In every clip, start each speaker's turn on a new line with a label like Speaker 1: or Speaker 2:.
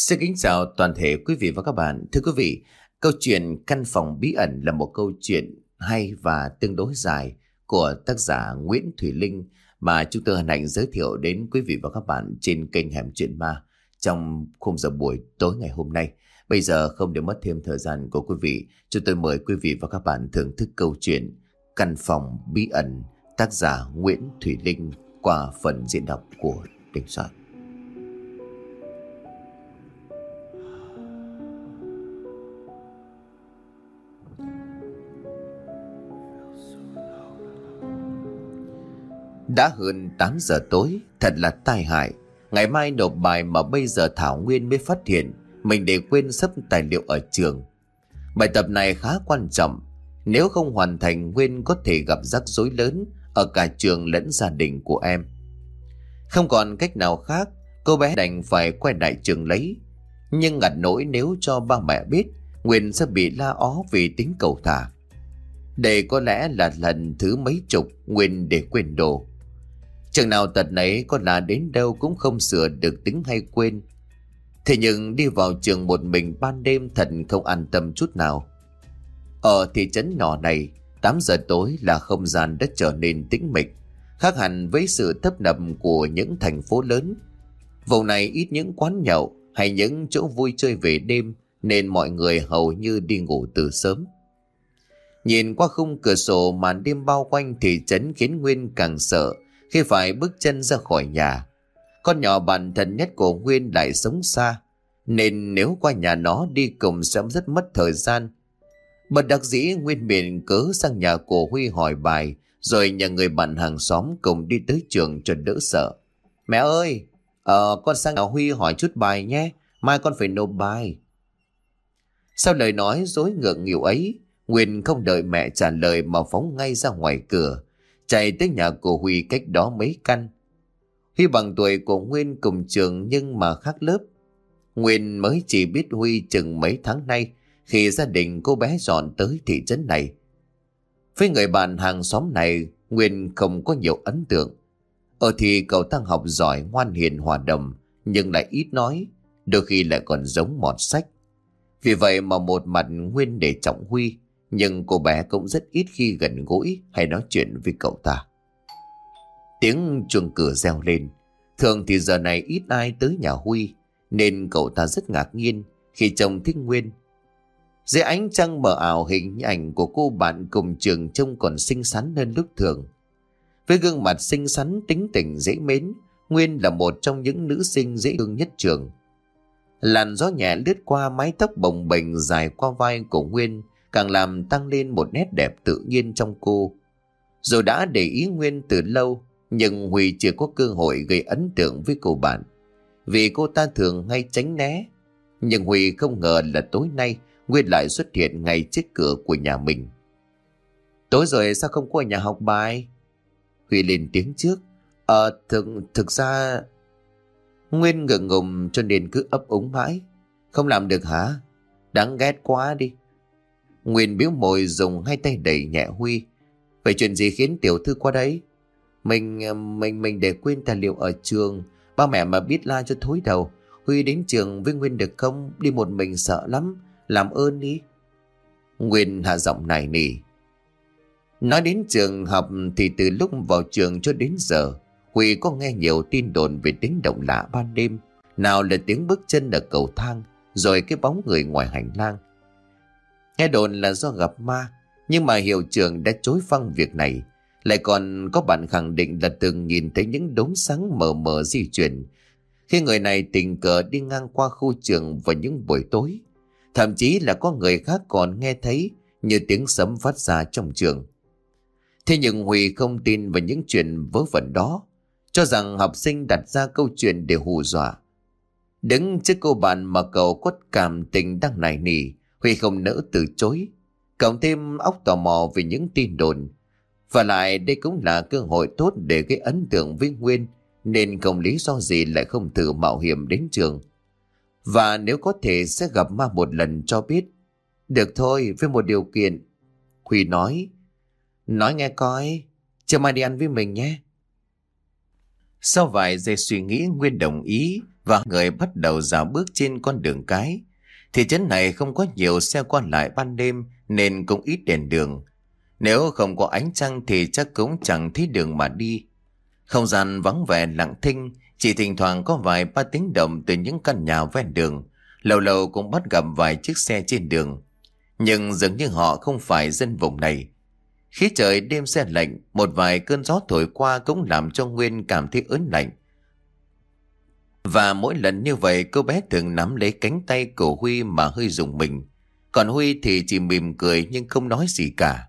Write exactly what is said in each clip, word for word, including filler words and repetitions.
Speaker 1: Xin kính chào toàn thể quý vị và các bạn. Thưa quý vị, câu chuyện Căn phòng bí ẩn là một câu chuyện hay và tương đối dài của tác giả Nguyễn Thùy Linh mà chúng tôi hân hạnh giới thiệu đến quý vị và các bạn trên kênh Hẻm Chuyện Ma trong khung giờ buổi tối ngày hôm nay. Bây giờ không để mất thêm thời gian của quý vị, chúng tôi mời quý vị và các bạn thưởng thức câu chuyện Căn phòng bí ẩn, tác giả Nguyễn Thùy Linh qua phần diễn đọc của Đình Soạn. Đã hơn tám giờ tối, thật là tai hại. Ngày mai nộp bài mà bây giờ Thảo Nguyên mới phát hiện mình để quên sắp tài liệu ở trường. Bài tập này khá quan trọng, nếu không hoàn thành Nguyên có thể gặp rắc rối lớn ở cả trường lẫn gia đình của em. Không còn cách nào khác, cô bé đành phải quay lại trường lấy. Nhưng ngặt nỗi nếu cho ba mẹ biết, Nguyên sẽ bị la ó vì tính cầu thả. Đây có lẽ là lần thứ mấy chục Nguyên để quên đồ. Chừng nào tật nấy có là đến đâu cũng không sửa được tính hay quên. Thế nhưng đi vào trường một mình ban đêm thật không an tâm chút nào. Ở thị trấn nhỏ này, tám giờ tối là không gian đã trở nên tĩnh mịch, khác hẳn với sự tấp nập của những thành phố lớn. Vùng này ít những quán nhậu hay những chỗ vui chơi về đêm, nên mọi người hầu như đi ngủ từ sớm. Nhìn qua khung cửa sổ màn đêm bao quanh thị trấn khiến Nguyên càng sợ khi phải bước chân ra khỏi nhà. Con nhỏ bạn thân nhất của Nguyên lại sống xa, nên nếu qua nhà nó đi cùng sẽ rất mất thời gian. Bất đắc dĩ Nguyên miệng cớ sang nhà của Huy hỏi bài, rồi nhờ người bạn hàng xóm cùng đi tới trường cho đỡ sợ. Mẹ ơi, ờ, con sang nhà Huy hỏi chút bài nhé, mai con phải nộp bài. Sau lời nói dối ngượng nghịu ấy, Nguyên không đợi mẹ trả lời mà phóng ngay ra ngoài cửa, chạy tới nhà của Huy cách đó mấy căn. Huy bằng tuổi của Nguyên cùng trường nhưng mà khác lớp. Nguyên mới chỉ biết Huy chừng mấy tháng nay khi gia đình cô bé dọn tới thị trấn này. Với người bạn hàng xóm này, Nguyên không có nhiều ấn tượng. Ở thì cậu ta học giỏi, ngoan hiền, hòa đồng, nhưng lại ít nói, đôi khi lại còn giống mọt sách. Vì vậy mà một mặt Nguyên để trọng Huy, nhưng cô bé cũng rất ít khi gần gũi hay nói chuyện với cậu ta. Tiếng chuông cửa reo lên. Thường thì giờ này ít ai tới nhà Huy, nên cậu ta rất ngạc nhiên khi trông thấy Nguyên. Dưới ánh trăng mờ ảo, hình ảnh của cô bạn cùng trường trông còn xinh xắn hơn lúc thường. Với gương mặt xinh xắn, tính tình dễ mến, Nguyên là một trong những nữ sinh dễ thương nhất trường. Làn gió nhẹ lướt qua mái tóc bồng bềnh dài qua vai của Nguyên, càng làm tăng lên một nét đẹp tự nhiên trong cô. Dù đã để ý Nguyên từ lâu, nhưng Huy chưa có cơ hội gây ấn tượng với cô bạn, vì cô ta thường hay tránh né. Nhưng Huy không ngờ là tối nay Nguyên lại xuất hiện ngay trước cửa của nhà mình. Tối rồi sao không có ở nhà học bài? Huy lên tiếng trước. Ờ thực, thực ra... Nguyên ngượng ngùng cho nên cứ ấp úng mãi. Không làm được hả? Đáng ghét quá đi. Nguyên biếu môi dùng hai tay đẩy nhẹ Huy. Vậy chuyện gì khiến tiểu thư qua đấy? Mình mình mình để quên tài liệu ở trường. Ba mẹ mà biết la cho thối đầu. Huy đến trường với Nguyên được không? Đi một mình sợ lắm. Làm ơn đi. Nguyên hạ giọng nài nỉ. Nói đến trường học thì từ lúc vào trường cho đến giờ, Huy có nghe nhiều tin đồn về tiếng động lạ ban đêm. Nào là tiếng bước chân ở cầu thang, rồi cái bóng người ngoài hành lang. Nghe đồn là do gặp ma, nhưng mà hiệu trưởng đã chối phăng việc này. Lại còn có bạn khẳng định là từng nhìn thấy những đốm sáng mờ mờ di chuyển khi người này tình cờ đi ngang qua khu trường vào những buổi tối. Thậm chí là có người khác còn nghe thấy như tiếng sấm phát ra trong trường. Thế nhưng Huy không tin vào những chuyện vớ vẩn đó, cho rằng học sinh đặt ra câu chuyện để hù dọa. Đứng trước cô bạn mà cậu có cảm tình đang nài nỉ, Huy không nỡ từ chối, cộng thêm óc tò mò về những tin đồn. Và lại đây cũng là cơ hội tốt để gây ấn tượng với Nguyên, nên không lý do gì lại không thử mạo hiểm đến trường. Và nếu có thể sẽ gặp ma một lần cho biết. Được thôi, với một điều kiện. Huy nói. Nói nghe coi, chiều mai đi ăn với mình nhé. Sau vài giây suy nghĩ, Nguyên đồng ý, và người bắt đầu dạo bước trên con đường cái. Thị trấn này không có nhiều xe qua lại ban đêm nên cũng ít đèn đường. Nếu không có ánh trăng thì chắc cũng chẳng thấy đường mà đi. Không gian vắng vẻ lặng thinh, chỉ thỉnh thoảng có vài ba tiếng động từ những căn nhà ven đường. Lâu lâu cũng bắt gặp vài chiếc xe trên đường. Nhưng dường như họ không phải dân vùng này. Khí trời đêm se lạnh, một vài cơn gió thổi qua cũng làm cho Nguyên cảm thấy ớn lạnh. Và mỗi lần như vậy cô bé thường nắm lấy cánh tay của Huy mà hơi rùng mình. Còn Huy thì chỉ mỉm cười nhưng không nói gì cả.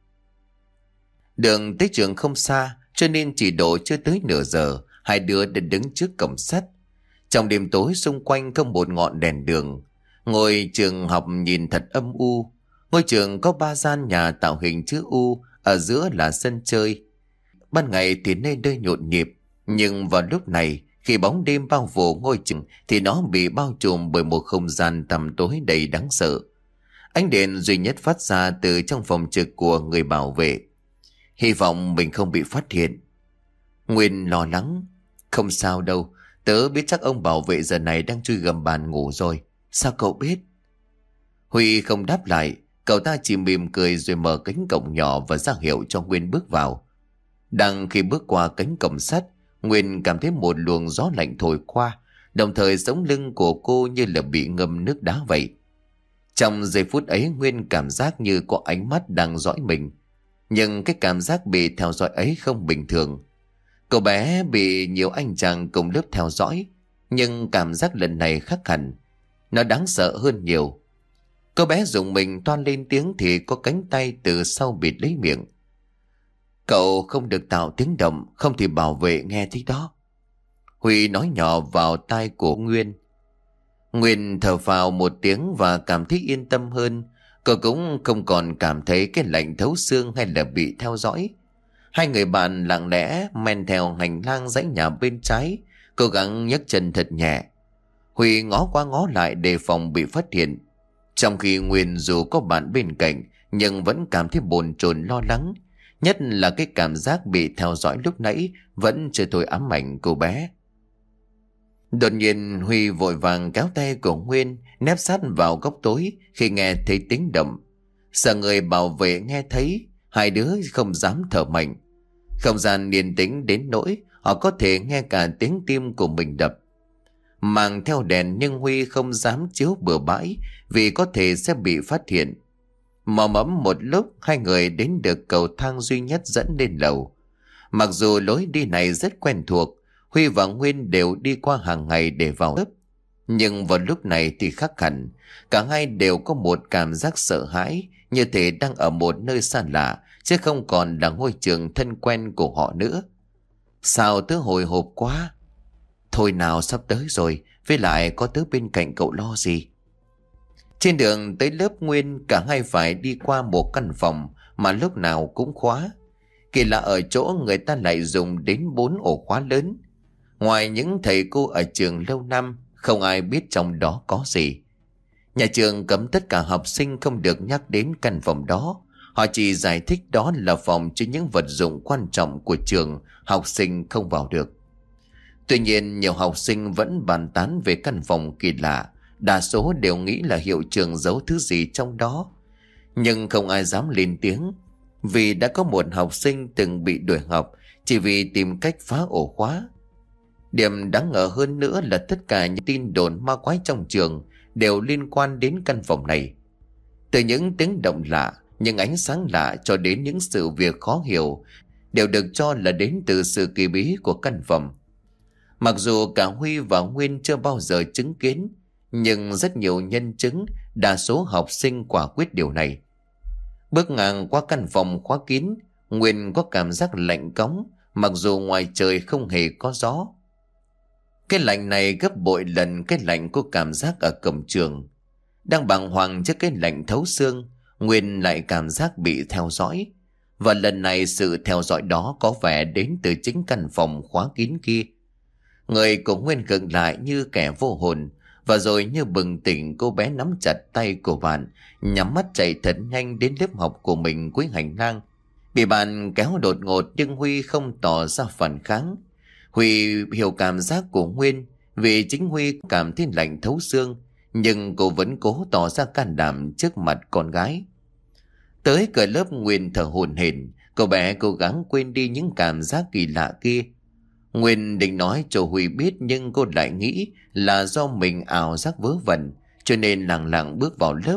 Speaker 1: Đường tới trường không xa, cho nên chỉ độ chưa tới nửa giờ, hai đứa đã đứng trước cổng sắt. Trong đêm tối xung quanh không một ngọn đèn đường. Ngôi trường học nhìn thật âm u. Ngôi trường có ba gian nhà tạo hình chữ U, ở giữa là sân chơi. Ban ngày thì nơi đây nhộn nhịp, nhưng vào lúc này, khi bóng đêm bao phủ ngôi trường thì nó bị bao trùm bởi một không gian tăm tối đầy đáng sợ. Ánh đèn duy nhất phát ra từ trong phòng trực của người bảo vệ. Hy vọng mình không bị phát hiện. Nguyên lo lắng. Không sao đâu, tớ biết chắc ông bảo vệ giờ này đang chui gầm bàn ngủ rồi. Sao cậu biết? Huy không đáp lại, cậu ta chỉ mỉm cười rồi mở cánh cổng nhỏ và ra hiệu cho Nguyên bước vào. Đang khi bước qua cánh cổng sắt, Nguyên cảm thấy một luồng gió lạnh thổi qua, đồng thời sống lưng của cô như là bị ngâm nước đá vậy. Trong giây phút ấy Nguyên cảm giác như có ánh mắt đang dõi mình. Nhưng cái cảm giác bị theo dõi ấy không bình thường. Cậu bé bị nhiều anh chàng cùng lớp theo dõi, nhưng cảm giác lần này khác hẳn. Nó đáng sợ hơn nhiều. Cô bé dùng mình toan lên tiếng thì có cánh tay từ sau bịt lấy miệng. Cậu không được tạo tiếng động, không thì bảo vệ nghe thấy đó. Huy nói nhỏ vào tai của Nguyên. Nguyên thở phào một tiếng và cảm thấy yên tâm hơn. Cậu cũng không còn cảm thấy cái lạnh thấu xương hay là bị theo dõi. Hai người bạn lặng lẽ men theo hành lang dãy nhà bên trái, cố gắng nhấc chân thật nhẹ. Huy ngó qua ngó lại đề phòng bị phát hiện. Trong khi Nguyên dù có bạn bên cạnh nhưng vẫn cảm thấy bồn chồn lo lắng. Nhất là cái cảm giác bị theo dõi lúc nãy vẫn chưa thôi ám ảnh cô bé. Đột nhiên Huy vội vàng kéo tay của Nguyên nép sát vào góc tối khi nghe thấy tiếng động. Sợ người bảo vệ nghe thấy, hai đứa không dám thở mạnh. Không gian yên tĩnh đến nỗi họ có thể nghe cả tiếng tim của mình đập. Mang theo đèn nhưng Huy không dám chiếu bừa bãi vì có thể sẽ bị phát hiện. Mò mẫm một lúc hai người đến được cầu thang duy nhất dẫn lên lầu. Mặc dù lối đi này rất quen thuộc, Huy và Nguyên đều đi qua hàng ngày để vào lớp. Nhưng vào lúc này thì khác hẳn. Cả hai đều có một cảm giác sợ hãi, như thể đang ở một nơi xa lạ, chứ không còn là ngôi trường thân quen của họ nữa. Sao tớ hồi hộp quá. Thôi nào, sắp tới rồi, với lại có tớ bên cạnh cậu lo gì. Trên đường tới lớp Nguyên, cả hai phải đi qua một căn phòng mà lúc nào cũng khóa. Kỳ lạ ở chỗ người ta lại dùng đến bốn ổ khóa lớn. Ngoài những thầy cô ở trường lâu năm, không ai biết trong đó có gì. Nhà trường cấm tất cả học sinh không được nhắc đến căn phòng đó. Họ chỉ giải thích đó là phòng chứa những vật dụng quan trọng của trường, học sinh không vào được. Tuy nhiên nhiều học sinh vẫn bàn tán về căn phòng kỳ lạ. Đa số đều nghĩ là hiệu trưởng giấu thứ gì trong đó. Nhưng không ai dám lên tiếng, vì đã có một học sinh từng bị đuổi học chỉ vì tìm cách phá ổ khóa. Điểm đáng ngờ hơn nữa là tất cả những tin đồn ma quái trong trường đều liên quan đến căn phòng này. Từ những tiếng động lạ, những ánh sáng lạ cho đến những sự việc khó hiểu đều được cho là đến từ sự kỳ bí của căn phòng. Mặc dù cả Huy và Nguyên chưa bao giờ chứng kiến, nhưng rất nhiều nhân chứng, đa số học sinh quả quyết điều này. Bước ngang qua căn phòng khóa kín, Nguyên có cảm giác lạnh cóng, mặc dù ngoài trời không hề có gió. Cái lạnh này gấp bội lần cái lạnh của cảm giác ở cổng trường. Đang bàng hoàng trước cái lạnh thấu xương, Nguyên lại cảm giác bị theo dõi. Và lần này sự theo dõi đó có vẻ đến từ chính căn phòng khóa kín kia. Người của Nguyên khựng lại như kẻ vô hồn, và rồi như bừng tỉnh cô bé nắm chặt tay của bạn, nhắm mắt chạy thật nhanh đến lớp học của mình cuối hành lang. Bị bạn kéo đột ngột nhưng Huy không tỏ ra phản kháng. Huy hiểu cảm giác của Nguyên, Vì chính Huy cảm thấy lạnh thấu xương, nhưng cô vẫn cố tỏ ra can đảm trước mặt con gái. Tới cửa lớp, Nguyên thở hổn hển, cậu bé cố gắng quên đi những cảm giác kỳ lạ kia. Nguyên định nói cho Huy biết, nhưng cô lại nghĩ là do mình ảo giác vớ vẩn, cho nên lặng lặng bước vào lớp,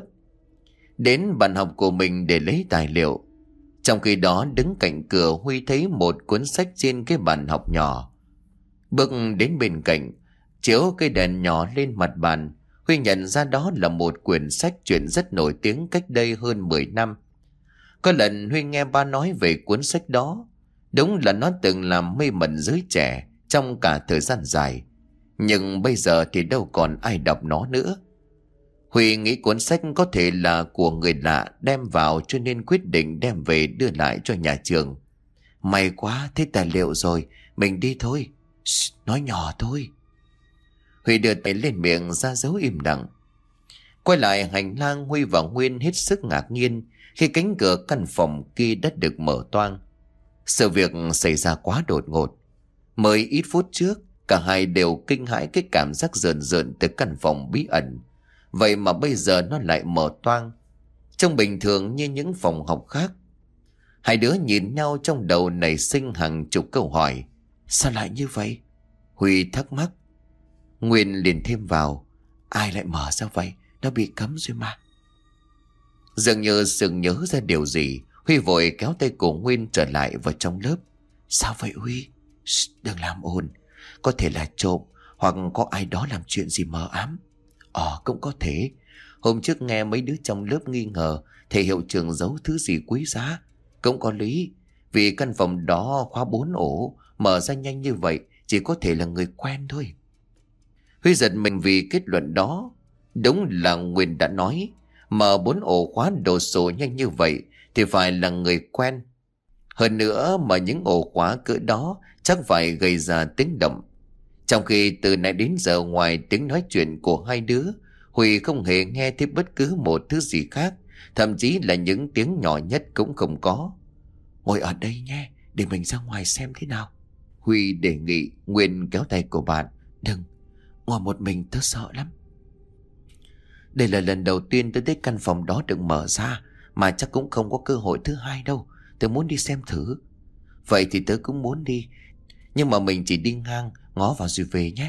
Speaker 1: đến bàn học của mình để lấy tài liệu. Trong khi đó, đứng cạnh cửa, Huy thấy một cuốn sách trên cái bàn học nhỏ. Bước đến bên cạnh, chiếu cây đèn nhỏ lên mặt bàn, Huy nhận ra đó là một quyển sách truyện rất nổi tiếng cách đây hơn mười năm. Có lần Huy nghe ba nói về cuốn sách đó. Đúng là nó từng làm mê mẩn giới trẻ trong cả thời gian dài, nhưng bây giờ thì đâu còn ai đọc nó nữa. Huy nghĩ cuốn sách có thể là của người lạ đem vào, cho nên quyết định đem về đưa lại cho nhà trường. May quá, thấy tài liệu rồi, mình đi thôi. Shh, nói nhỏ thôi. Huy đưa tay lên miệng ra dấu im lặng. Quay lại hành lang, Huy và Nguyên hết sức ngạc nhiên khi cánh cửa căn phòng kia đã được mở toang. Sự việc xảy ra quá đột ngột. Mới ít phút trước, cả hai đều kinh hãi cái cảm giác rợn rợn từ căn phòng bí ẩn. Vậy mà bây giờ nó lại mở toang, trông bình thường như những phòng học khác. Hai đứa nhìn nhau, trong đầu nảy sinh hàng chục câu hỏi. Sao lại như vậy? Huy thắc mắc. Nguyên liền thêm vào. Ai lại mở ra vậy? Nó bị cấm rồi mà. Dường như sự nhớ ra điều gì, Huy vội kéo tay của Nguyên trở lại vào trong lớp. Sao vậy Huy? Shh, đừng làm ồn. Có thể là trộm, hoặc có ai đó làm chuyện gì mờ ám. Ờ, cũng có thể. Hôm trước nghe mấy đứa trong lớp nghi ngờ thầy hiệu trưởng giấu thứ gì quý giá. Cũng có lý, vì căn phòng đó khóa bốn ổ, mở ra nhanh như vậy chỉ có thể là người quen thôi. Huy giật mình vì kết luận đó. Đúng là Nguyên đã nói, mở bốn ổ khóa đồ sổ nhanh như vậy thì phải là người quen. Hơn nữa mà những ổ khóa cỡ đó chắc phải gây ra tiếng động. Trong khi từ nãy đến giờ, ngoài tiếng nói chuyện của hai đứa, Huy không hề nghe thấy bất cứ một thứ gì khác, thậm chí là những tiếng nhỏ nhất cũng không có. Ngồi ở đây nhé, để mình ra ngoài xem thế nào. Huy đề nghị. Nguyên kéo tay của bạn. Đừng, ngồi một mình tớ sợ lắm. Đây là lần đầu tiên tớ thấy căn phòng đó được mở ra, mà chắc cũng không có cơ hội thứ hai đâu. Tớ muốn đi xem thử. Vậy thì tớ cũng muốn đi, nhưng mà mình chỉ đi ngang ngó vào rồi về nhé.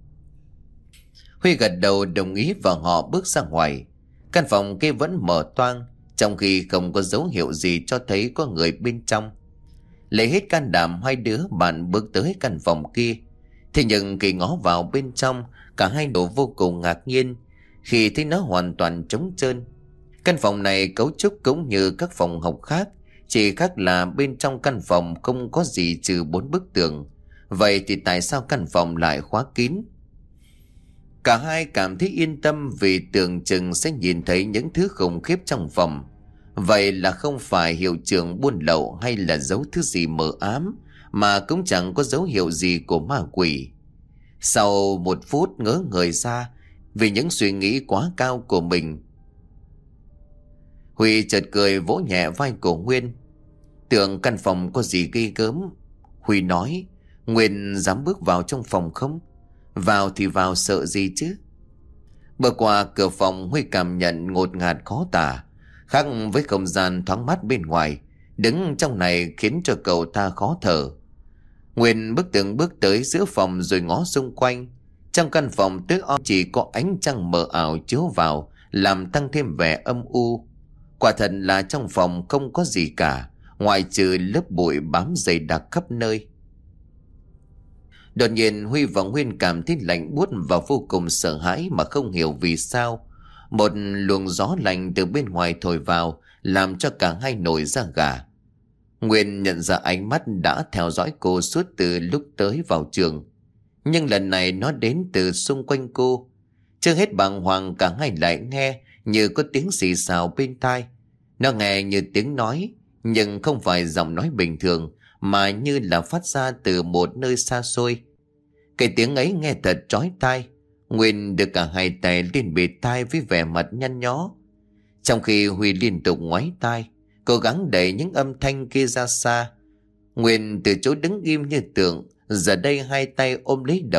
Speaker 1: Huy gật đầu đồng ý và họ bước ra ngoài. Căn phòng kia vẫn mở toang, trong khi không có dấu hiệu gì cho thấy có người bên trong. Lấy hết can đảm, hai đứa bạn bước tới căn phòng kia. Thế nhưng khi ngó vào bên trong, cả hai đều vô cùng ngạc nhiên khi thấy nó hoàn toàn trống trơn. Căn phòng này cấu trúc cũng như các phòng học khác, chỉ khác là bên trong căn phòng không có gì trừ bốn bức tường. Vậy thì tại sao căn phòng lại khóa kín? Cả hai cảm thấy yên tâm vì tưởng chừng sẽ nhìn thấy những thứ khủng khiếp trong phòng. Vậy là không phải hiệu trưởng buôn lậu hay là giấu thứ gì mờ ám, mà cũng chẳng có dấu hiệu gì của ma quỷ. Sau một phút ngớ người ra vì những suy nghĩ quá cao của mình, Huy chợt cười vỗ nhẹ vai của Nguyên. Tưởng căn phòng có gì ghê gớm. Huy nói. Nguyên dám bước vào trong phòng không? Vào thì vào, sợ gì chứ? Bước qua cửa phòng, Huy cảm nhận ngột ngạt khó tả, khác với không gian thoáng mát bên ngoài. Đứng trong này khiến cho cậu ta khó thở. Nguyên bước từng bước tới giữa phòng rồi ngó xung quanh. Trong căn phòng tối om chỉ có ánh trăng mờ ảo chiếu vào, làm tăng thêm vẻ âm u. Quả thật là trong phòng không có gì cả, ngoại trừ lớp bụi bám dày đặc khắp nơi. Đột nhiên Huy và Nguyên cảm thấy lạnh buốt và vô cùng sợ hãi mà không hiểu vì sao. Một luồng gió lạnh từ bên ngoài thổi vào, làm cho cả hai nổi da gà. Nguyên nhận ra ánh mắt đã theo dõi cô suốt từ lúc tới vào trường, nhưng lần này nó đến từ xung quanh cô. Chưa hết bàng hoàng, cả hai lại nghe như có tiếng xì xào bên tai. Nó nghe như tiếng nói, nhưng không phải giọng nói bình thường, mà như là phát ra từ một nơi xa xôi. Cái tiếng ấy nghe thật chói tai. Nguyên được cả hai tay lên bịt tai với vẻ mặt nhăn nhó, trong khi Huy liên tục ngoáy tai, cố gắng đẩy những âm thanh kia ra xa. Nguyên từ chỗ đứng im như tượng, giờ đây hai tay ôm lấy đầu,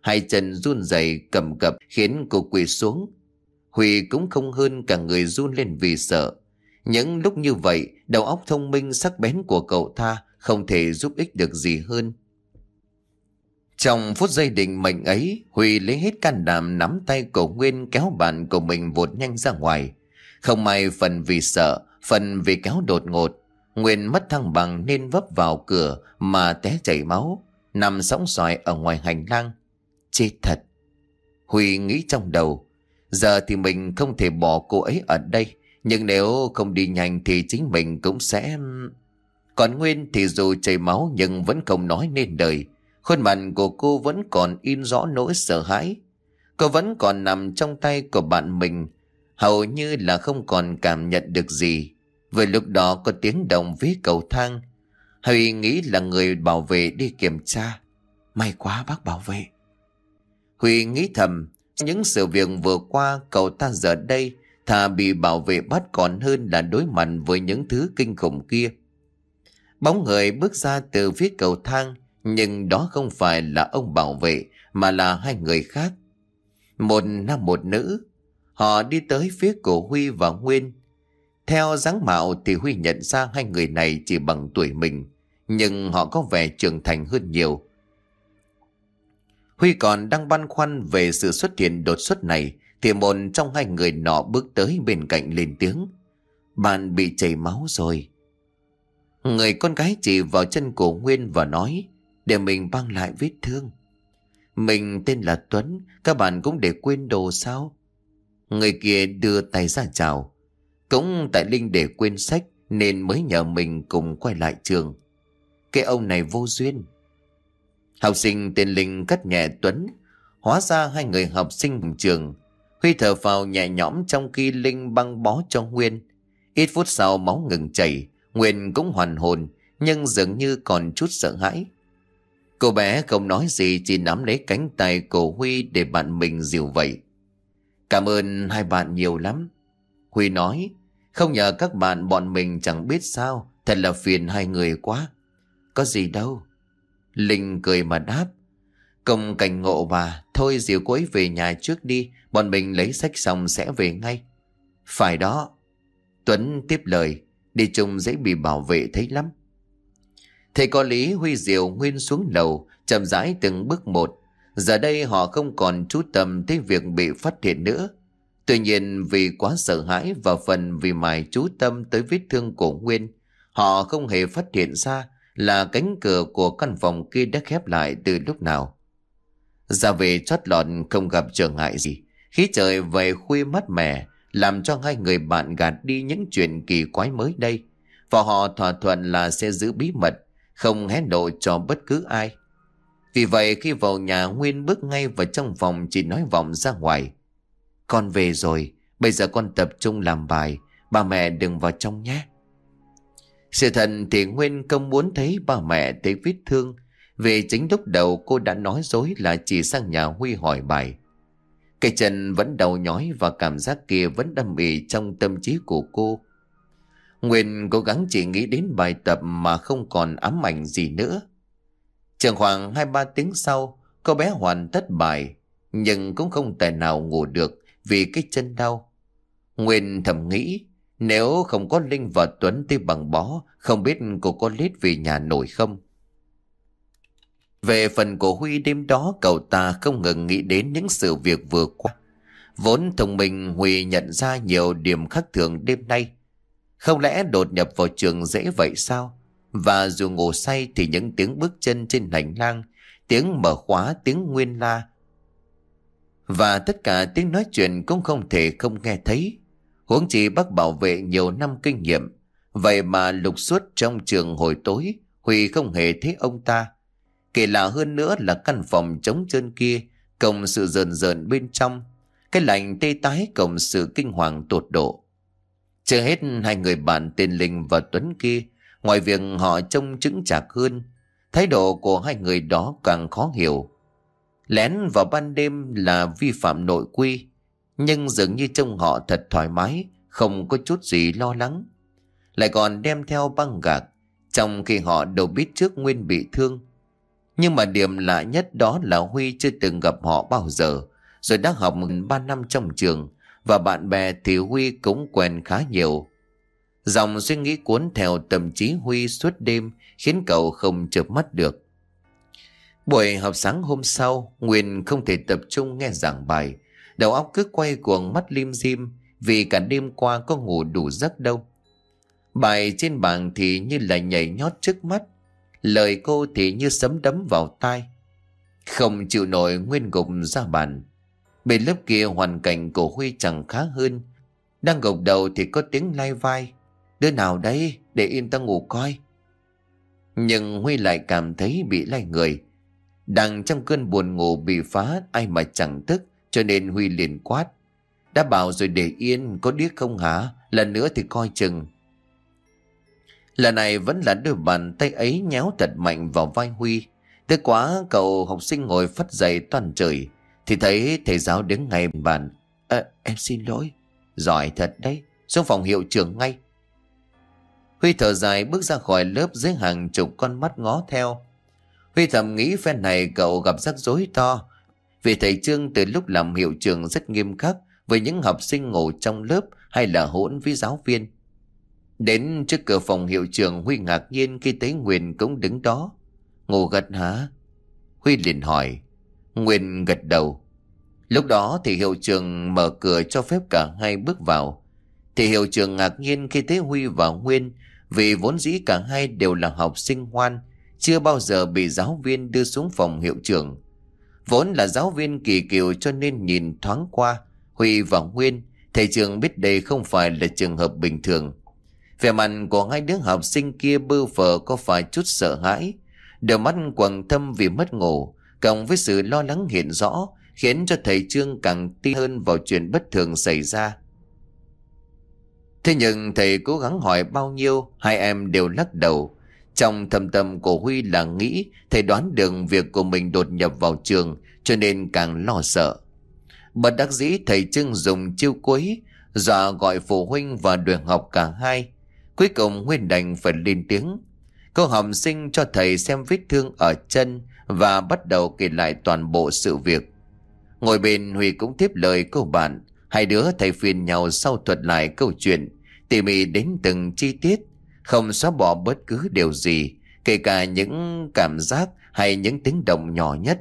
Speaker 1: hai chân run rẩy cầm cập khiến cô quỳ xuống. Huy cũng không hơn, cả người run lên vì sợ. Những lúc như vậy, đầu óc thông minh sắc bén của cậu ta không thể giúp ích được gì hơn. Trong phút giây định mệnh ấy, Huy lấy hết can đảm nắm tay của Nguyên kéo bạn của mình vụt nhanh ra ngoài. Không may phần vì sợ, phần vì kéo đột ngột, Nguyên mất thăng bằng nên vấp vào cửa mà té chảy máu, nằm sõng soài ở ngoài hành lang. Chết thật, Huy nghĩ trong đầu. Giờ thì mình không thể bỏ cô ấy ở đây, nhưng nếu không đi nhanh thì chính mình cũng sẽ... Còn Nguyên thì dù chảy máu nhưng vẫn không nói nên lời. Khuôn mặt của cô vẫn còn in rõ nỗi sợ hãi. Cô vẫn còn nằm trong tay của bạn mình, hầu như là không còn cảm nhận được gì. Vừa lúc đó có tiếng động phía cầu thang. Huy nghĩ là người bảo vệ đi kiểm tra. May quá bác bảo vệ. Huy nghĩ thầm, những sự việc vừa qua cậu ta giờ đây thà bị bảo vệ bắt còn hơn là đối mặt với những thứ kinh khủng kia. Bóng người bước ra từ phía cầu thang, nhưng đó không phải là ông bảo vệ mà là hai người khác. Một nam một nữ. Họ đi tới phía của Huy và Nguyên. Theo dáng mạo thì Huy nhận ra hai người này chỉ bằng tuổi mình, nhưng họ có vẻ trưởng thành hơn nhiều. Huy còn đang băn khoăn về sự xuất hiện đột xuất này thì một trong hai người nọ bước tới bên cạnh lên tiếng. Bạn bị chảy máu rồi. Người con gái chỉ vào chân của Nguyên và nói, để mình băng lại vết thương. Mình tên là Tuấn, các bạn cũng để quên đồ sao? Người kia đưa tay ra chào. Cũng tại Linh để quên sách nên mới nhờ mình cùng quay lại trường. Cái ông này vô duyên. Học sinh tên Linh cất nhẹ Tuấn. Hóa ra hai người học sinh cùng trường. Huy thở phào nhẹ nhõm trong khi Linh băng bó cho Nguyên. Ít phút sau máu ngừng chảy. Nguyên cũng hoàn hồn, nhưng dường như còn chút sợ hãi. Cô bé không nói gì, chỉ nắm lấy cánh tay của Huy để bạn mình dìu vậy. Cảm ơn hai bạn nhiều lắm. Huy nói, không nhờ các bạn bọn mình chẳng biết sao, thật là phiền hai người quá. Có gì đâu. Linh cười mà đáp, công cảnh ngộ bà, thôi dìu cô ấy về nhà trước đi, bọn mình lấy sách xong sẽ về ngay. Phải đó. Tuấn tiếp lời, đi chung dễ bị bảo vệ thấy lắm. Thầy có lý, Huy dìu Nguyên xuống lầu, chậm rãi từng bước một. Giờ đây họ không còn chú tâm tới việc bị phát hiện nữa. Tuy nhiên vì quá sợ hãi và phần vì mải chú tâm tới vết thương của Nguyên, họ không hề phát hiện ra là cánh cửa của căn phòng kia đã khép lại từ lúc nào. Ra về chót lọt không gặp trở ngại gì. Khí trời về khuya mát mẻ làm cho hai người bạn gạt đi những chuyện kỳ quái mới đây, và họ thỏa thuận là sẽ giữ bí mật, không hé lộ cho bất cứ ai. Vì vậy khi vào nhà, Nguyên bước ngay vào trong phòng, chỉ nói vọng ra ngoài, con về rồi, bây giờ con tập trung làm bài, ba mẹ đừng vào trong nhé. Sự thật thì Nguyên không muốn thấy ba mẹ thấy vết thương, vì chính lúc đầu cô đã nói dối là chỉ sang nhà Huy hỏi bài. Cái chân vẫn đau nhói và cảm giác kia vẫn đâm ỉ trong tâm trí của cô. Nguyên cố gắng chỉ nghĩ đến bài tập mà không còn ám ảnh gì nữa. Chừng khoảng hai ba tiếng sau, cô bé hoàn tất bài, nhưng cũng không thể nào ngủ được vì cái chân đau. Nguyên thầm nghĩ, nếu không có Linh và Tuấn tới bằng bó, không biết cô có lết về nhà nổi không. Về phần của Huy, đêm đó cậu ta không ngừng nghĩ đến những sự việc vừa qua. Vốn thông minh, Huy nhận ra nhiều điểm khác thường đêm nay. Không lẽ đột nhập vào trường dễ vậy sao? Và dù ngủ say thì những tiếng bước chân trên hành lang, tiếng mở khóa, tiếng Nguyên la, và tất cả tiếng nói chuyện cũng không thể không nghe thấy. Huống chi bác bảo vệ nhiều năm kinh nghiệm, vậy mà lục suốt trong trường hồi tối, Huy không hề thấy ông ta. Kỳ lạ hơn nữa là căn phòng trống trơn kia, cộng sự rờn rợn bên trong, cái lạnh tê tái cộng sự kinh hoàng tột độ. Chưa hết, hai người bạn tên Linh và Tuấn kia, ngoài việc họ trông chững chạc hơn, thái độ của hai người đó càng khó hiểu. Lén vào ban đêm là vi phạm nội quy, nhưng dường như trông họ thật thoải mái, không có chút gì lo lắng. Lại còn đem theo băng gạc, trong khi họ đâu biết trước Nguyên bị thương. Nhưng mà điểm lạ nhất đó là Huy chưa từng gặp họ bao giờ, rồi đã học ba năm trong trường, và bạn bè thì Huy cũng quen khá nhiều. Dòng suy nghĩ cuốn theo tâm trí Huy suốt đêm khiến cậu không chợp mắt được. Buổi học sáng hôm sau, Nguyên không thể tập trung nghe giảng bài. Đầu óc cứ quay cuồng, mắt lim dim vì cả đêm qua có ngủ đủ giấc đâu. Bài trên bảng thì như là nhảy nhót trước mắt, lời cô thì như sấm đấm vào tai. Không chịu nổi, Nguyên gục ra bàn. Bên lớp kia hoàn cảnh của Huy chẳng khá hơn. Đang gục đầu thì có tiếng lai vai. Đứa nào đấy, để yên ta ngủ coi. Nhưng Huy lại cảm thấy bị lay người. Đang trong cơn buồn ngủ bị phá, ai mà chẳng tức, cho nên Huy liền quát. Đã bảo rồi để yên, có điếc không hả? Lần nữa thì coi chừng. Lần này vẫn là đôi bàn tay ấy nhéo thật mạnh vào vai Huy. Tức quá, cậu học sinh ngồi phất dậy toàn trời, thì thấy thầy giáo đứng ngay bàn. À, em xin lỗi. Giỏi thật đấy, xuống phòng hiệu trưởng ngay. Huy thở dài bước ra khỏi lớp dưới hàng chục con mắt ngó theo. Huy thầm nghĩ phen này cậu gặp rắc rối to, vì thầy Trương từ lúc làm hiệu trưởng rất nghiêm khắc với những học sinh ngủ trong lớp hay là hỗn với giáo viên. Đến trước cửa phòng hiệu trưởng, Huy ngạc nhiên khi thấy Nguyên cũng đứng đó. Ngủ gật hả? Huy liền hỏi. Nguyên gật đầu. Lúc đó thì hiệu trưởng mở cửa cho phép cả hai bước vào. Thì hiệu trưởng ngạc nhiên khi thấy Huy và Nguyên, vì vốn dĩ cả hai đều là học sinh ngoan, chưa bao giờ bị giáo viên đưa xuống phòng hiệu trưởng. Vốn là giáo viên kỳ cựu cho nên nhìn thoáng qua Huy và Nguyên, thầy trường biết đây không phải là trường hợp bình thường. Vẻ mặt của hai đứa học sinh kia bơ phờ có phải chút sợ hãi, đôi mắt quầng thâm vì mất ngủ, cộng với sự lo lắng hiện rõ, khiến cho thầy Trương càng tin hơn vào chuyện bất thường xảy ra. Thế nhưng thầy cố gắng hỏi bao nhiêu, hai em đều lắc đầu. Trong thâm tâm của Huy là nghĩ thầy đoán được việc của mình đột nhập vào trường, cho nên càng lo sợ. Bất đắc dĩ, thầy Trương dùng chiêu cuối, dọa gọi phụ huynh và đuổi học cả hai. Cuối cùng Nguyên đành phải lên tiếng. Cô học sinh cho thầy xem vết thương ở chân và bắt đầu kể lại toàn bộ sự việc. Ngồi bên, Huy cũng tiếp lời cô bạn. Hai đứa thầy phiền nhau sau thuật lại câu chuyện, tỉ mỉ đến từng chi tiết, không xóa bỏ bất cứ điều gì, kể cả những cảm giác hay những tiếng động nhỏ nhất.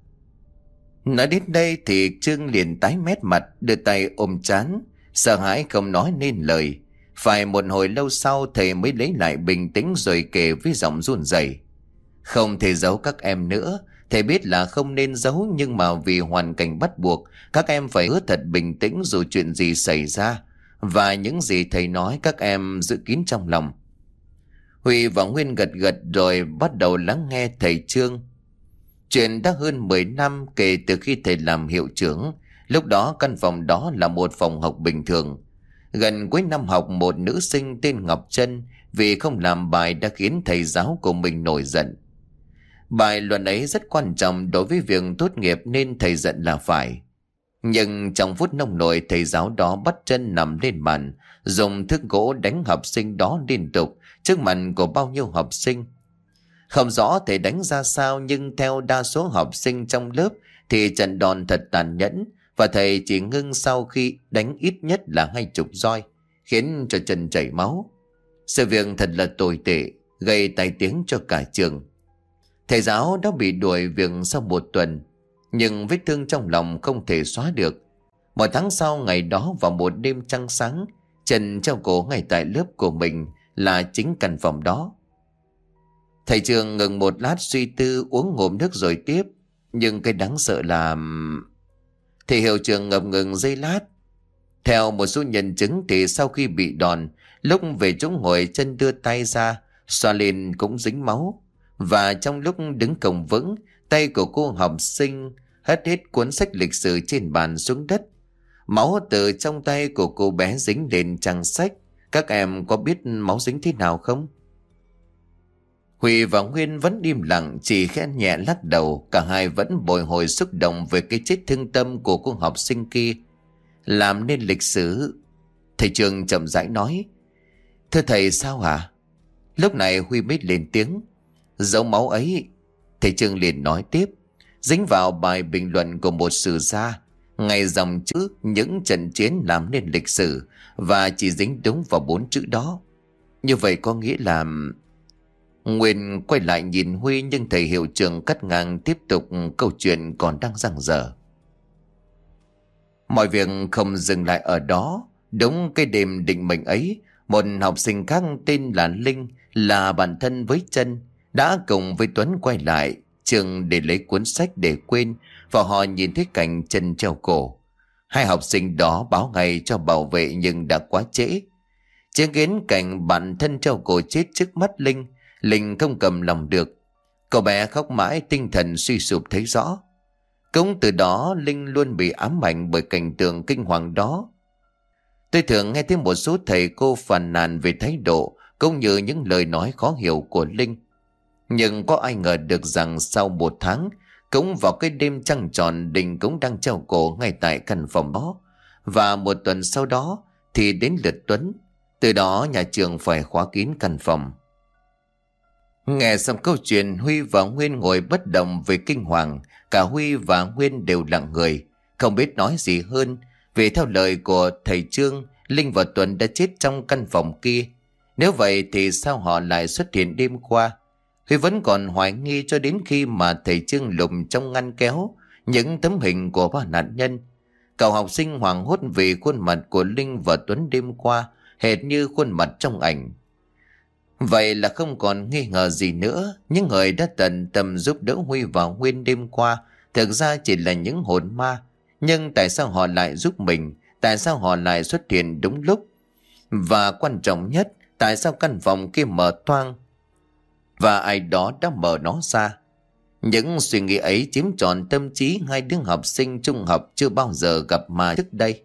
Speaker 1: Nói đến đây thì Trương liền tái mét mặt, đưa tay ôm trán, sợ hãi không nói nên lời. Phải một hồi lâu sau thầy mới lấy lại bình tĩnh rồi kể với giọng run rẩy. Không thể giấu các em nữa. Thầy biết là không nên giấu, nhưng mà vì hoàn cảnh bắt buộc, các em phải hứa thật bình tĩnh dù chuyện gì xảy ra. Và những gì thầy nói các em giữ kín trong lòng. Huy và Nguyên gật gật rồi bắt đầu lắng nghe thầy Trương. Chuyện đã hơn mười năm kể từ khi thầy làm hiệu trưởng. Lúc đó căn phòng đó là một phòng học bình thường. Gần cuối năm học, một nữ sinh tên Ngọc Trân vì không làm bài đã khiến thầy giáo của mình nổi giận. Bài luận ấy rất quan trọng đối với việc tốt nghiệp nên thầy giận là phải. Nhưng trong phút nông nổi, thầy giáo đó bắt chân nằm lên bàn, dùng thước gỗ đánh học sinh đó liên tục trước mặt của bao nhiêu học sinh. Không rõ thầy đánh ra sao, nhưng theo đa số học sinh trong lớp thì trận đòn thật tàn nhẫn, và thầy chỉ ngưng sau khi đánh ít nhất là hai chục roi, khiến cho chân chảy máu. Sự việc thật là tồi tệ, gây tai tiếng cho cả trường. Thầy giáo đã bị đuổi việc sau một tuần, nhưng vết thương trong lòng không thể xóa được. Một tháng sau, ngày đó vào một đêm trăng sáng, Trần treo cổ ngay tại lớp của mình, là chính căn phòng đó. Thầy trường ngừng một lát suy tư, uống ngụm nước rồi tiếp. Nhưng cái đáng sợ là... Thầy hiệu trưởng ngập ngừng giây lát. Theo một số nhân chứng thì sau khi bị đòn, lúc về chỗ ngồi, chân đưa tay ra xoa lên cũng dính máu. Và trong lúc đứng cổng vững, tay của cô học sinh hất hết cuốn sách lịch sử trên bàn xuống đất. Máu từ trong tay của cô bé dính lên trang sách. Các em có biết máu dính thế nào không? Huy và Nguyên vẫn im lặng, chỉ khẽ nhẹ lắc đầu. Cả hai vẫn bồi hồi xúc động về cái chết thương tâm của cô học sinh kia, làm nên lịch sử. Thầy trường chậm rãi nói. Thưa thầy, sao hả? Lúc này Huy mới lên tiếng. Dấu máu ấy Thầy Trương liền nói tiếp, dính vào bài bình luận của một sử gia, ngay dòng chữ những trận chiến làm nên lịch sử, và chỉ dính đúng vào bốn chữ đó. Như vậy có nghĩa là... Nguyên quay lại nhìn Huy, nhưng thầy hiệu trưởng cắt ngang tiếp tục câu chuyện còn đang dang dở. Mọi việc không dừng lại ở đó. Đúng cái đêm định mệnh ấy, một học sinh khác tên là Linh, là bạn thân với Trân, đã cùng với Tuấn quay lại trường để lấy cuốn sách để quên, và họ nhìn thấy cảnh Trân treo cổ. Hai học sinh đó báo ngay cho bảo vệ, nhưng đã quá trễ. Chứng kiến cảnh bạn thân treo cổ chết trước mắt Linh, Linh không cầm lòng được. Cậu bé khóc mãi, tinh thần suy sụp thấy rõ. Cũng từ đó Linh luôn bị ám ảnh bởi cảnh tượng kinh hoàng đó. Tôi thường nghe thấy một số thầy cô phàn nàn về thái độ cũng như những lời nói khó hiểu của Linh. Nhưng có ai ngờ được rằng sau một tháng, cũng vào cái đêm trăng tròn, Đình cũng đang treo cổ ngay tại căn phòng đó. Và một tuần sau đó thì đến lượt Tuấn. Từ đó nhà trường phải khóa kín căn phòng. Nghe xong câu chuyện, Huy và Nguyên ngồi bất động vì kinh hoàng. Cả Huy và Nguyên đều lặng người, không biết nói gì hơn. Vì theo lời của thầy Trương, Linh và Tuấn đã chết trong căn phòng kia. Nếu vậy thì sao họ lại xuất hiện đêm qua? Huy vẫn còn hoài nghi cho đến khi mà thầy Trương lùm trong ngăn kéo những tấm hình của ba nạn nhân. Cậu học sinh hoảng hốt vì khuôn mặt của Linh và Tuấn đêm qua hệt như khuôn mặt trong ảnh. Vậy là không còn nghi ngờ gì nữa. Những người đã tận tâm giúp đỡ Huy và Nguyên đêm qua thực ra chỉ là những hồn ma. Nhưng tại sao họ lại giúp mình? Tại sao họ lại xuất hiện đúng lúc? Và quan trọng nhất, tại sao căn phòng kia mở toang và ai đó đã mở nó ra? Những suy nghĩ ấy chiếm trọn tâm trí hai đứa học sinh trung học chưa bao giờ gặp ma trước đây.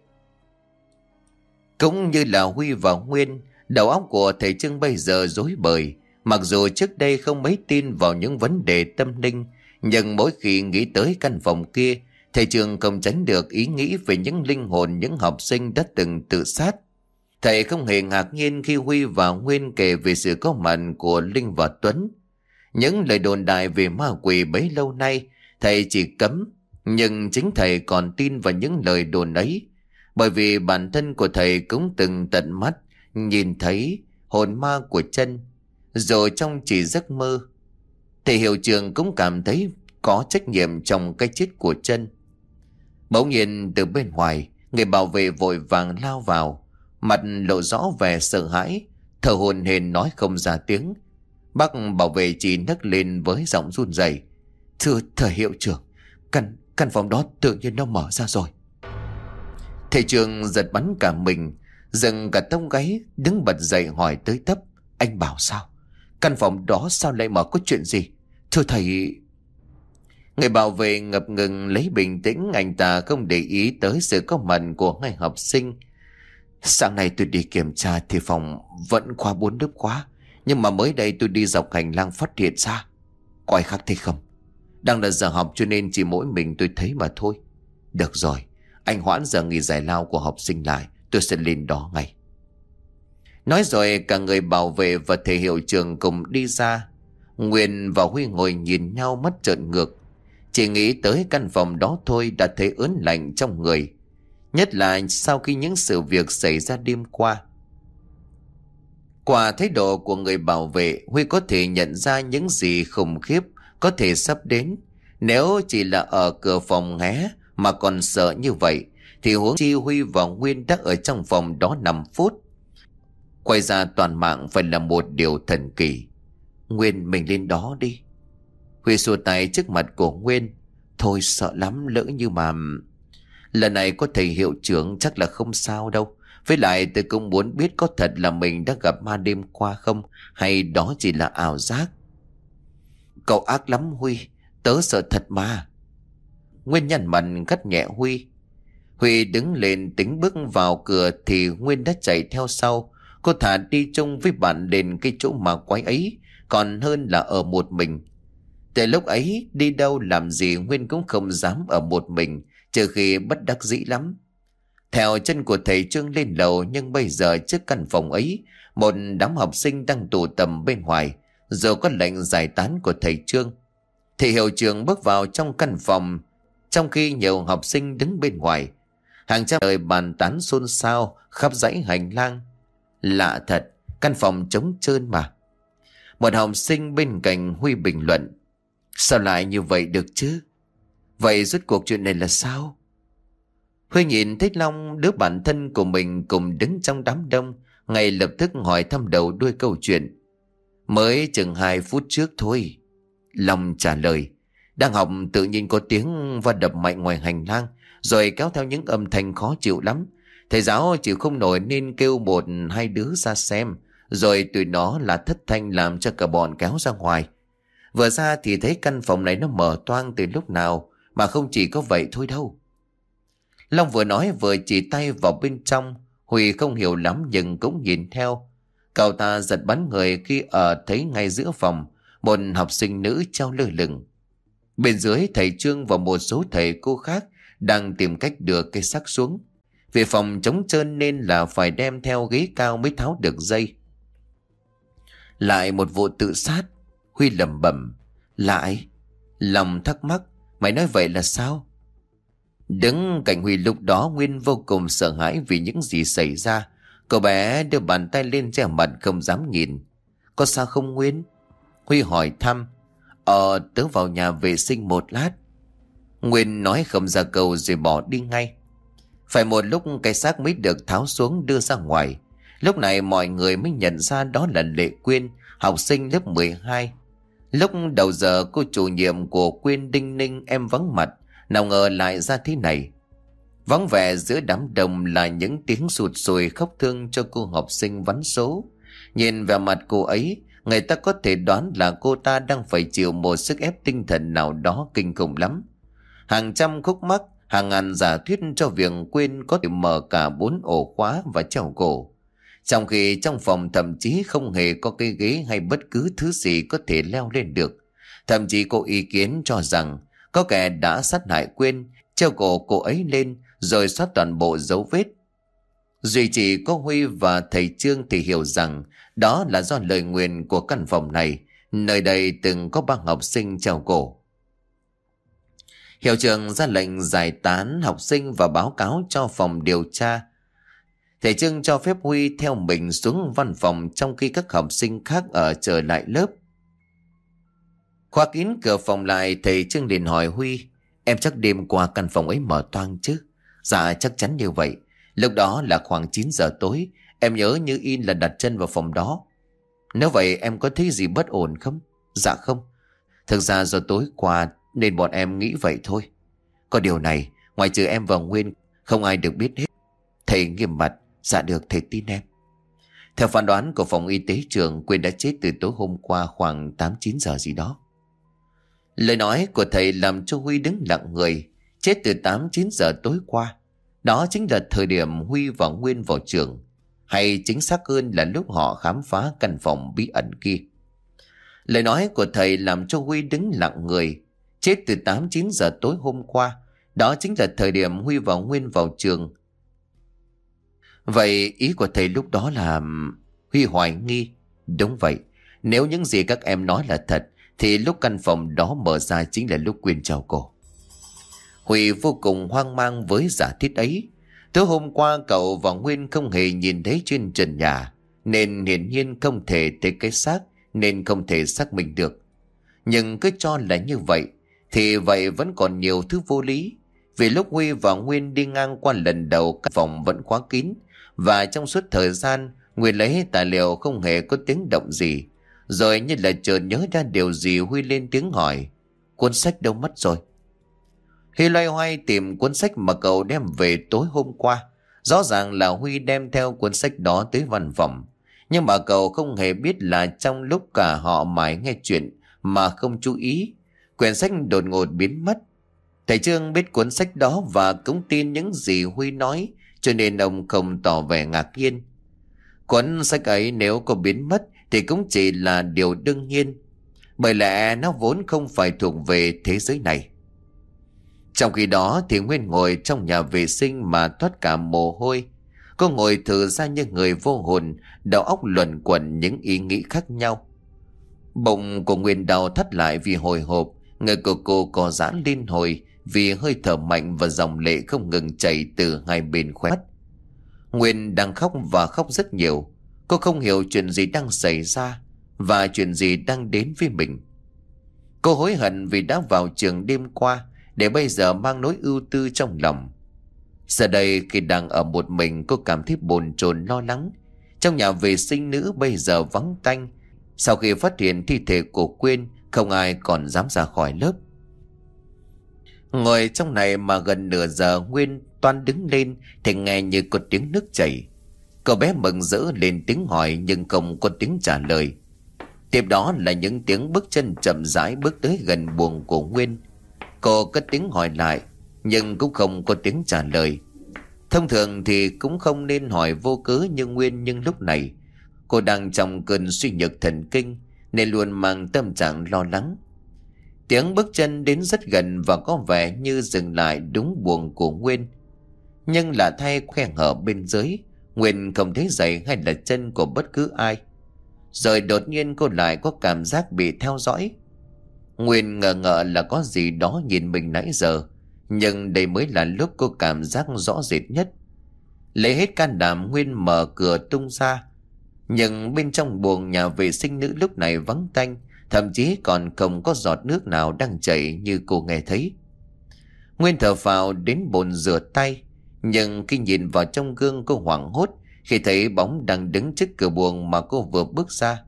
Speaker 1: Cũng như là Huy và Nguyên, đầu óc của thầy Trương bây giờ rối bời. Mặc dù trước đây không mấy tin vào những vấn đề tâm linh, nhưng mỗi khi nghĩ tới căn phòng kia, thầy Trương không tránh được ý nghĩ về những linh hồn những học sinh đã từng tự sát. Thầy không hề ngạc nhiên khi Huy và Nguyên kể về sự có mặt của Linh và Tuấn. Những lời đồn đại về ma quỷ bấy lâu nay thầy chỉ cấm, nhưng chính thầy còn tin vào những lời đồn ấy, bởi vì bản thân của thầy cũng từng tận mắt nhìn thấy hồn ma của Trân, rồi trong chỉ giấc mơ. Thầy hiệu trưởng cũng cảm thấy có trách nhiệm trong cái chết của Trân. Bỗng nhiên từ bên ngoài, người bảo vệ vội vàng lao vào, mặt lộ rõ vẻ sợ hãi, thở hổn hển nói không ra tiếng. Bác bảo vệ chỉ nấc lên với giọng run rẩy: "Thưa thầy hiệu trưởng, căn căn phòng đó tự nhiên nó mở ra rồi." Thầy Trường giật bắn cả mình, dừng cả tông gáy, đứng bật dậy hỏi tới tấp: "Anh bảo sao? Căn phòng đó sao lại mở, có chuyện gì? Thưa thầy..." Người bảo vệ ngập ngừng lấy bình tĩnh, anh ta không để ý tới sự có mặt của hai học sinh. "Sáng nay tôi đi kiểm tra thì phòng vẫn khóa bốn lớp khóa, nhưng mà mới đây tôi đi dọc hành lang phát hiện ra. Có ai khác thấy không? Đang là giờ học cho nên chỉ mỗi mình tôi thấy mà thôi." "Được rồi, anh hoãn giờ nghỉ giải lao của học sinh lại, tôi sẽ lên đó ngay." Nói rồi cả người bảo vệ và thầy hiệu trưởng cùng đi ra. Nguyên và Huy ngồi nhìn nhau mắt trợn ngược. Chỉ nghĩ tới căn phòng đó thôi đã thấy ớn lạnh trong người, nhất là sau khi những sự việc xảy ra đêm qua. Qua thái độ của người bảo vệ, Huy có thể nhận ra những gì khủng khiếp có thể sắp đến. Nếu chỉ là ở cửa phòng hé mà còn sợ như vậy, thì huống chi Huy và Nguyên đã ở trong phòng đó năm phút. Quay ra toàn mạng phải là một điều thần kỳ. "Nguyên, mình lên đó đi." Huy xua tay trước mặt của Nguyên: "Thôi sợ lắm, lỡ như mà..." "Lần này có thầy hiệu trưởng chắc là không sao đâu. Với lại tôi cũng muốn biết có thật là mình đã gặp ma đêm qua không, hay đó chỉ là ảo giác." "Cậu ác lắm Huy, tớ sợ thật mà." Nguyên nhăn mặt gắt nhẹ Huy. Huy đứng lên tính bước vào cửa thì Nguyên đã chạy theo sau. Cô thà đi chung với bạn đến cái chỗ ma quái ấy còn hơn là ở một mình. Từ lúc ấy đi đâu làm gì Nguyên cũng không dám ở một mình, trừ khi bất đắc dĩ lắm. Theo chân của thầy Trương lên lầu, nhưng bây giờ trước căn phòng ấy, một đám học sinh đang tụ tập bên ngoài, rồi có lệnh giải tán của thầy Trương. Thì hiệu trưởng bước vào trong căn phòng, trong khi nhiều học sinh đứng bên ngoài. Hàng trăm lời bàn tán xôn xao khắp dãy hành lang. Lạ thật, căn phòng trống trơn mà. Một học sinh bên cạnh Huy bình luận: sao lại như vậy được chứ? Vậy rốt cuộc chuyện này là sao? Huy nhìn thấy Long, đứa bạn thân của mình cùng đứng trong đám đông, ngay lập tức hỏi thăm đầu đuôi câu chuyện. Mới chừng hai phút trước thôi, Long trả lời. Đang học tự nhiên có tiếng va đập mạnh ngoài hành lang, rồi kéo theo những âm thanh khó chịu lắm. Thầy giáo chịu không nổi nên kêu một hai đứa ra xem, rồi tụi nó là thất thanh làm cho cả bọn kéo ra ngoài. Vừa ra thì thấy căn phòng này nó mở toang từ lúc nào, mà không chỉ có vậy thôi đâu. Long vừa nói vừa chỉ tay vào bên trong. Huy không hiểu lắm nhưng cũng nhìn theo. Cậu ta giật bắn người khi ở thấy ngay giữa phòng một học sinh nữ treo lơ lửng. Bên dưới thầy Trương và một số thầy cô khác đang tìm cách đưa cây xác xuống. Vì phòng trống trơn nên là phải đem theo ghế cao mới tháo được dây. Lại một vụ tự sát, Huy lẩm bẩm. Lại? Lòng thắc mắc, mày nói vậy là sao? Đứng cạnh Huy lúc đó, Nguyên vô cùng sợ hãi vì những gì xảy ra. Cậu bé đưa bàn tay lên che mặt không dám nhìn. Có sao không Nguyên? Huy hỏi thăm. Ờ, tớ vào nhà vệ sinh một lát. Nguyên nói không ra câu rồi bỏ đi ngay. Phải một lúc cái xác mới được tháo xuống đưa ra ngoài. Lúc này mọi người mới nhận ra đó là Lệ Quyên, học sinh lớp mười hai. Lúc đầu giờ cô chủ nhiệm của Quyên đinh ninh em vắng mặt, nào ngờ lại ra thế này. Vắng vẻ giữa đám đông là những tiếng sụt sùi khóc thương cho cô học sinh vắn số. Nhìn vẻ mặt cô ấy, người ta có thể đoán là cô ta đang phải chịu một sức ép tinh thần nào đó kinh khủng lắm. Hàng trăm khúc mắc, hàng ngàn giả thuyết cho việc Quyên có thể mở cả bốn ổ khóa và treo cổ. Trong khi trong phòng thậm chí không hề có cây ghế hay bất cứ thứ gì có thể leo lên được. Thậm chí có ý kiến cho rằng có kẻ đã sát hại Quyên, treo cổ cô ấy lên rồi xóa toàn bộ dấu vết. Duy chỉ có Huy và thầy Trương thì hiểu rằng đó là do lời nguyền của căn phòng này, nơi đây từng có ba học sinh treo cổ. Hiệu trưởng ra lệnh giải tán học sinh và báo cáo cho phòng điều tra. Thầy Trương cho phép Huy theo mình xuống văn phòng trong khi các học sinh khác ở trở lại lớp. Khóa kín cửa phòng lại, thầy Trương liền hỏi Huy: em chắc đêm qua căn phòng ấy mở toang chứ? Dạ chắc chắn như vậy. Lúc đó là khoảng chín giờ tối. Em nhớ như in là đặt chân vào phòng đó. Nếu vậy em có thấy gì bất ổn không? Dạ không. Thực ra do tối qua nên bọn em nghĩ vậy thôi. Có điều này, ngoài trừ em và Nguyên, không ai được biết hết. Thầy nghiêm mặt. Dạ được, thầy tin em. Theo phán đoán của phòng y tế trường, Quyên đã chết từ tối hôm qua khoảng tám chín giờ gì đó. Lời nói của thầy làm cho Huy đứng lặng người. Chết từ tám chín giờ tối qua. Đó chính là thời điểm Huy và Nguyên vào trường. Hay chính xác hơn là lúc họ khám phá căn phòng bí ẩn kia. Lời nói của thầy làm cho Huy đứng lặng người. Chết từ tám chín giờ tối hôm qua. Đó chính là thời điểm Huy và Nguyên vào trường. Vậy ý của thầy lúc đó là... Huy hoài nghi. Đúng vậy. Nếu những gì các em nói là thật, thì lúc căn phòng đó mở ra chính là lúc Quyên treo cổ. Huy vô cùng hoang mang với giả thiết ấy. Tối hôm qua cậu và Nguyên không hề nhìn thấy trên trần nhà, nên hiển nhiên không thể thấy cái xác, nên không thể xác minh được. Nhưng cứ cho là như vậy, thì vậy vẫn còn nhiều thứ vô lý. Vì lúc Huy và Nguyên đi ngang qua lần đầu, căn phòng vẫn khóa kín, và trong suốt thời gian Nguyên lấy tài liệu không hề có tiếng động gì. Rồi như là chợt nhớ ra điều gì, Huy lên tiếng hỏi: cuốn sách đâu mất rồi? Huy loay hoay tìm cuốn sách mà cậu đem về tối hôm qua. Rõ ràng là Huy đem theo cuốn sách đó tới văn phòng, nhưng mà cậu không hề biết là trong lúc cả họ mải nghe chuyện mà không chú ý, quyển sách đột ngột biến mất. Thầy Trương biết cuốn sách đó và cũng tin những gì Huy nói, cho nên ông không tỏ vẻ ngạc nhiên. Cuốn sách ấy nếu có biến mất thì cũng chỉ là điều đương nhiên, bởi lẽ nó vốn không phải thuộc về thế giới này. Trong khi đó thì Nguyên ngồi trong nhà vệ sinh mà thoát cả mồ hôi. Cô ngồi thử ra như người vô hồn, đầu óc luẩn quẩn những ý nghĩ khác nhau. Bụng của Nguyên đau thắt lại vì hồi hộp, Người của cô co giãn liên hồi vì hơi thở mạnh và dòng lệ không ngừng chảy từ hai bên khóe mắt. Nguyên đang khóc và khóc rất nhiều. Cô không hiểu chuyện gì đang xảy ra và chuyện gì đang đến với mình. Cô hối hận vì đã vào trường đêm qua để bây giờ mang nỗi ưu tư trong lòng. Giờ đây khi đang ở một mình, cô cảm thấy bồn chồn lo lắng. Trong nhà vệ sinh nữ bây giờ vắng tanh. Sau khi phát hiện thi thể của Quyên, không ai còn dám ra khỏi lớp. Ngồi trong này mà gần nửa giờ, Nguyên toan đứng lên thì nghe như có tiếng nước chảy. Cậu bé mừng rỡ lên tiếng hỏi nhưng không có tiếng trả lời. Tiếp đó là những tiếng bước chân chậm rãi bước tới gần buồng của Nguyên. Cô cất tiếng hỏi lại nhưng cũng không có tiếng trả lời. Thông thường thì cũng không nên hỏi vô cớ như Nguyên, nhưng lúc này cô đang trong cơn suy nhược thần kinh nên luôn mang tâm trạng lo lắng. Tiếng bước chân đến rất gần và có vẻ như dừng lại đúng buồng của Nguyên. Nhưng lạ thay, khe hở bên dưới, Nguyên không thấy giày hay là chân của bất cứ ai. Rồi đột nhiên cô lại có cảm giác bị theo dõi. Nguyên ngờ ngợ là có gì đó nhìn mình nãy giờ, nhưng đây mới là lúc cô cảm giác rõ rệt nhất. Lấy hết can đảm, Nguyên mở cửa tung ra. Nhưng bên trong buồng nhà vệ sinh nữ lúc này vắng tanh, thậm chí còn không có giọt nước nào đang chảy như cô nghe thấy. Nguyên thở phào đến bồn rửa tay, nhưng khi nhìn vào trong gương cô hoảng hốt khi thấy bóng đang đứng trước cửa buồng mà cô vừa bước ra.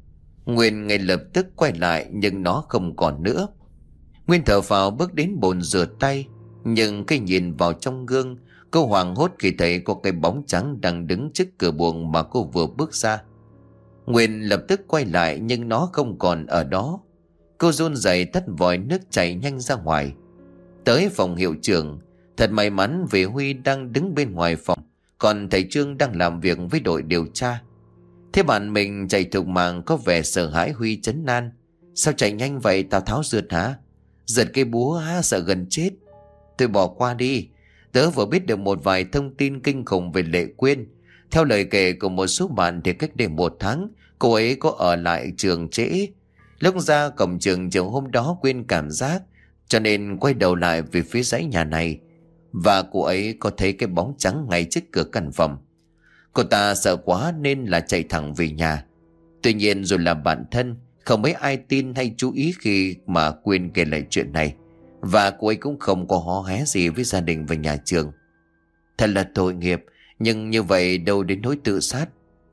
Speaker 1: Nguyên ngay lập tức quay lại nhưng nó không còn nữa. Nguyên thở phào bước đến bồn rửa tay, nhưng khi nhìn vào trong gương, cô hoảng hốt khi thấy có cái bóng trắng đang đứng trước cửa buồng mà cô vừa bước ra. Nguyên lập tức quay lại nhưng nó không còn ở đó. Cô run rẩy tắt vòi nước chảy nhanh ra ngoài. Tới phòng hiệu trưởng, thật may mắn vì Huy đang đứng bên ngoài phòng, còn thầy Trương đang làm việc với đội điều tra. Thế bạn mình chạy thục mạng có vẻ sợ hãi. Huy trấn nan: "Sao chạy nhanh vậy Tào Tháo rượt hả? Giật cây búa hả? Sợ gần chết." "Tôi bỏ qua đi. Tớ vừa biết được một vài thông tin kinh khủng về Lệ Quyên. Theo lời kể của một số bạn thì cách đây một tháng cô ấy có ở lại trường trễ. Lúc ra cổng trường chiều hôm đó quên cảm giác, cho nên quay đầu lại về phía dãy nhà này, và cô ấy có thấy cái bóng trắng ngay trước cửa căn phòng. Cô ta sợ quá nên là chạy thẳng về nhà. Tuy nhiên rồi là bạn thân, không mấy ai tin hay chú ý khi mà Quyên kể lại chuyện này, và cô ấy cũng không có hó hé gì với gia đình và nhà trường. Thật là tội nghiệp, nhưng như vậy đâu đến nỗi tự sát."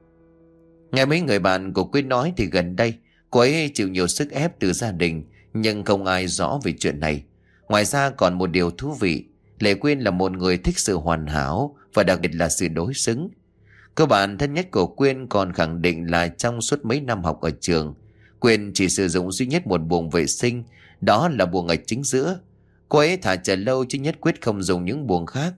Speaker 1: Nghe mấy người bạn của Quyên nói thì gần đây cô ấy chịu nhiều sức ép từ gia đình, nhưng không ai rõ về chuyện này. Ngoài ra còn một điều thú vị, Lệ Quyên là một người thích sự hoàn hảo và đặc biệt là sự đối xứng. Cô bạn thân nhất của Quyên còn khẳng định là trong suốt mấy năm học ở trường, Quyên chỉ sử dụng duy nhất một buồng vệ sinh, đó là buồng ở chính giữa. Cô ấy thả chờ lâu chứ nhất quyết không dùng những buồng khác.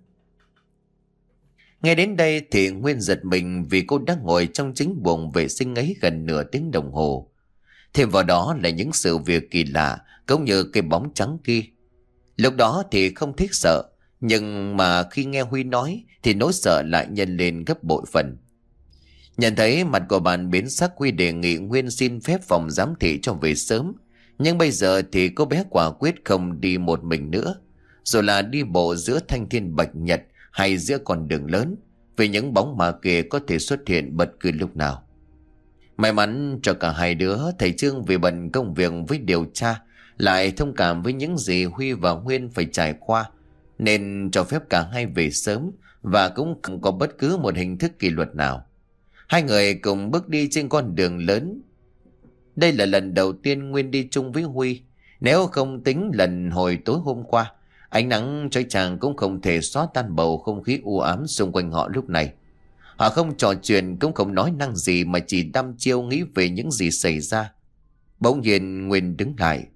Speaker 1: Nghe đến đây thì Nguyên giật mình vì cô đang ngồi trong chính buồng vệ sinh ấy gần nửa tiếng đồng hồ. Thêm vào đó là những sự việc kỳ lạ cũng như cái bóng trắng kia. Lúc đó thì không thích sợ, nhưng mà khi nghe Huy nói thì nỗi sợ lại nhân lên gấp bội phần. Nhận thấy mặt của bạn biến sắc, Huy đề nghị Nguyên xin phép phòng giám thị cho về sớm. Nhưng bây giờ thì cô bé quả quyết không đi một mình nữa, rồi là đi bộ giữa thanh thiên bạch nhật hay giữa con đường lớn, vì những bóng ma kia có thể xuất hiện bất cứ lúc nào. May mắn cho cả hai đứa, thầy Trương vì bận công việc với điều tra lại thông cảm với những gì Huy và Nguyên phải trải qua, nên cho phép cả hai về sớm và cũng không có bất cứ một hình thức kỷ luật nào. Hai người cùng bước đi trên con đường lớn. Đây là lần đầu tiên Nguyên đi chung với Huy, nếu không tính lần hồi tối hôm qua. Ánh nắng chói chang cũng không thể xóa tan bầu không khí u ám xung quanh họ lúc này. Họ không trò chuyện cũng không nói năng gì mà chỉ đăm chiêu nghĩ về những gì xảy ra. Bỗng nhiên Nguyên đứng lại.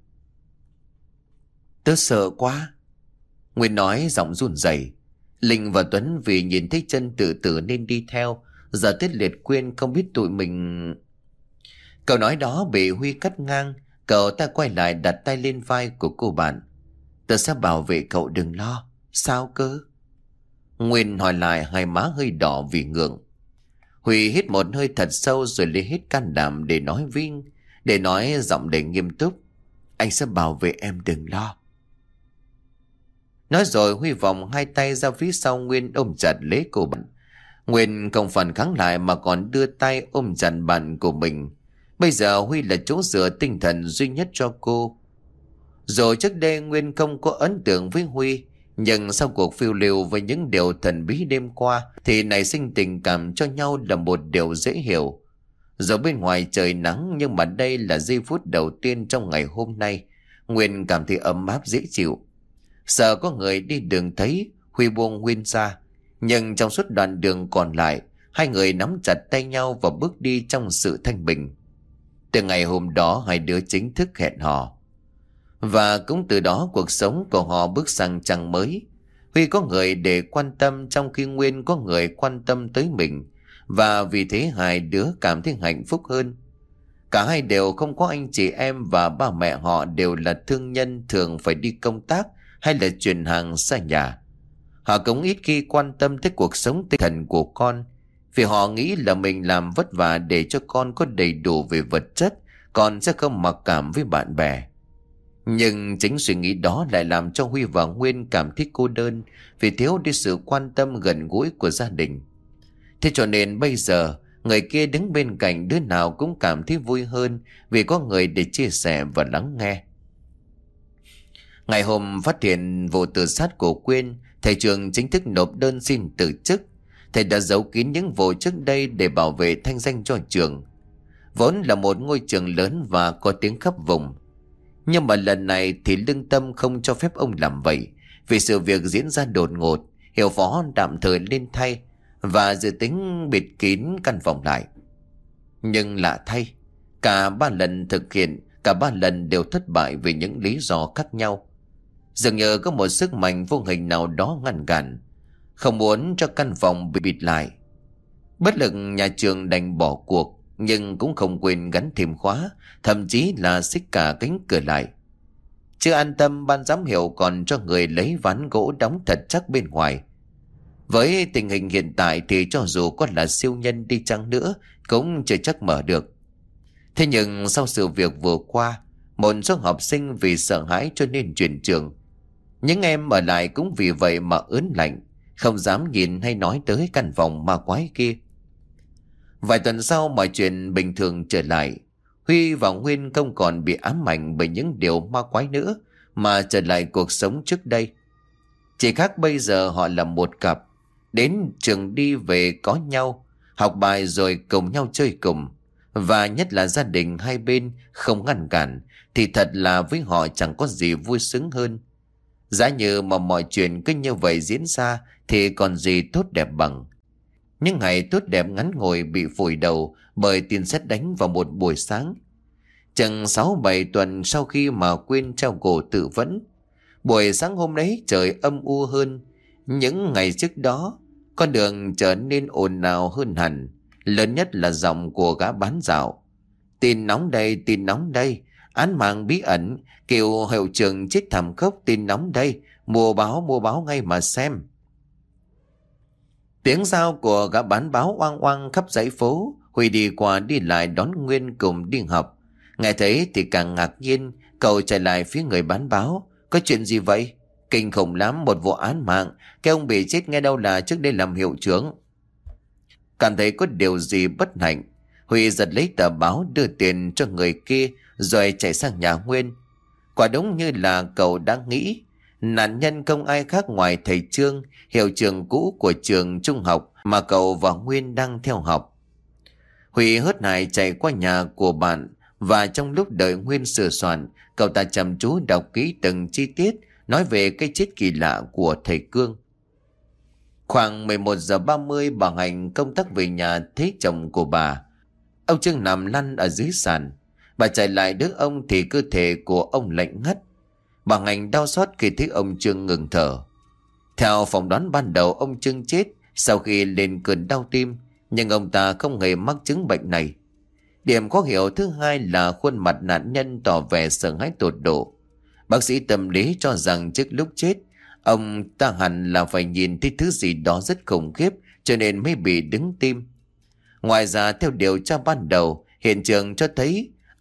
Speaker 1: "Tớ sợ quá." Nguyên nói giọng run rẩy. Linh và Tuấn vì nhìn thấy chân tự tử nên đi theo. Giờ Tiết Liệt Quyên không biết tụi mình... Câu nói đó bị Huy cắt ngang. Cậu ta quay lại đặt tay lên vai của cô bạn. "Tớ sẽ bảo vệ cậu, đừng lo." "Sao cơ?" Nguyên hỏi lại, hai má hơi đỏ vì ngượng. Huy hít một hơi thật sâu rồi lấy hết can đảm để nói vinh, để nói giọng đầy nghiêm túc. Anh sẽ bảo vệ em, đừng lo. Nói rồi Huy vòng hai tay ra phía sau Nguyên, ôm chặt lấy cô bạn. Nguyên không phản kháng lại mà còn đưa tay ôm chặt bạn của mình. Bây giờ Huy là chỗ dựa tinh thần duy nhất cho cô. Rồi trước đây Nguyên không có ấn tượng với Huy, nhưng sau cuộc phiêu lưu với những điều thần bí đêm qua thì nảy sinh tình cảm cho nhau là một điều dễ hiểu. Giờ bên ngoài trời nắng, nhưng mà đây là giây phút đầu tiên trong ngày hôm nay Nguyên cảm thấy ấm áp dễ chịu. Sợ có người đi đường thấy, Huy buông Nguyên ra, nhưng trong suốt đoạn đường còn lại, hai người nắm chặt tay nhau và bước đi trong sự thanh bình. Từ ngày hôm đó hai đứa chính thức hẹn hò. Và cũng từ đó cuộc sống của họ bước sang trang mới. Huy có người để quan tâm, trong khi Nguyên có người quan tâm tới mình. Và vì thế hai đứa cảm thấy hạnh phúc hơn. Cả hai đều không có anh chị em, và ba mẹ họ đều là thương nhân thường phải đi công tác hay là chuyển hàng xa nhà. Họ cũng ít khi quan tâm tới cuộc sống tinh thần của con, vì họ nghĩ là mình làm vất vả để cho con có đầy đủ về vật chất, con sẽ không mặc cảm với bạn bè. Nhưng chính suy nghĩ đó lại làm cho Huy và Nguyên cảm thấy cô đơn, vì thiếu đi sự quan tâm gần gũi của gia đình. Thế cho nên bây giờ người kia đứng bên cạnh đứa nào cũng cảm thấy vui hơn, vì có người để chia sẻ và lắng nghe. Ngày hôm phát hiện vụ tự sát của Quyên, thầy trường chính thức nộp đơn xin từ chức. Thầy đã giấu kín những vụ trước đây để bảo vệ thanh danh cho trường. Vốn là một ngôi trường lớn và có tiếng khắp vùng, nhưng mà lần này thì lương tâm không cho phép ông làm vậy. Vì sự việc diễn ra đột ngột, hiệu phó tạm thời lên thay và dự tính bịt kín căn phòng lại. Nhưng lạ thay, cả ba lần thực hiện, cả ba lần đều thất bại vì những lý do khác nhau. Dường như có một sức mạnh vô hình nào đó ngăn cản, không muốn cho căn phòng bị bịt lại. Bất lực, nhà trường đành bỏ cuộc, nhưng cũng không quên gắn thêm khóa, thậm chí là xích cả cánh cửa lại. Chưa an tâm, ban giám hiệu còn cho người lấy ván gỗ đóng thật chắc bên ngoài. Với tình hình hiện tại thì cho dù có là siêu nhân đi chăng nữa cũng chưa chắc mở được. Thế nhưng sau sự việc vừa qua, một số học sinh vì sợ hãi cho nên chuyển trường. Những em ở lại cũng vì vậy mà ớn lạnh, không dám nhìn hay nói tới căn phòng ma quái kia. Vài tuần sau mọi chuyện bình thường trở lại. Huy và Nguyên không còn bị ám ảnh bởi những điều ma quái nữa, mà trở lại cuộc sống trước đây. Chỉ khác bây giờ họ là một cặp, đến trường đi về có nhau, học bài rồi cùng nhau chơi cùng. Và nhất là gia đình hai bên không ngăn cản, thì thật là với họ chẳng có gì vui sướng hơn. Giá như mà mọi chuyện cứ như vậy diễn ra thì còn gì tốt đẹp bằng. Những ngày tốt đẹp ngắn ngủi bị vùi đầu bởi tin sét đánh vào một buổi sáng. Chừng sáu bảy tuần sau khi mà Quyên treo cổ tự vẫn, buổi sáng hôm đấy trời âm u hơn những ngày trước đó. Con đường trở nên ồn ào hơn hẳn, lớn nhất là giọng của gã bán dạo. Tin nóng đây, tin nóng đây, án mạng bí ẩn, kiểu hiệu trưởng chết thảm khốc, tin nóng đây, mua báo mua báo ngay mà xem. Tiếng giao của gã bán báo oang oang khắp dãy phố. Huy đi qua đi lại đón Nguyên cùng đi học. Nghe thấy thì càng ngạc nhiên, cậu chạy lại phía người bán báo. Có chuyện gì vậy? Kinh khủng lắm, một vụ án mạng. Cái ông bị chết nghe đâu là trước đây làm hiệu trưởng. Cảm thấy có điều gì bất hạnh, Huy giật lấy tờ báo đưa tiền cho người kia rồi chạy sang nhà Nguyên. Quả đúng như là cậu đã nghĩ, nạn nhân không ai khác ngoài thầy Trương, hiệu trưởng cũ của trường trung học mà cậu và Nguyên đang theo học. Huy hớt hải chạy qua nhà của bạn, và trong lúc đợi Nguyên sửa soạn, cậu ta chăm chú đọc kỹ từng chi tiết nói về cái chết kỳ lạ của thầy Cương. Khoảng mười một giờ ba mươi, bà Hạnh công tác về nhà thấy chồng của bà. Ông Trương nằm lăn ở dưới sàn. Bà chạy lại đỡ ông thì cơ thể của ông lạnh ngắt. Bà Hạnh đau xót khi thấy ông Trương ngừng thở. Theo phỏng đoán ban đầu, ông Trương chết sau khi lên cơn đau tim, nhưng ông ta không hề mắc chứng bệnh này. Điểm khó hiểu thứ hai là khuôn mặt nạn nhân tỏ vẻ sợ hãi tột độ. Bác sĩ tâm lý cho rằng trước lúc chết, ông ta hẳn là phải nhìn thấy thứ gì đó rất khủng khiếp cho nên mới bị đứng tim. Ngoài ra, theo điều tra ban đầu, hiện trường cho thấy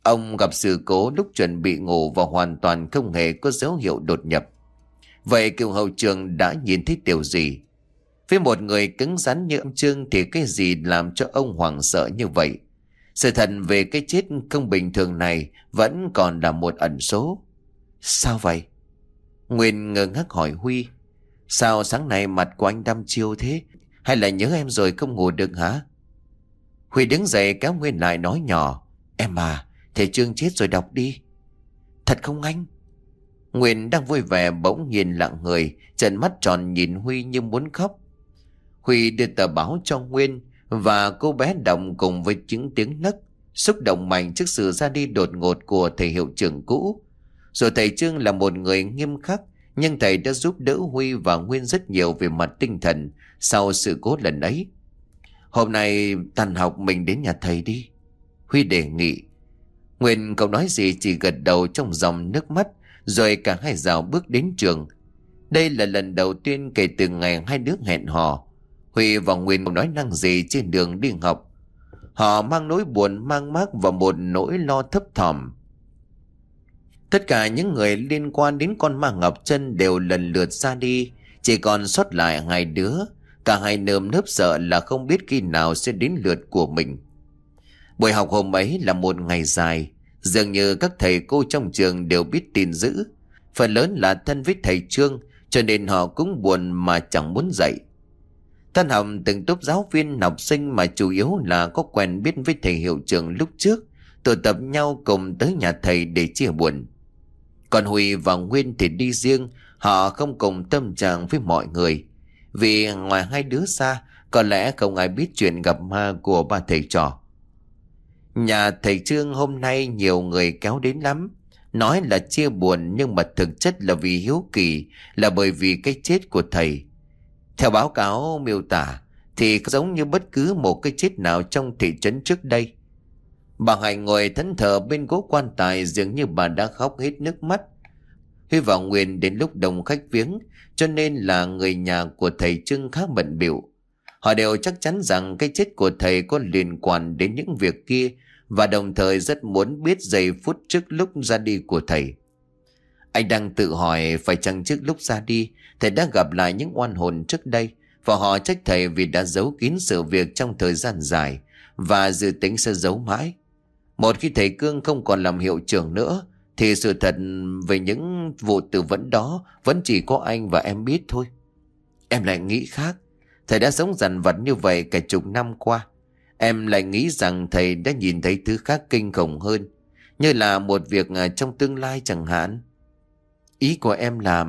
Speaker 1: Ông gặp sự cố lúc chuẩn bị ngủ và hoàn toàn không hề có dấu hiệu đột nhập. Vậy cựu hậu trường đã nhìn thấy điều gì? Với một người cứng rắn như ông Trương thì cái gì làm cho ông hoảng sợ như vậy? Sự thật về cái chết không bình thường này vẫn còn là một ẩn số. Sao vậy? Nguyên ngơ ngác hỏi Huy. Sao sáng nay mặt của anh đăm chiêu thế? Hay là nhớ em rồi không ngủ được hả? Huy đứng dậy kéo Nguyên lại nói nhỏ. Em à, thầy Trương chết rồi, đọc đi. Thật không anh? Nguyên đang vui vẻ bỗng nhìn lặng người, trợn mắt tròn nhìn Huy như muốn khóc. Huy đưa tờ báo cho Nguyên và cô bé đọc cùng với những tiếng nấc, xúc động mạnh trước sự ra đi đột ngột của thầy hiệu trưởng cũ. Rồi thầy Trương là một người nghiêm khắc, nhưng thầy đã giúp đỡ Huy và Nguyên rất nhiều về mặt tinh thần sau sự cố lần ấy. Hôm nay tan học mình đến nhà thầy đi, Huy đề nghị. Nguyên không nói gì, chỉ gật đầu trong dòng nước mắt, rồi cả hai dạo bước đến trường. Đây là lần đầu tiên kể từ ngày hai đứa hẹn hò. Huy và Nguyên không nói năng gì trên đường đi học. Họ mang nỗi buồn mang mác và một nỗi lo thấp thỏm. Tất cả những người liên quan đến con ma Ngọc Trân đều lần lượt ra đi, chỉ còn sót lại hai đứa. Cả hai nơm nớp sợ là không biết khi nào sẽ đến lượt của mình. Buổi học hôm ấy là một ngày dài. Dường như các thầy cô trong trường đều biết tin dữ. Phần lớn là thân với thầy Trương, cho nên họ cũng buồn mà chẳng muốn dạy. Tan học từng tốp giáo viên học sinh mà chủ yếu là có quen biết với thầy hiệu trưởng lúc trước, tụ tập nhau cùng tới nhà thầy để chia buồn. Còn Huy và Nguyên thì đi riêng, họ không cùng tâm trạng với mọi người. Vì ngoài hai đứa xa, có lẽ không ai biết chuyện gặp ma của ba thầy trò. Nhà thầy Trương hôm nay nhiều người kéo đến lắm. Nói là chia buồn nhưng mà thực chất là vì hiếu kỳ, là bởi vì cái chết của thầy. Theo báo cáo miêu tả thì giống như bất cứ một cái chết nào trong thị trấn trước đây. Bà Hạnh ngồi thẫn thờ bên gỗ quan tài, dường như bà đã khóc hết nước mắt. Huy và Nguyên đến lúc đông khách viếng, cho nên là người nhà của thầy Trương khá bận bịu. Họ đều chắc chắn rằng cái chết của thầy có liên quan đến những việc kia, và đồng thời rất muốn biết giây phút trước lúc ra đi của thầy. Anh đang tự hỏi phải chăng trước lúc ra đi thầy đã gặp lại những oan hồn trước đây, và họ trách thầy vì đã giấu kín sự việc trong thời gian dài và dự tính sẽ giấu mãi. Một khi thầy Cương không còn làm hiệu trưởng nữa thì sự thật về những vụ tự vấn đó vẫn chỉ có anh và em biết thôi. Em lại nghĩ khác. Thầy đã sống dằn vặt như vậy cả chục năm qua. Em lại nghĩ rằng thầy đã nhìn thấy thứ khác kinh khủng hơn, như là một việc trong tương lai chẳng hạn. Ý của em là...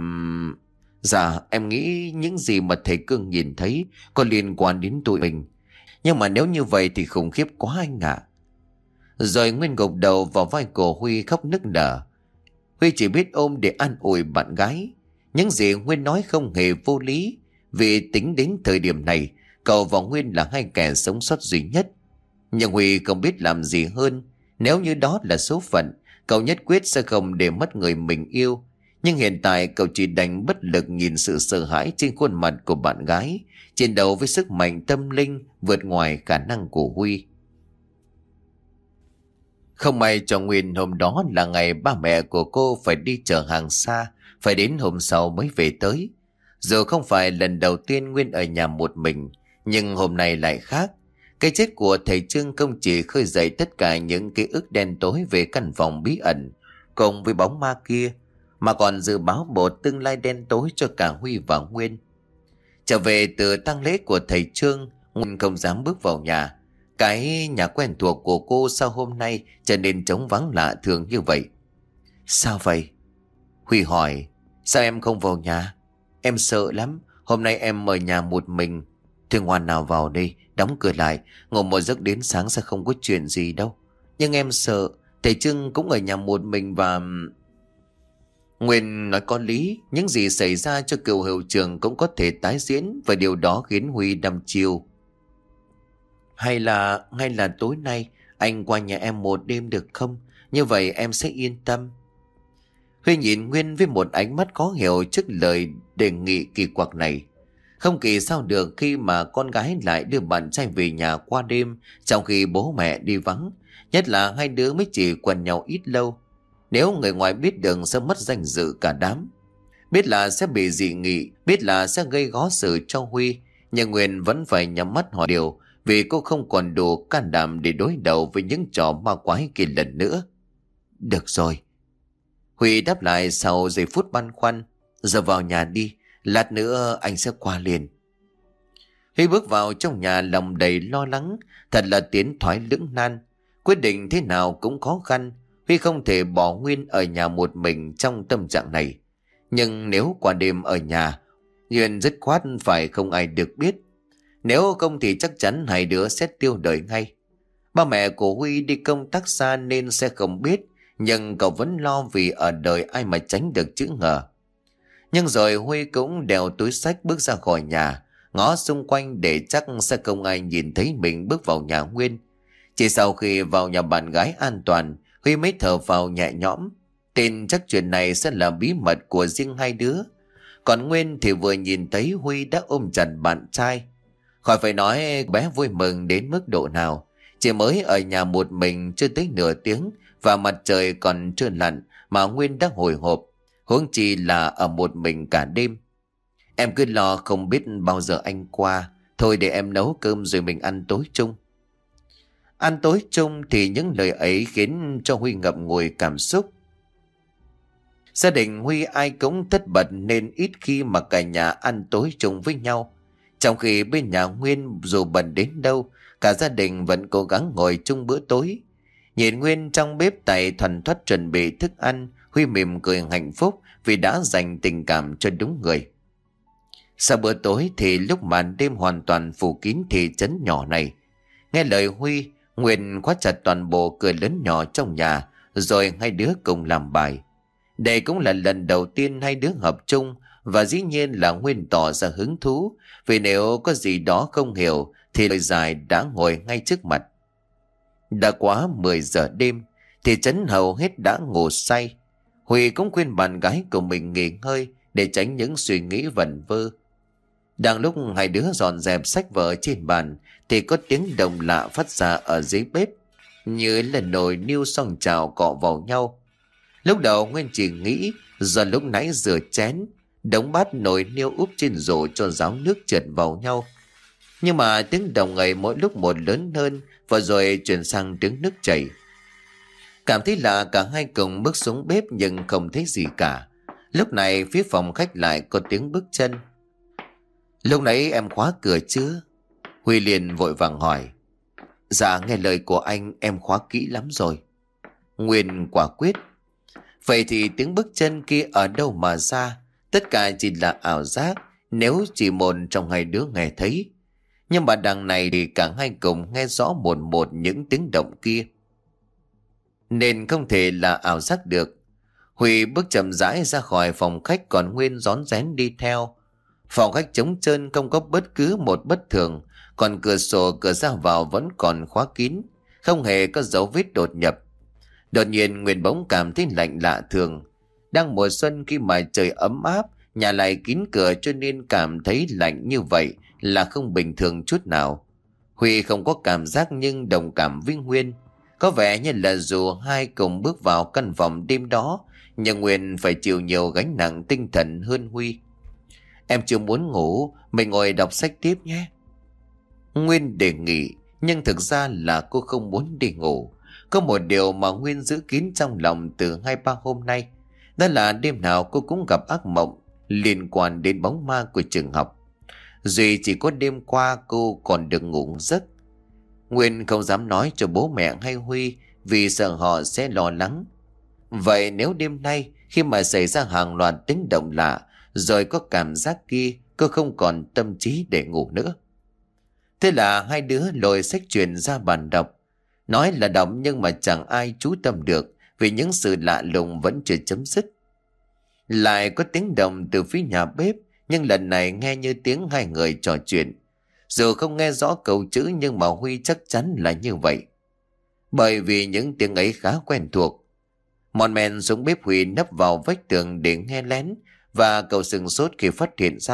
Speaker 1: Dạ, em nghĩ những gì mà thầy Cương nhìn thấy có liên quan đến tụi mình. Nhưng mà nếu như vậy thì khủng khiếp quá anh ạ. Rồi Nguyên gục đầu vào vai của Huy khóc nức nở. Huy chỉ biết ôm để an ủi bạn gái. Những gì Nguyên nói không hề vô lý, vì tính đến thời điểm này cậu và Nguyên là hai kẻ sống sót duy nhất. Nhưng Huy không biết làm gì hơn. Nếu như đó là số phận, cậu nhất quyết sẽ không để mất người mình yêu. Nhưng hiện tại cậu chỉ đành bất lực nhìn sự sợ hãi trên khuôn mặt của bạn gái, chiến đấu với sức mạnh tâm linh vượt ngoài khả năng của Huy. Không may cho Nguyên, hôm đó là ngày ba mẹ của cô phải đi chở hàng xa, phải đến hôm sau mới về tới. Dù không phải lần đầu tiên Nguyên ở nhà một mình, nhưng hôm nay lại khác. Cái chết của thầy Trương không chỉ khơi dậy tất cả những ký ức đen tối về căn phòng bí ẩn cùng với bóng ma kia, mà còn dự báo một tương lai đen tối cho cả Huy và Nguyên. Trở về từ tang lễ của thầy Trương, Nguyên không dám bước vào nhà. Cái nhà quen thuộc của cô sau hôm nay trở nên trống vắng lạ thường như vậy. Sao vậy? Huy hỏi. Sao em không vào nhà? Em sợ lắm. Hôm nay em ở nhà một mình. Thôi ngoan nào vào đây, đóng cửa lại, ngủ một giấc đến sáng sẽ không có chuyện gì đâu. Nhưng em sợ, thầy Trương cũng ở nhà một mình và... Nguyên nói có lý, những gì xảy ra cho cựu hiệu trưởng cũng có thể tái diễn, và điều đó khiến Huy đăm chiêu. Hay là, hay là tối nay anh qua nhà em một đêm được không? Như vậy em sẽ yên tâm. Huy nhìn Nguyên với một ánh mắt khó hiểu trước lời đề nghị kỳ quặc này. Không kỳ sao được khi mà con gái lại đưa bạn trai về nhà qua đêm trong khi bố mẹ đi vắng. Nhất là hai đứa mới chỉ quen nhau ít lâu. Nếu người ngoài biết được sẽ mất danh dự cả đám. Biết là sẽ bị dị nghị, biết là sẽ gây gó sự cho Huy, nhưng Nguyên vẫn phải nhắm mắt hỏi điều, vì cô không còn đủ can đảm để đối đầu với những trò ma quái kia lần nữa. Được rồi. Huy đáp lại sau giây phút băn khoăn. Giờ vào nhà đi, lát nữa anh sẽ qua liền. Huy bước vào trong nhà lòng đầy lo lắng, thật là tiến thoái lưỡng nan. Quyết định thế nào cũng khó khăn, Huy không thể bỏ Nguyên ở nhà một mình trong tâm trạng này. Nhưng nếu qua đêm ở nhà, Nguyên dứt khoát phải không ai được biết. Nếu không thì chắc chắn hai đứa sẽ tiêu đời ngay. Ba mẹ của Huy đi công tác xa nên sẽ không biết, nhưng cậu vẫn lo vì ở đời ai mà tránh được chữ ngờ. Nhưng rồi Huy cũng đeo túi xách bước ra khỏi nhà, ngó xung quanh để chắc sẽ không ai nhìn thấy mình bước vào nhà Nguyên. Chỉ sau khi vào nhà bạn gái an toàn, Huy mới thở vào nhẹ nhõm. Tin chắc chuyện này sẽ là bí mật của riêng hai đứa. Còn Nguyên thì vừa nhìn thấy Huy đã ôm chặt bạn trai. Khỏi phải nói bé vui mừng đến mức độ nào. Chỉ mới ở nhà một mình chưa tới nửa tiếng và mặt trời còn chưa lặn mà Nguyên đã hồi hộp, huống chi là ở một mình cả đêm. Em cứ lo không biết bao giờ anh qua, thôi để em nấu cơm rồi mình ăn tối chung. Ăn tối chung thì những lời ấy khiến cho Huy ngậm ngùi cảm xúc. Gia đình Huy ai cũng tất bật nên ít khi mà cả nhà ăn tối chung với nhau. Trong khi bên nhà Nguyên dù bận đến đâu, cả gia đình vẫn cố gắng ngồi chung bữa tối. Nhìn Nguyên trong bếp tay thoăn thoắt chuẩn bị thức ăn, Huy mỉm cười hạnh phúc vì đã dành tình cảm cho đúng người. Sau bữa tối thì lúc màn đêm hoàn toàn phủ kín thị trấn nhỏ này, nghe lời Huy, Nguyên khóa chặt toàn bộ cửa lớn nhỏ trong nhà, rồi hai đứa cùng làm bài. Đây cũng là lần đầu tiên hai đứa hợp chung, và dĩ nhiên là Nguyên tỏ ra hứng thú, vì nếu có gì đó không hiểu thì lời giải đã ngồi ngay trước mặt. Đã quá mười giờ đêm, thị trấn hầu hết đã ngủ say. Huy cũng khuyên bạn gái của mình nghỉ ngơi để tránh những suy nghĩ vẩn vơ. Đang lúc hai đứa dọn dẹp sách vở trên bàn thì có tiếng động lạ phát ra ở dưới bếp, như là nồi niêu xoong chảo cọ vào nhau. Lúc đầu Nguyên chỉ nghĩ do lúc nãy rửa chén, đống bát nồi niêu úp trên rổ cho ráo nước trượt vào nhau. Nhưng mà tiếng động ấy mỗi lúc một lớn hơn, và rồi chuyển sang tiếng nước chảy. Cảm thấy lạ, cả hai cùng bước xuống bếp nhưng không thấy gì cả. Lúc này phía phòng khách lại có tiếng bước chân. Lúc nãy em khóa cửa chưa? Huy liền vội vàng hỏi. Dạ nghe lời của anh em khóa kỹ lắm rồi. Nguyên quả quyết. Vậy thì tiếng bước chân kia ở đâu mà ra? Tất cả chỉ là ảo giác nếu chỉ một trong hai đứa nghe thấy. Nhưng mà đằng này thì cả hai cùng nghe rõ một một những tiếng động kia, nên không thể là ảo giác được. Huy bước chậm rãi ra khỏi phòng khách, còn Nguyên rón rén đi theo. Phòng khách trống trơn, không có bất cứ một bất thường, còn cửa sổ cửa ra vào vẫn còn khóa kín, không hề có dấu vết đột nhập. Đột nhiên Nguyên bỗng cảm thấy lạnh lạ thường. Đang mùa xuân khi mà trời ấm áp, nhà lại kín cửa cho nên cảm thấy lạnh như vậy là không bình thường chút nào. Huy không có cảm giác nhưng đồng cảm với Nguyên. Có vẻ như là dù hai cùng bước vào căn phòng đêm đó, nhưng Nguyên phải chịu nhiều gánh nặng tinh thần hơn Huy. Em chưa muốn ngủ, mình ngồi đọc sách tiếp nhé. Nguyên đề nghị, nhưng thực ra là cô không muốn đi ngủ. Có một điều mà Nguyên giữ kín trong lòng từ hai ba hôm nay, đó là đêm nào cô cũng gặp ác mộng liên quan đến bóng ma của trường học. Duy chỉ có đêm qua cô còn được ngủ giấc. Nguyên không dám nói cho bố mẹ hay Huy vì sợ họ sẽ lo lắng. Vậy nếu đêm nay khi mà xảy ra hàng loạt tiếng động lạ rồi có cảm giác kia, cô không còn tâm trí để ngủ nữa. Thế là hai đứa lôi sách truyện ra bàn đọc. Nói là đọc nhưng mà chẳng ai chú tâm được vì những sự lạ lùng vẫn chưa chấm dứt. Lại có tiếng động từ phía nhà bếp, nhưng lần này nghe như tiếng hai người trò chuyện. Dù không nghe rõ câu chữ nhưng mà Huy chắc chắn là như vậy, bởi vì những tiếng ấy khá quen thuộc. Mòn men xuống bếp, Huy nấp vào vách tường để nghe lén, và cậu sừng sốt khi phát hiện ra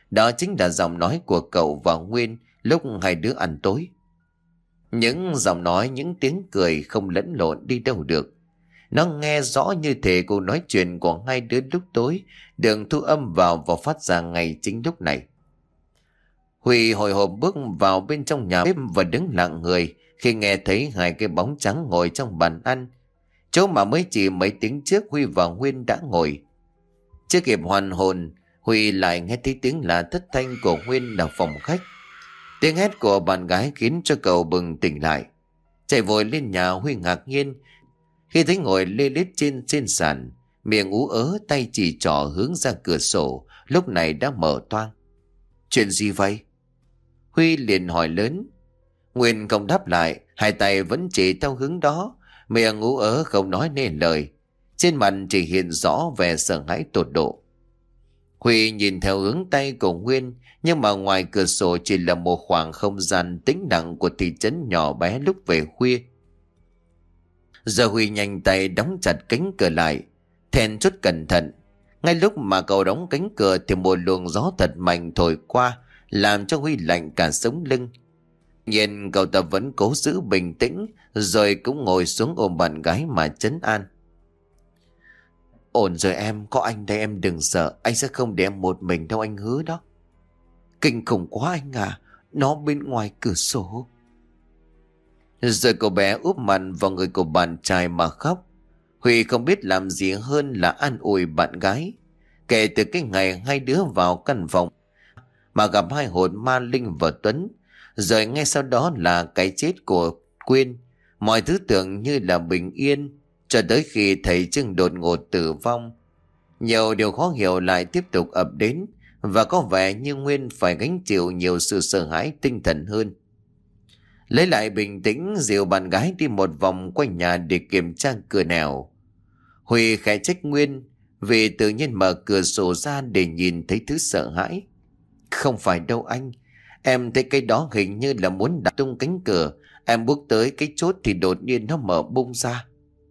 Speaker 1: Đó chính là giọng nói của cậu và Nguyên lúc hai đứa ăn tối. Những giọng nói, những tiếng cười không lẫn lộn đi đâu được. Nó nghe rõ như thể cuộc nói chuyện của hai đứa lúc tối được thu âm vào và phát ra ngay chính lúc này. Huy hồi hộp bước vào bên trong nhà bếp và đứng lặng người khi nghe thấy hai cái bóng trắng ngồi trong bàn ăn, chỗ mà mới chỉ mấy tiếng trước Huy và Nguyên đã ngồi. Chưa kịp hoàn hồn, Huy lại nghe thấy tiếng lạ thất thanh của Nguyên ở phòng khách. Tiếng hét của bạn gái khiến cho cậu bừng tỉnh lại. Chạy vội lên nhà, Huy ngạc nhiên khi thấy ngồi lê lết trên trên sàn, miệng ú ớ, tay chỉ trỏ hướng ra cửa sổ lúc này đã mở toang. Chuyện gì vậy? Huy liền hỏi lớn. Nguyên không đáp lại, hai tay vẫn chỉ theo hướng đó, miệng ú ớ không nói nên lời, trên mặt chỉ hiện rõ vẻ sợ hãi tột độ. Huy nhìn theo hướng tay của Nguyên, nhưng mà ngoài cửa sổ chỉ là một khoảng không gian tĩnh lặng của thị trấn nhỏ bé lúc về khuya. Giờ Huy nhanh tay đóng chặt cánh cửa lại, then chốt cẩn thận. Ngay lúc mà cậu đóng cánh cửa thì một luồng gió thật mạnh thổi qua, làm cho Huy lạnh cả sống lưng. Nhưng cậu ta vẫn cố giữ bình tĩnh, rồi cũng ngồi xuống ôm bạn gái mà trấn an. Ổn rồi em, có anh đây em đừng sợ, anh sẽ không để em một mình đâu, anh hứa đó. Kinh khủng quá anh à, nó bên ngoài cửa sổ. Rồi cô bé úp mặt vào người của bạn trai mà khóc. Huy không biết làm gì hơn là an ủi bạn gái. Kể từ cái ngày hai đứa vào căn phòng mà gặp hai hồn ma Linh và Tuấn, rồi ngay sau đó là cái chết của Quyên, mọi thứ tưởng như là bình yên cho tới khi thầy Trưng đột ngột tử vong. Nhiều điều khó hiểu lại tiếp tục ập đến, và có vẻ như Nguyên phải gánh chịu nhiều sự sợ hãi tinh thần hơn. Lấy lại bình tĩnh, dìu bạn gái đi một vòng quanh nhà để kiểm tra cửa nẻo. Huy khẽ trách Nguyên vì tự nhiên mở cửa sổ ra để nhìn thấy thứ sợ hãi. Không phải đâu anh, em thấy cái đó hình như là muốn đạp tung cánh cửa. Em bước tới cái chốt thì đột nhiên nó mở bung ra.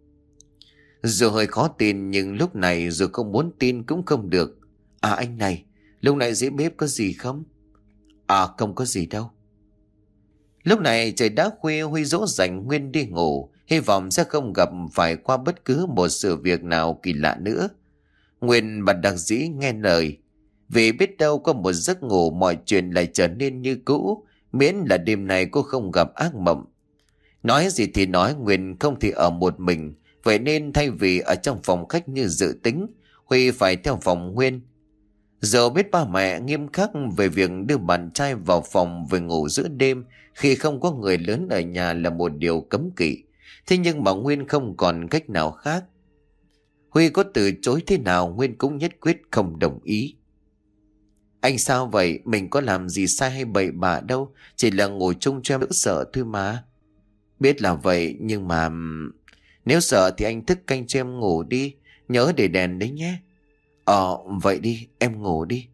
Speaker 1: Dù hơi khó tin nhưng lúc này dù không muốn tin cũng không được. À anh này, lúc nãy dưới bếp có gì không? À không có gì đâu. Lúc này trời đã khuya, Huy dỗ dành Nguyên đi ngủ, hy vọng sẽ không gặp phải qua bất cứ một sự việc nào kỳ lạ nữa. Nguyên bật đặc dĩ nghe lời, vì biết đâu có một giấc ngủ mọi chuyện lại trở nên như cũ, miễn là đêm này cô không gặp ác mộng. Nói gì thì nói, Nguyên không thể ở một mình, vậy nên thay vì ở trong phòng khách như dự tính, Huy phải theo phòng Nguyên. Dẫu biết ba mẹ nghiêm khắc về việc đưa bạn trai vào phòng về ngủ giữa đêm khi không có người lớn ở nhà là một điều cấm kỵ, thế nhưng mà Nguyên không còn cách nào khác. Huy có từ chối thế nào Nguyên cũng nhất quyết không đồng ý. Anh sao vậy? Mình có làm gì sai hay bậy bạ đâu, chỉ là ngồi chung cho em đỡ sợ thôi mà. Biết là vậy nhưng mà nếu sợ thì anh thức canh cho em ngủ đi, nhớ để đèn đấy nhé. Ờ vậy đi, em ngủ đi.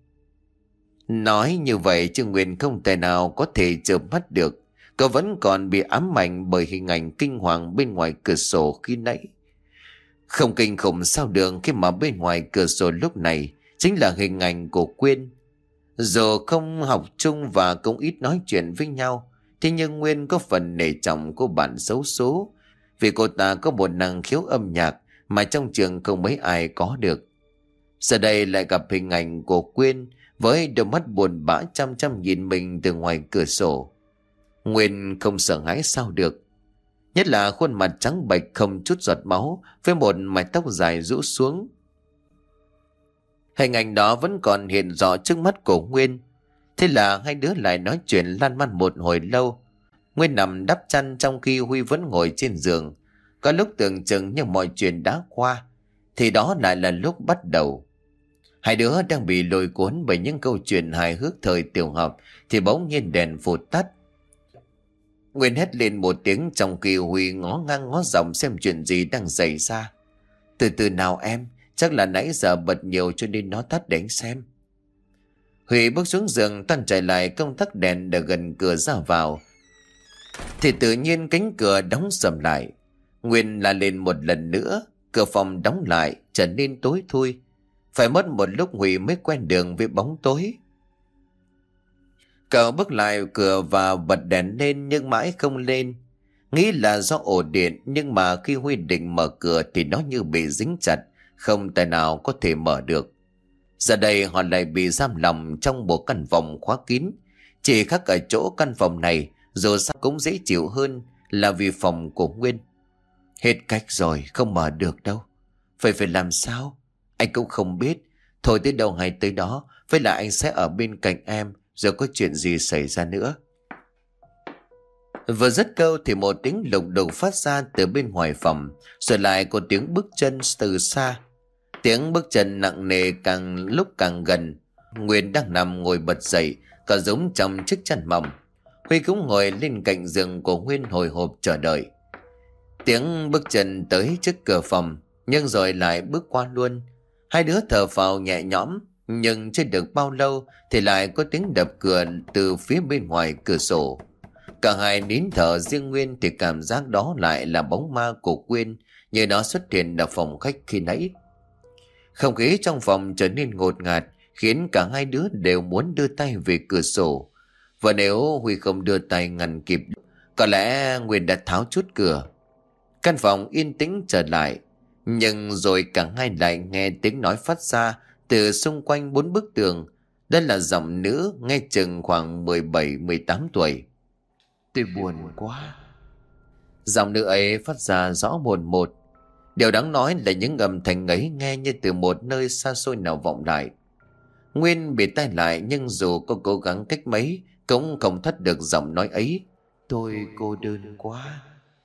Speaker 1: Nói như vậy chứ Nguyên không thể nào có thể chợp mắt được. Cậu vẫn còn bị ám ảnh bởi hình ảnh kinh hoàng bên ngoài cửa sổ khi nãy. Không kinh khủng sao được khi mà bên ngoài cửa sổ lúc này chính là hình ảnh của Quyên. Dù không học chung và cũng ít nói chuyện với nhau, thế nhưng Nguyên có phần nể trọng cô bạn xấu số, vì cô ta có một năng khiếu âm nhạc mà trong trường không mấy ai có được. Giờ đây lại gặp hình ảnh của Quyên với đôi mắt buồn bã chăm chăm nhìn mình từ ngoài cửa sổ. Nguyên không sợ hãi sao được, nhất là khuôn mặt trắng bệch không chút giọt máu với một mái tóc dài rũ xuống. Hình ảnh đó vẫn còn hiện rõ trước mắt của Nguyên. Thế là hai đứa lại nói chuyện lan man một hồi lâu. Nguyên nằm đắp chăn trong khi Huy vẫn ngồi trên giường. Có lúc tưởng chừng như mọi chuyện đã qua, thì đó lại là lúc bắt đầu. Hai đứa đang bị lôi cuốn bởi những câu chuyện hài hước thời tiểu học thì bỗng nhiên đèn phụt tắt. Nguyên hét lên một tiếng trong khi Huy ngó ngang ngó dọc xem chuyện gì đang xảy ra. Từ từ nào em, chắc là nãy giờ bật nhiều cho nên nó tắt để anh xem. Huy bước xuống giường toan chạy lại công tắc đèn ở gần cửa ra vào, thì tự nhiên cánh cửa đóng sầm lại. Nguyên la lên một lần nữa, cửa phòng đóng lại trở nên tối thui. Phải mất một lúc Huy mới quen đường với bóng tối. Cậu bước lại cửa và bật đèn lên nhưng mãi không lên. Nghĩ là do ổ điện, nhưng mà khi Huy định mở cửa thì nó như bị dính chặt, không tài nào có thể mở được. Giờ đây họ lại bị giam lòng trong một căn phòng khóa kín. Chỉ khác ở chỗ căn phòng này dù sao cũng dễ chịu hơn là vì phòng của Nguyên. Hết cách rồi, không mở được đâu. Phải phải làm sao? Anh cũng không biết. Thôi tới đâu hay tới đó, với là anh sẽ ở bên cạnh em, rồi có chuyện gì xảy ra nữa. Vừa dứt câu thì một tiếng lục đục phát ra từ bên ngoài phòng, rồi lại có tiếng bước chân từ xa. Tiếng bước chân nặng nề càng lúc càng gần. Nguyên đang nằm ngồi bật dậy, cả giống trong chiếc chăn mỏng. Huy cũng ngồi lên cạnh giường của Nguyên hồi hộp chờ đợi. Tiếng bước chân tới trước cửa phòng, nhưng rồi lại bước qua luôn. Hai đứa thở phào nhẹ nhõm, nhưng chưa được bao lâu thì lại có tiếng đập cửa từ phía bên ngoài cửa sổ. Cả hai nín thở, riêng Nguyên thì cảm giác đó lại là bóng ma của Quyên, như nó xuất hiện ở phòng khách khi nãy. Không khí trong phòng trở nên ngột ngạt, khiến cả hai đứa đều muốn đưa tay về cửa sổ. Và nếu Huy không đưa tay ngăn kịp, có lẽ Nguyên đã tháo chốt cửa. Căn phòng yên tĩnh trở lại, nhưng rồi cả hai lại nghe tiếng nói phát ra từ xung quanh bốn bức tường. Đó là giọng nữ nghe chừng khoảng mười bảy mười tám tuổi. Tôi buồn quá. Giọng nữ ấy phát ra rõ mồn một. Điều đáng nói là những âm thanh ấy nghe như từ một nơi xa xôi nào vọng lại. Nguyên bị tai lại, nhưng dù có cố gắng cách mấy cũng không thoát được giọng nói ấy. Tôi cô đơn quá.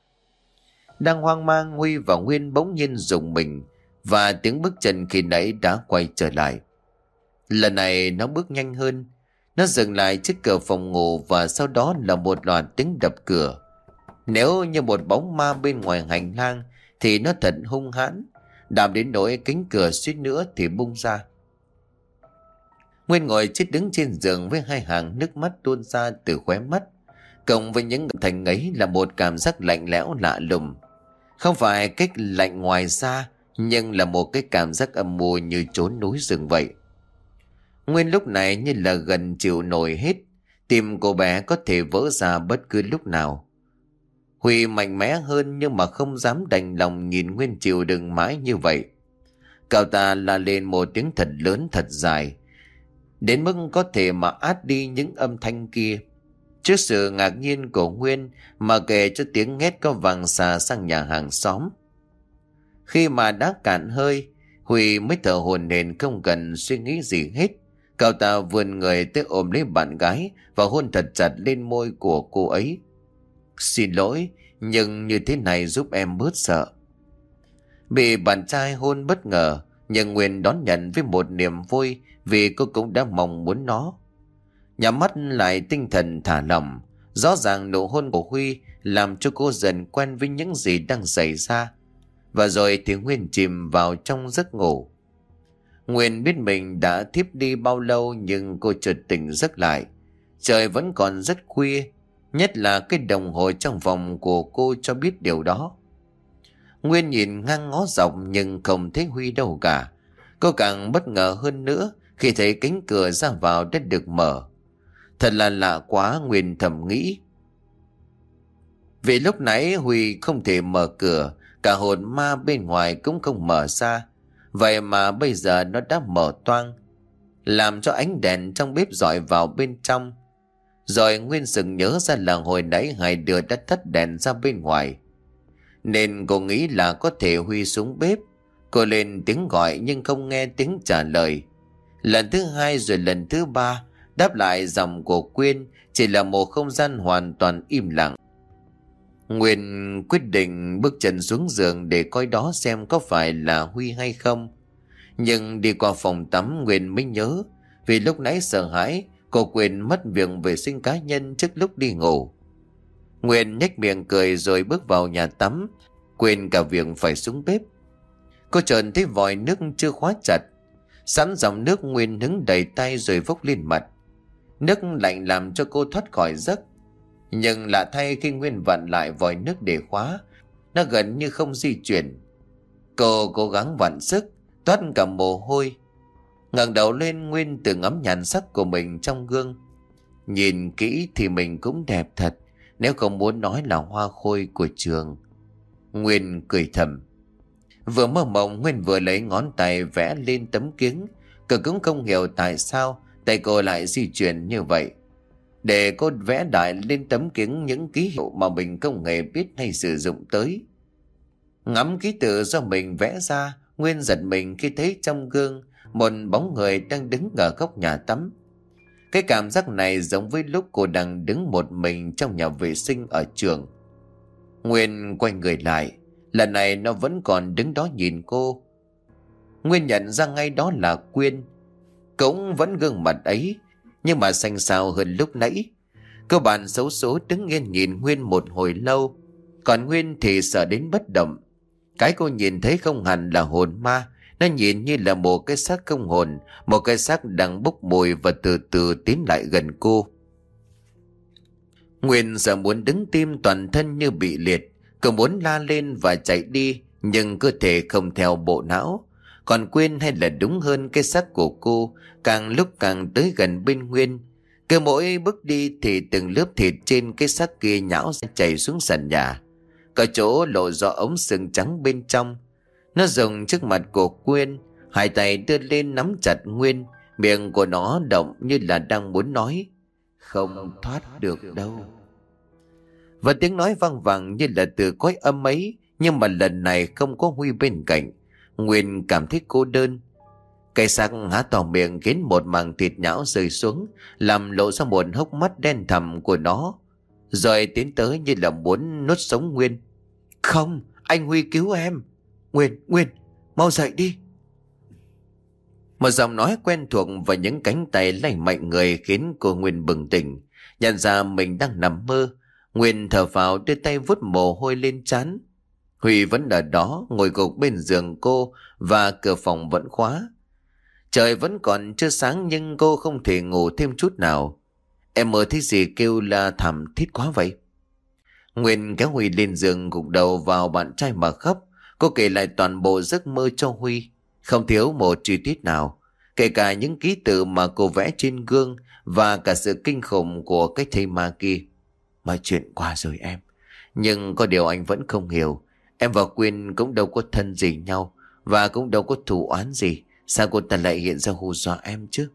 Speaker 1: Đang hoang mang, Huy và Nguyên bỗng nhiên rùng mình, và tiếng bước chân khi nãy đã quay trở lại. Lần này nó bước nhanh hơn. Nó dừng lại trước cửa phòng ngủ, và sau đó là một loạt tiếng đập cửa. Nếu như một bóng ma bên ngoài hành lang thì nó thật hung hãn, đạp đến nỗi cánh cửa suýt nữa thì bung ra. Nguyên ngồi chết đứng trên giường với hai hàng nước mắt tuôn ra từ khóe mắt. Cộng với những âm thanh ấy là một cảm giác lạnh lẽo lạ lùng. Không phải cách lạnh ngoài da, nhưng là một cái cảm giác âm u như chốn núi rừng vậy. Nguyên lúc này như là gần chịu nổi hết. Tim cô bé có thể vỡ ra bất cứ lúc nào. Huy mạnh mẽ hơn, nhưng mà không dám đành lòng nhìn Nguyên chịu đựng mãi như vậy. Cậu ta la lên một tiếng thật lớn thật dài, đến mức có thể mà át đi những âm thanh kia. Trước sự ngạc nhiên của Nguyên mà kể cho tiếng hét có vang xa sang nhà hàng xóm. Khi mà đã cạn hơi, Huy mới thở hổn hển không cần suy nghĩ gì hết. Cậu ta vươn người tới ôm lấy bạn gái và hôn thật chặt lên môi của cô ấy. Xin lỗi, nhưng như thế này giúp em bớt sợ. Bị bạn trai hôn bất ngờ, nhưng Nguyên đón nhận với một niềm vui, vì cô cũng đã mong muốn nó. Nhắm mắt lại, tinh thần thả lỏng. Rõ ràng nụ hôn của Huy làm cho cô dần quen với những gì đang xảy ra. Và rồi thì Nguyên chìm vào trong giấc ngủ. Nguyên biết mình đã thiếp đi bao lâu, nhưng cô chợt tỉnh giấc lại. Trời vẫn còn rất khuya, nhất là cái đồng hồ trong phòng của cô cho biết điều đó. Nguyên nhìn ngang ngó dọc nhưng không thấy Huy đâu cả. Cô càng bất ngờ hơn nữa khi thấy cánh cửa ra vào đã được mở. Thật là lạ quá, Nguyên thầm nghĩ. Vì lúc nãy Huy không thể mở cửa, cả hồn ma bên ngoài cũng không mở ra. Vậy mà bây giờ nó đã mở toang, làm cho ánh đèn trong bếp rọi vào bên trong. Rồi Nguyên sực nhớ ra là hồi nãy hai đứa đã thắp đèn ra bên ngoài, nên cô nghĩ là có thể Huy xuống bếp. Cô lên tiếng gọi nhưng không nghe tiếng trả lời. Lần thứ hai rồi lần thứ ba, đáp lại giọng của Quyên chỉ là một không gian hoàn toàn im lặng. Nguyên quyết định bước chân xuống giường để coi đó xem có phải là Huy hay không. Nhưng đi qua phòng tắm, Nguyên mới nhớ, vì lúc nãy sợ hãi cô quên mất việc vệ sinh cá nhân trước lúc đi ngủ. Nguyên nhếch miệng cười rồi bước vào nhà tắm, quên cả việc phải xuống bếp. Cô chợt thấy vòi nước chưa khóa chặt. Sẵn dòng nước, Nguyên hứng đầy tay rồi vốc lên mặt. Nước lạnh làm cho cô thoát khỏi giấc. Nhưng lạ thay, khi Nguyên vặn lại vòi nước để khóa, nó gần như không di chuyển. Cô cố gắng vặn sức, toát cả mồ hôi. Ngẩng đầu lên, Nguyên tự ngắm nhan sắc của mình trong gương. Nhìn kỹ thì mình cũng đẹp thật, nếu không muốn nói là hoa khôi của trường. Nguyên cười thầm. Vừa mơ mộng, Nguyên vừa lấy ngón tay vẽ lên tấm kính. Cậu cũng không hiểu tại sao tay cô lại di chuyển như vậy, để cô vẽ đại lên tấm kính những ký hiệu mà mình không hề biết hay sử dụng tới. Ngắm ký tự do mình vẽ ra, Nguyên giật mình khi thấy trong gương một bóng người đang đứng ở góc nhà tắm. Cái cảm giác này giống với lúc cô đang đứng một mình trong nhà vệ sinh ở trường. Nguyên quay người lại, lần này nó vẫn còn đứng đó nhìn cô. Nguyên nhận ra ngay đó là Quyên. Cũng vẫn gương mặt ấy, nhưng mà xanh xao hơn lúc nãy. Cô bạn xấu số đứng yên nhìn Nguyên một hồi lâu, còn Nguyên thì sợ đến bất động. Cái cô nhìn thấy không hẳn là hồn ma, nó nhìn như là một cái xác không hồn, một cái xác đang bốc mùi và từ từ tiến lại gần cô. Nguyên sợ muốn đứng tim, toàn thân như bị liệt. Cô muốn la lên và chạy đi, nhưng cơ thể không theo bộ não. Còn Quyên, hay là đúng hơn cái xác của cô, càng lúc càng tới gần bên Nguyên. Cứ mỗi bước đi thì từng lớp thịt trên cái xác kia nhão ra chảy xuống sàn nhà. Có chỗ lộ rõ ống xương trắng bên trong. Nó dùng trước mặt của Quyên, hai tay đưa lên nắm chặt Nguyên. Miệng của nó động như là đang muốn nói: "Không thoát được đâu." Và tiếng nói vang vẳng như là từ cõi âm ấy, nhưng mà lần này không có Huy bên cạnh. Nguyên cảm thấy cô đơn. Cây xác há to miệng khiến một mảng thịt nhão rơi xuống, làm lộ ra một hốc mắt đen thẳm của nó, rồi tiến tới như là muốn nuốt sống Nguyên. "Không, anh Huy cứu em. Nguyên, Nguyên, mau dậy đi." Một giọng nói quen thuộc và những cánh tay lay mạnh người khiến cô Nguyên bừng tỉnh, nhận ra mình đang nằm mơ. Nguyên thở phào, đưa tay vuốt mồ hôi lên trán. Huy vẫn ở đó, ngồi gục bên giường cô, và cửa phòng vẫn khóa. Trời vẫn còn chưa sáng nhưng cô không thể ngủ thêm chút nào. "Em mơ thấy gì kêu la thảm thiết quá vậy?" Nguyên kéo Huy lên giường, gục đầu vào bạn trai mà khóc. Cô kể lại toàn bộ giấc mơ cho Huy, không thiếu một chi tiết nào, kể cả những ký tự mà cô vẽ trên gương và cả sự kinh khủng của cái thây ma kia. "Mọi chuyện qua rồi em, nhưng có điều anh vẫn không hiểu. Em và Quyên cũng đâu có thân gì nhau, và cũng đâu có thù oán gì. Sao cô ta lại hiện ra hù dọa em chứ?"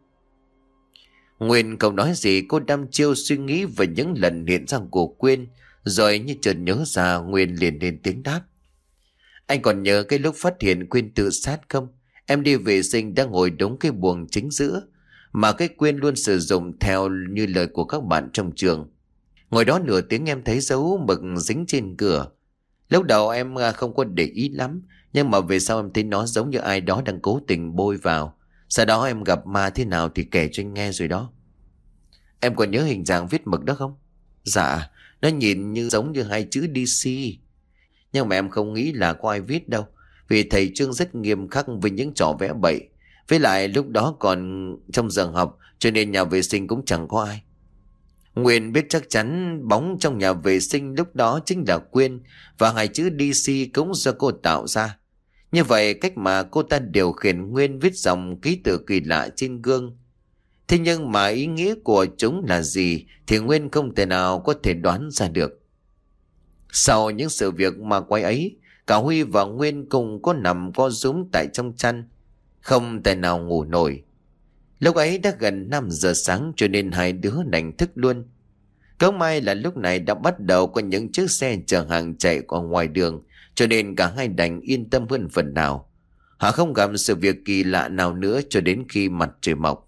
Speaker 1: Nguyên không nói gì, cô đăm chiêu suy nghĩ về những lần hiện ra của Quyên. Rồi như chợt nhớ ra, Nguyên liền lên tiếng đáp: "Anh còn nhớ cái lúc phát hiện Quyên tự sát không? Em đi vệ sinh đang ngồi đúng cái buồng chính giữa, mà cái Quyên luôn sử dụng theo như lời của các bạn trong trường. Ngồi đó nửa tiếng em thấy dấu mực dính trên cửa. Lúc đầu em không có để ý lắm, nhưng mà về sau em thấy nó giống như ai đó đang cố tình bôi vào. Sau đó em gặp ma thế nào thì kể cho anh nghe rồi đó." "Em còn nhớ hình dạng viết mực đó không?" "Dạ, nó nhìn như giống như hai chữ đê xê. Nhưng mà em không nghĩ là có ai viết đâu, vì thầy Trương rất nghiêm khắc với những trò vẽ bậy. Với lại lúc đó còn trong giờ học, cho nên nhà vệ sinh cũng chẳng có ai." Nguyên biết chắc chắn bóng trong nhà vệ sinh lúc đó chính là Quyên, và hai chữ đê xê cũng do cô tạo ra. Như vậy cách mà cô ta điều khiển Nguyên viết dòng ký tự kỳ lạ trên gương. Thế nhưng mà ý nghĩa của chúng là gì thì Nguyên không thể nào có thể đoán ra được. Sau những sự việc mà quay ấy, cả Huy và Nguyên cùng có nằm co rúm tại trong chăn, không thể nào ngủ nổi. Lúc ấy đã gần năm giờ sáng, cho nên hai đứa đành thức luôn. Cớ may là lúc này đã bắt đầu có những chiếc xe chở hàng chạy qua ngoài đường, cho nên cả hai đành yên tâm hơn phần nào. Họ không gặp sự việc kỳ lạ nào nữa cho đến khi mặt trời mọc.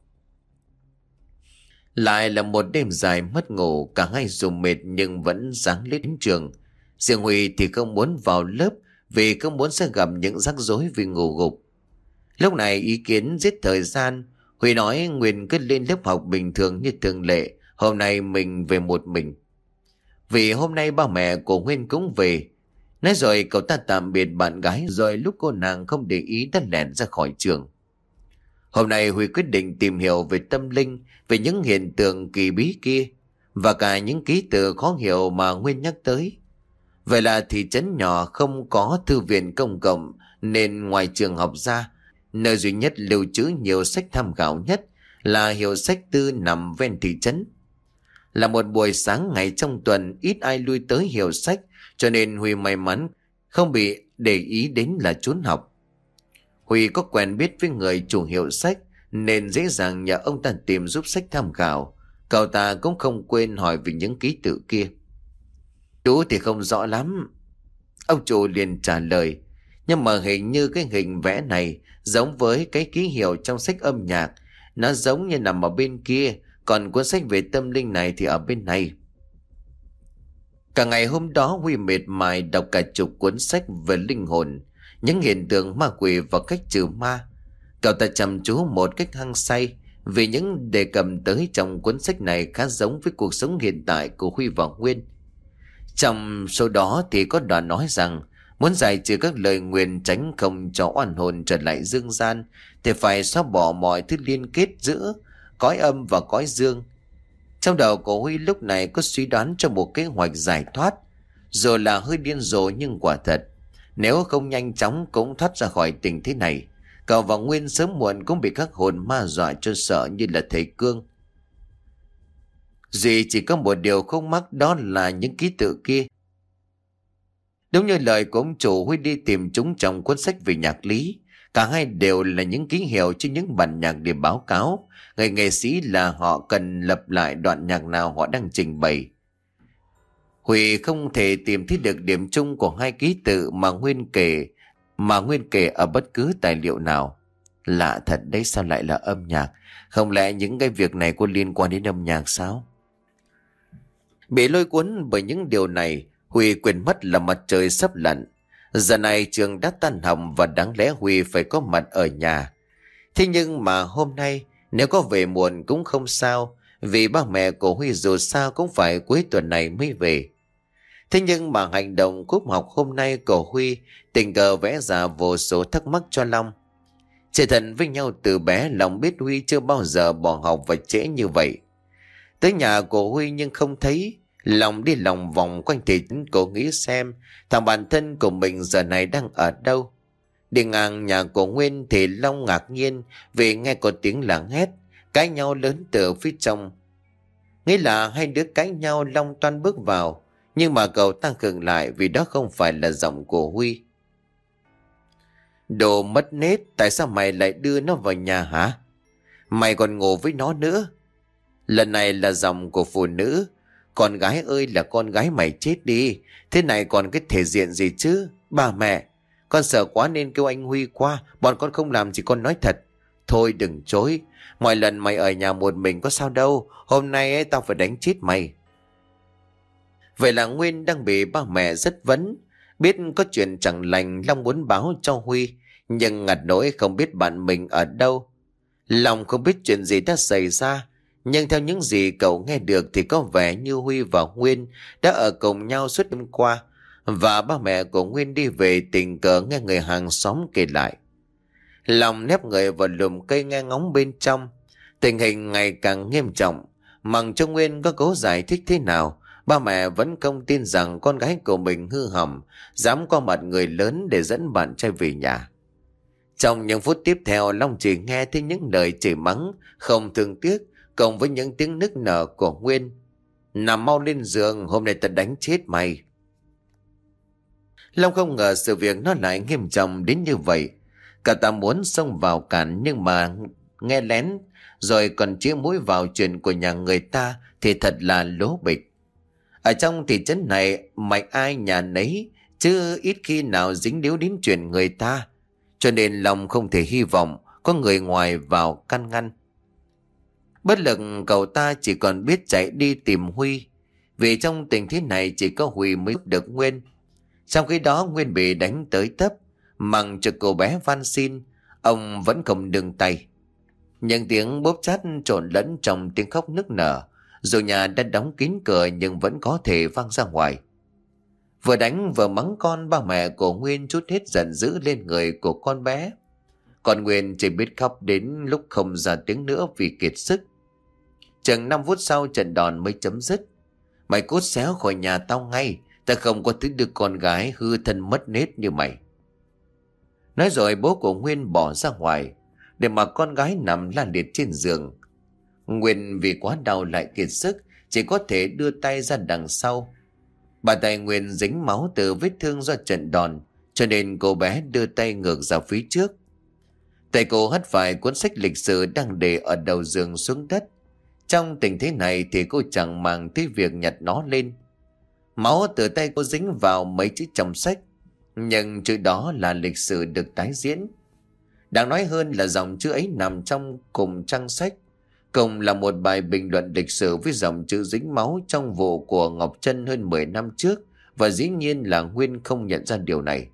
Speaker 1: Lại là một đêm dài mất ngủ, cả hai dù mệt nhưng vẫn ráng lên đến trường. Riêng Huy thì không muốn vào lớp vì không muốn sẽ gặp những rắc rối vì ngủ gục. Lúc này ý kiến giết thời gian, Huy nói Nguyên cứ lên lớp học bình thường như thường lệ, hôm nay mình về một mình. Vì hôm nay ba mẹ của Nguyên cũng về. Nói rồi cậu ta tạm biệt bạn gái, rồi lúc cô nàng không để ý đã lẻn ra khỏi trường. Hôm nay Huy quyết định tìm hiểu về tâm linh, về những hiện tượng kỳ bí kia, và cả những ký tự khó hiểu mà Nguyên nhắc tới. Vậy là thị trấn nhỏ không có thư viện công cộng, nên ngoài trường học ra, nơi duy nhất lưu trữ nhiều sách tham khảo nhất là hiệu sách tư nằm ven thị trấn. Là một buổi sáng ngày trong tuần ít ai lui tới hiệu sách, cho nên Huy may mắn không bị để ý đến là trốn học. Huy có quen biết với người chủ hiệu sách nên dễ dàng nhờ ông ta tìm giúp sách tham khảo. Cậu ta cũng không quên hỏi về những ký tự kia. Chú thì không rõ lắm, ông chủ liền trả lời. Nhưng mà hình như cái hình vẽ này giống với cái ký hiệu trong sách âm nhạc. Nó giống như nằm ở bên kia, còn cuốn sách về tâm linh này thì ở bên này. Cả ngày hôm đó Huy mệt mài đọc cả chục cuốn sách về linh hồn, những hiện tượng ma quỷ và cách trừ ma. Cậu ta chăm chú một cách hăng say vì những đề cập tới trong cuốn sách này khá giống với cuộc sống hiện tại của Huy và Nguyên. Trong số đó thì có đoạn nói rằng muốn giải trừ các lời nguyền tránh không cho oan hồn trở lại dương gian thì phải xóa bỏ mọi thứ liên kết giữa cõi âm và cõi dương. Trong đầu của Huy lúc này có suy đoán cho một kế hoạch giải thoát, dù là hơi điên rồ nhưng quả thật, nếu không nhanh chóng cũng thoát ra khỏi tình thế này, cậu và Nguyên sớm muộn cũng bị các hồn ma dọa cho sợ như là thầy Cương. Duy chỉ có một điều không mắc, đó là những ký tự kia. Đúng như lời của ông chủ, Huy đi tìm chúng trong cuốn sách về nhạc lý. Cả hai đều là những ký hiệu trên những bản nhạc để báo cáo người nghệ sĩ là họ cần lặp lại đoạn nhạc nào họ đang trình bày. Huy không thể tìm thấy được điểm chung của hai ký tự mà Nguyên kể mà Nguyên kể ở bất cứ tài liệu nào. Lạ thật đấy, sao lại là âm nhạc? Không lẽ những cái việc này có liên quan đến âm nhạc sao? Bị lôi cuốn bởi những điều này, Huy quên mất là mặt trời sắp lặn. Giờ này trường đã tan học và đáng lẽ Huy phải có mặt ở nhà. Thế nhưng mà hôm nay nếu có về muộn cũng không sao, vì ba mẹ của Huy dù sao cũng phải cuối tuần này mới về. Thế nhưng mà hành động cúp học hôm nay của Huy tình cờ vẽ ra vô số thắc mắc cho Long. Chơi thân với nhau từ bé, Long biết Huy chưa bao giờ bỏ học và trễ như vậy. Tới nhà của Huy nhưng không thấy. Long đi lòng vòng quanh thị trấn, cô nghĩ xem thằng bạn thân của mình giờ này đang ở đâu. Đi ngang nhà của Nguyên thì Long ngạc nhiên vì nghe có tiếng làng hét cãi nhau lớn từ phía trong. Nghĩ là hai đứa cãi nhau, Long toan bước vào, nhưng mà cậu ta khựng lại vì đó không phải là giọng của Huy. Đồ mất nết, tại sao mày lại đưa nó vào nhà hả? Mày còn ngủ với nó nữa. Lần này là giọng của phụ nữ. Con gái ơi là con gái mày chết đi, thế này còn cái thể diện gì chứ? Bà mẹ, con sợ quá nên kêu anh Huy qua, bọn con không làm chỉ con nói thật. Thôi đừng chối, mọi lần mày ở nhà một mình có sao đâu, hôm nay ấy, tao phải đánh chết mày. Vậy là Nguyên đang bị ba mẹ chất vấn. Biết có chuyện chẳng lành, Long muốn báo cho Huy, nhưng ngặt nỗi không biết bạn mình ở đâu. Long không biết chuyện gì đã xảy ra, nhưng theo những gì cậu nghe được thì có vẻ như Huy và Nguyên đã ở cùng nhau suốt đêm qua, và ba mẹ của Nguyên đi về tình cờ nghe người hàng xóm kể lại. Long nép người vào lùm cây nghe ngóng bên trong. Tình hình ngày càng nghiêm trọng. Mặc cho Nguyên có cố giải thích thế nào, ba mẹ vẫn không tin rằng con gái của mình hư hỏng, dám qua mặt người lớn để dẫn bạn trai về nhà. Trong những phút tiếp theo, Long chỉ nghe thấy những lời chửi mắng không thương tiếc, cộng với những tiếng nức nở của Nguyên. Nằm mau lên giường, hôm nay ta đánh chết mày. Long không ngờ sự việc nó lại nghiêm trọng đến như vậy. Cả ta muốn xông vào cản, nhưng mà nghe lén rồi còn chĩa mũi vào chuyện của nhà người ta thì thật là lố bịch. Ở trong thị trấn này mạnh ai nhà nấy, chứ ít khi nào dính líu đến chuyện người ta, cho nên Long không thể hy vọng có người ngoài vào can ngăn. Bất lực, cậu ta chỉ còn biết chạy đi tìm Huy, vì trong tình thế này chỉ có Huy mới giúp được Nguyên. Trong khi đó Nguyên bị đánh tới tấp, mặc cho cô bé van xin, ông vẫn không đừng tay. Những tiếng bóp chát trộn lẫn trong tiếng khóc nức nở, dù nhà đã đóng kín cửa nhưng vẫn có thể vang ra ngoài. Vừa đánh vừa mắng con, ba mẹ của Nguyên trút hết giận dữ lên người của con bé. Còn Nguyên chỉ biết khóc đến lúc không ra tiếng nữa vì kiệt sức. Chừng năm phút sau trận đòn mới chấm dứt. Mày cút xéo khỏi nhà tao ngay, ta không có thứ được con gái hư thân mất nết như mày. Nói rồi bố của Nguyên bỏ ra ngoài, để mà con gái nằm la liệt trên giường. Nguyên vì quá đau lại kiệt sức, chỉ có thể đưa tay ra đằng sau. Bàn tay Nguyên dính máu từ vết thương do trận đòn, cho nên cô bé đưa tay ngược ra phía trước. Tay cô hất phải cuốn sách lịch sử đang để ở đầu giường xuống đất. Trong tình thế này thì cô chẳng màng tới việc nhặt nó lên. Máu từ tay cô dính vào mấy chữ trong sách, nhưng chữ đó là lịch sử được tái diễn. Đáng nói hơn là dòng chữ ấy nằm trong cùng trang sách, cùng là một bài bình luận lịch sử với dòng chữ dính máu trong vụ của Ngọc Trân hơn mười năm trước, và dĩ nhiên là Nguyên không nhận ra điều này.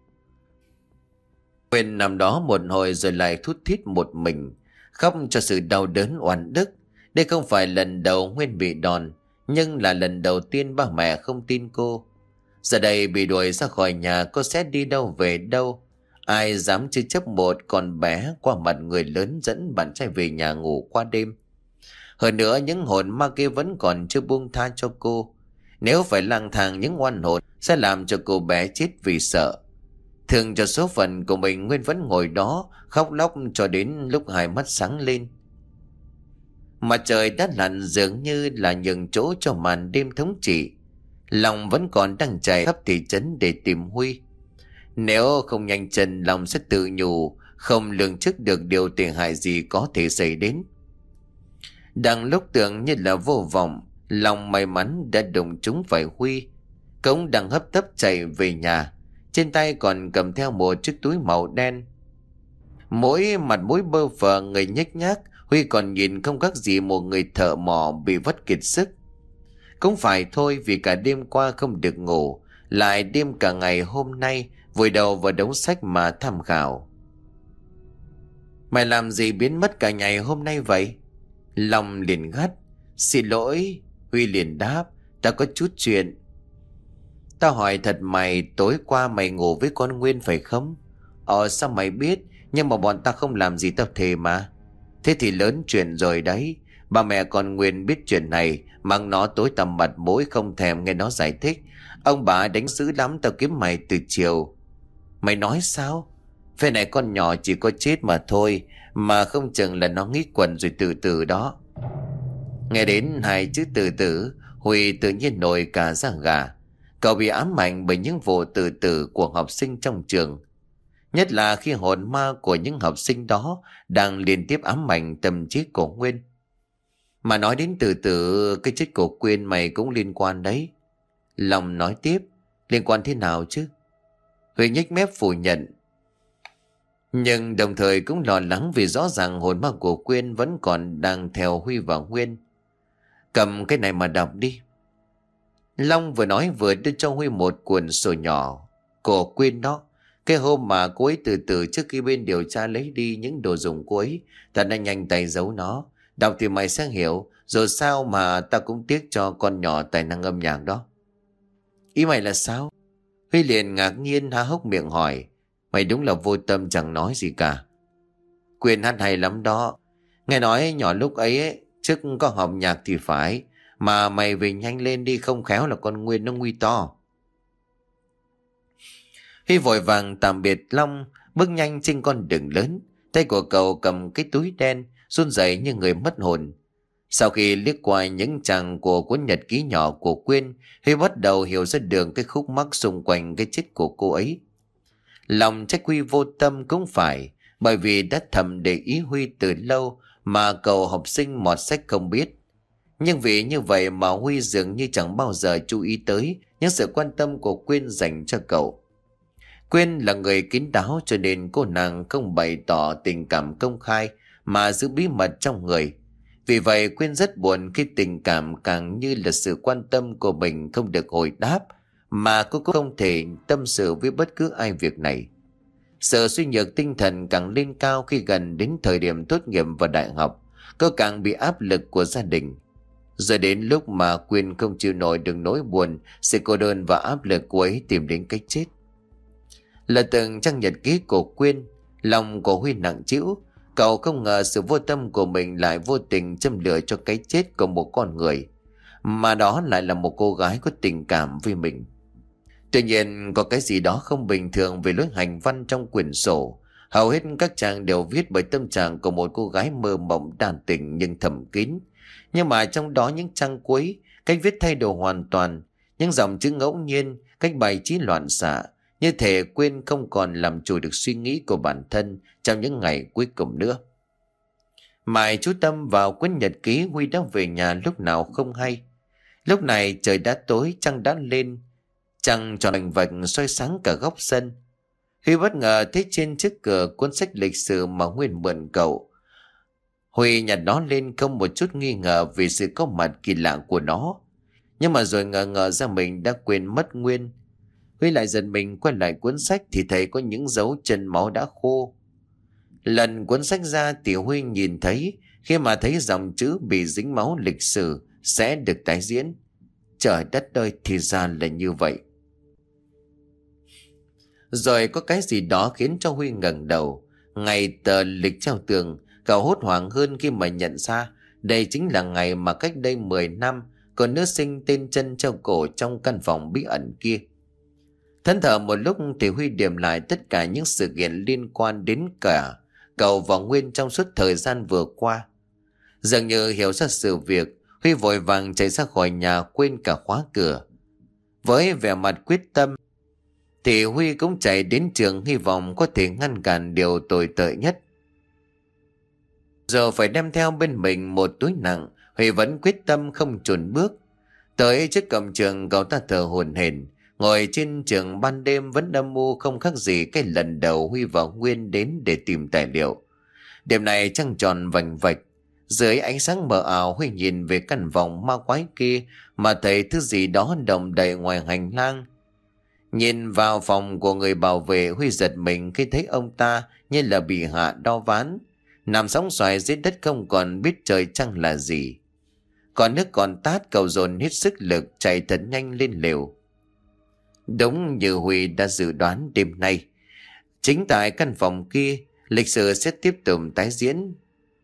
Speaker 1: Nguyên nằm đó một hồi rồi lại thút thít một mình, khóc cho sự đau đớn oan ức. Đây không phải lần đầu Nguyên bị đòn, nhưng là lần đầu tiên ba mẹ không tin cô. Giờ đây bị đuổi ra khỏi nhà, cô sẽ đi đâu về đâu? Ai dám chê chấp một con bé qua mặt người lớn dẫn bạn trai về nhà ngủ qua đêm? Hơn nữa những hồn ma kia vẫn còn chưa buông tha cho cô. Nếu phải lang thang những oan hồn sẽ làm cho cô bé chết vì sợ. Thường cho số phận của mình, Nguyên vẫn ngồi đó khóc lóc cho đến lúc hai mắt sáng lên. Mặt trời đã lặn, dường như là nhường chỗ cho màn đêm thống trị. Lòng vẫn còn đang chạy khắp thị trấn để tìm Huy. Nếu không nhanh chân, lòng sẽ tự nhủ không lường trước được điều tệ hại gì có thể xảy đến. Đang lúc tưởng như là vô vọng, lòng may mắn đã đụng trúng phải Huy. Cống đang hấp tấp chạy về nhà, trên tay còn cầm theo một chiếc túi màu đen. Mỗi mặt mũi bơ phờ, người nhếch nhác, Huy còn nhìn không khác gì một người thợ mỏ bị vất kiệt sức. Cũng phải thôi, vì cả đêm qua không được ngủ, lại đêm cả ngày hôm nay vùi đầu vào đống sách mà tham khảo. Mày làm gì biến mất cả ngày hôm nay vậy? Long liền gắt. Xin lỗi. Huy liền đáp. Ta có chút chuyện. Tao hỏi thật mày, tối qua mày ngủ với con Nguyên phải không? Ờ, sao mày biết? Nhưng mà bọn ta không làm gì tao thề mà. Thế thì lớn chuyện rồi đấy. Ba mẹ con Nguyên biết chuyện này, mang nó tối tăm mặt mũi không thèm nghe nó giải thích. Ông bà đánh dữ lắm, tao kiếm mày từ chiều. Mày nói sao? Phe này con nhỏ chỉ có chết mà thôi, mà không chừng là nó nghĩ quẩn rồi từ từ đó. Nghe đến hai chữ từ từ, Huy tự nhiên nổi cả da gà. Cậu bị ám ảnh bởi những vụ từ từ của học sinh trong trường. Nhất là khi hồn ma của những học sinh đó đang liên tiếp ám ảnh tâm trí của Nguyên. Mà nói đến từ từ, cái chết của Quyên mày cũng liên quan đấy. Long nói tiếp. Liên quan thế nào chứ? Huy nhếch mép phủ nhận. Nhưng đồng thời cũng lo lắng, vì rõ ràng hồn ma của Quyên vẫn còn đang theo Huy và Nguyên. Cầm cái này mà đọc đi. Long vừa nói vừa đưa cho Huy một cuốn sổ nhỏ của Quyên đó. Cái hôm mà cô ấy từ từ trước khi bên điều tra lấy đi những đồ dùng cô ấy, ta đã nhanh tay giấu nó. Đọc thì mày sẽ hiểu. Rồi sao mà ta cũng tiếc cho con nhỏ tài năng âm nhạc đó. Ý mày là sao? Huy liền ngạc nhiên há hốc miệng hỏi. Mày đúng là vô tâm chẳng nói gì cả. Quyên hát hay lắm đó. Nghe nói nhỏ lúc ấy, ấy trước có học nhạc thì phải. Mà mày về nhanh lên đi, không khéo là con Nguyên nó nguy to. Huy vội vàng tạm biệt Long, bước nhanh trên con đường lớn. Tay của cậu cầm cái túi đen, run rẩy như người mất hồn. Sau khi liếc qua những trang của cuốn nhật ký nhỏ của Quyên, Huy bắt đầu hiểu ra được cái khúc mắc xung quanh cái chết của cô ấy. Lòng trách Huy vô tâm cũng phải, bởi vì đã thầm để ý Huy từ lâu mà cậu học sinh mọt sách không biết. Nhưng vì như vậy mà Huy dường như chẳng bao giờ chú ý tới những sự quan tâm của Quyên dành cho cậu. Quyên là người kín đáo, cho nên cô nàng không bày tỏ tình cảm công khai mà giữ bí mật trong người. Vì vậy Quyên rất buồn khi tình cảm càng như là sự quan tâm của mình không được hồi đáp, mà cô cũng không thể tâm sự với bất cứ ai việc này. Sự suy nhược tinh thần càng lên cao khi gần đến thời điểm tốt nghiệp và đại học. Cô càng bị áp lực của gia đình. Rồi đến lúc mà Quyên không chịu nổi được nỗi buồn, sự cô đơn và áp lực của ấy tìm đến cái chết. Là từng trang nhật ký của Quyên, lòng của Huy nặng trĩu. Cậu không ngờ sự vô tâm của mình lại vô tình châm lửa cho cái chết của một con người, mà đó lại là một cô gái có tình cảm với mình. Tuy nhiên có cái gì đó không bình thường về lối hành văn trong quyển sổ. Hầu hết các trang đều viết bởi tâm trạng của một cô gái mơ mộng đàn tình nhưng thầm kín. Nhưng mà trong đó những trang cuối, cách viết thay đổi hoàn toàn, những dòng chữ ngẫu nhiên, cách bài trí loạn xạ, như thể quên không còn làm chủ được suy nghĩ của bản thân trong những ngày cuối cùng nữa. Mãi chú tâm vào cuốn nhật ký, Huy đã về nhà lúc nào không hay. Lúc này trời đã tối, trăng đã lên, trăng tròn vành vạch soi sáng cả góc sân. Huy bất ngờ thấy trên chiếc cửa cuốn sách lịch sử mà Nguyên mượn cậu. Huy nhặt nó lên không một chút nghi ngờ vì sự có mặt kỳ lạ của nó. Nhưng mà rồi ngờ ngờ ra mình đã quên mất Nguyên. Huy lại giật mình quay lại cuốn sách thì thấy có những dấu chân máu đã khô. Lần cuốn sách ra thì Huy nhìn thấy, khi mà thấy dòng chữ bị dính máu lịch sử sẽ được tái diễn. Trời đất ơi, thì ra là như vậy. Rồi có cái gì đó khiến cho Huy ngẩng đầu. Ngày tờ lịch treo tường, cậu hốt hoảng hơn khi mà nhận ra đây chính là ngày mà cách đây mười năm con nữ sinh tên Trân treo cổ trong căn phòng bí ẩn kia. Thẫn thờ một lúc thì Huy điểm lại tất cả những sự kiện liên quan đến cả cậu và Nguyên trong suốt thời gian vừa qua. Dường như hiểu ra sự việc, Huy vội vàng chạy ra khỏi nhà quên cả khóa cửa. Với vẻ mặt quyết tâm thì Huy cũng chạy đến trường, hy vọng có thể ngăn cản điều tồi tệ nhất. Giờ phải đem theo bên mình một túi nặng, Huy vẫn quyết tâm không chùn bước. Tới trước cổng trường, cậu ta thở hổn hển, ngồi trên trường ban đêm vẫn âm mưu không khác gì cái lần đầu Huy và Nguyên đến để tìm tài liệu. Đêm này trăng tròn vành vạch, dưới ánh sáng mờ ảo, Huy nhìn về căn phòng ma quái kia mà thấy thứ gì đó động đậy ngoài hành lang. Nhìn vào phòng của người bảo vệ, Huy giật mình khi thấy ông ta như là bị hạ đau ván, nằm sóng xoài dưới đất không còn biết trời trăng là gì. Còn nước còn tát, cậu dồn hết sức lực chạy thật nhanh lên lều. Đúng như Huy đã dự đoán, đêm nay chính tại căn phòng kia lịch sử sẽ tiếp tục tái diễn.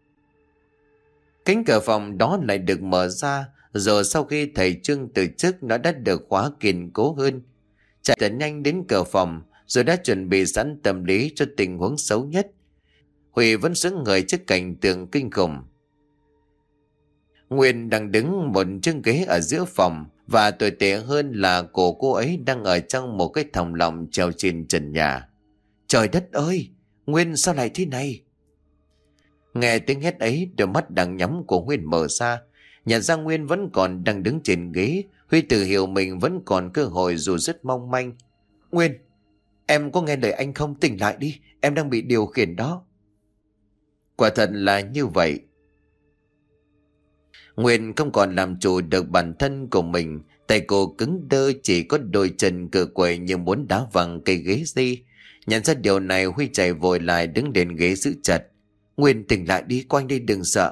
Speaker 1: Cánh cửa phòng đó lại được mở ra, rồi sau khi thầy Trương từ chức nó đã được khóa kiên cố hơn. Chạy thật nhanh đến cửa phòng rồi đã chuẩn bị sẵn tâm lý cho tình huống xấu nhất. Huy vẫn sững người trước cảnh tượng kinh khủng. Nguyên đang đứng một chiếc ghế ở giữa phòng, và tồi tệ hơn là cổ cô ấy đang ở trong một cái thòng lọng treo trên trần nhà. Trời đất ơi, Nguyên sao lại thế này? Nghe tiếng hét ấy, đôi mắt đang nhắm của Nguyên mở ra. Nhận ra Nguyên vẫn còn đang đứng trên ghế, Huy tự hiểu mình vẫn còn cơ hội dù rất mong manh. Nguyên, em có nghe lời anh không? Tỉnh lại đi, em đang bị điều khiển đó. Quả thật là như vậy. Nguyên không còn làm chủ được bản thân của mình, tay cô cứng đơ, chỉ có đôi chân cựa quậy như muốn đá văng cây ghế đi. Nhận ra điều này, Huy chạy vội lại đứng đến ghế giữ chặt. Nguyên, tỉnh lại đi, quanh đây đừng sợ.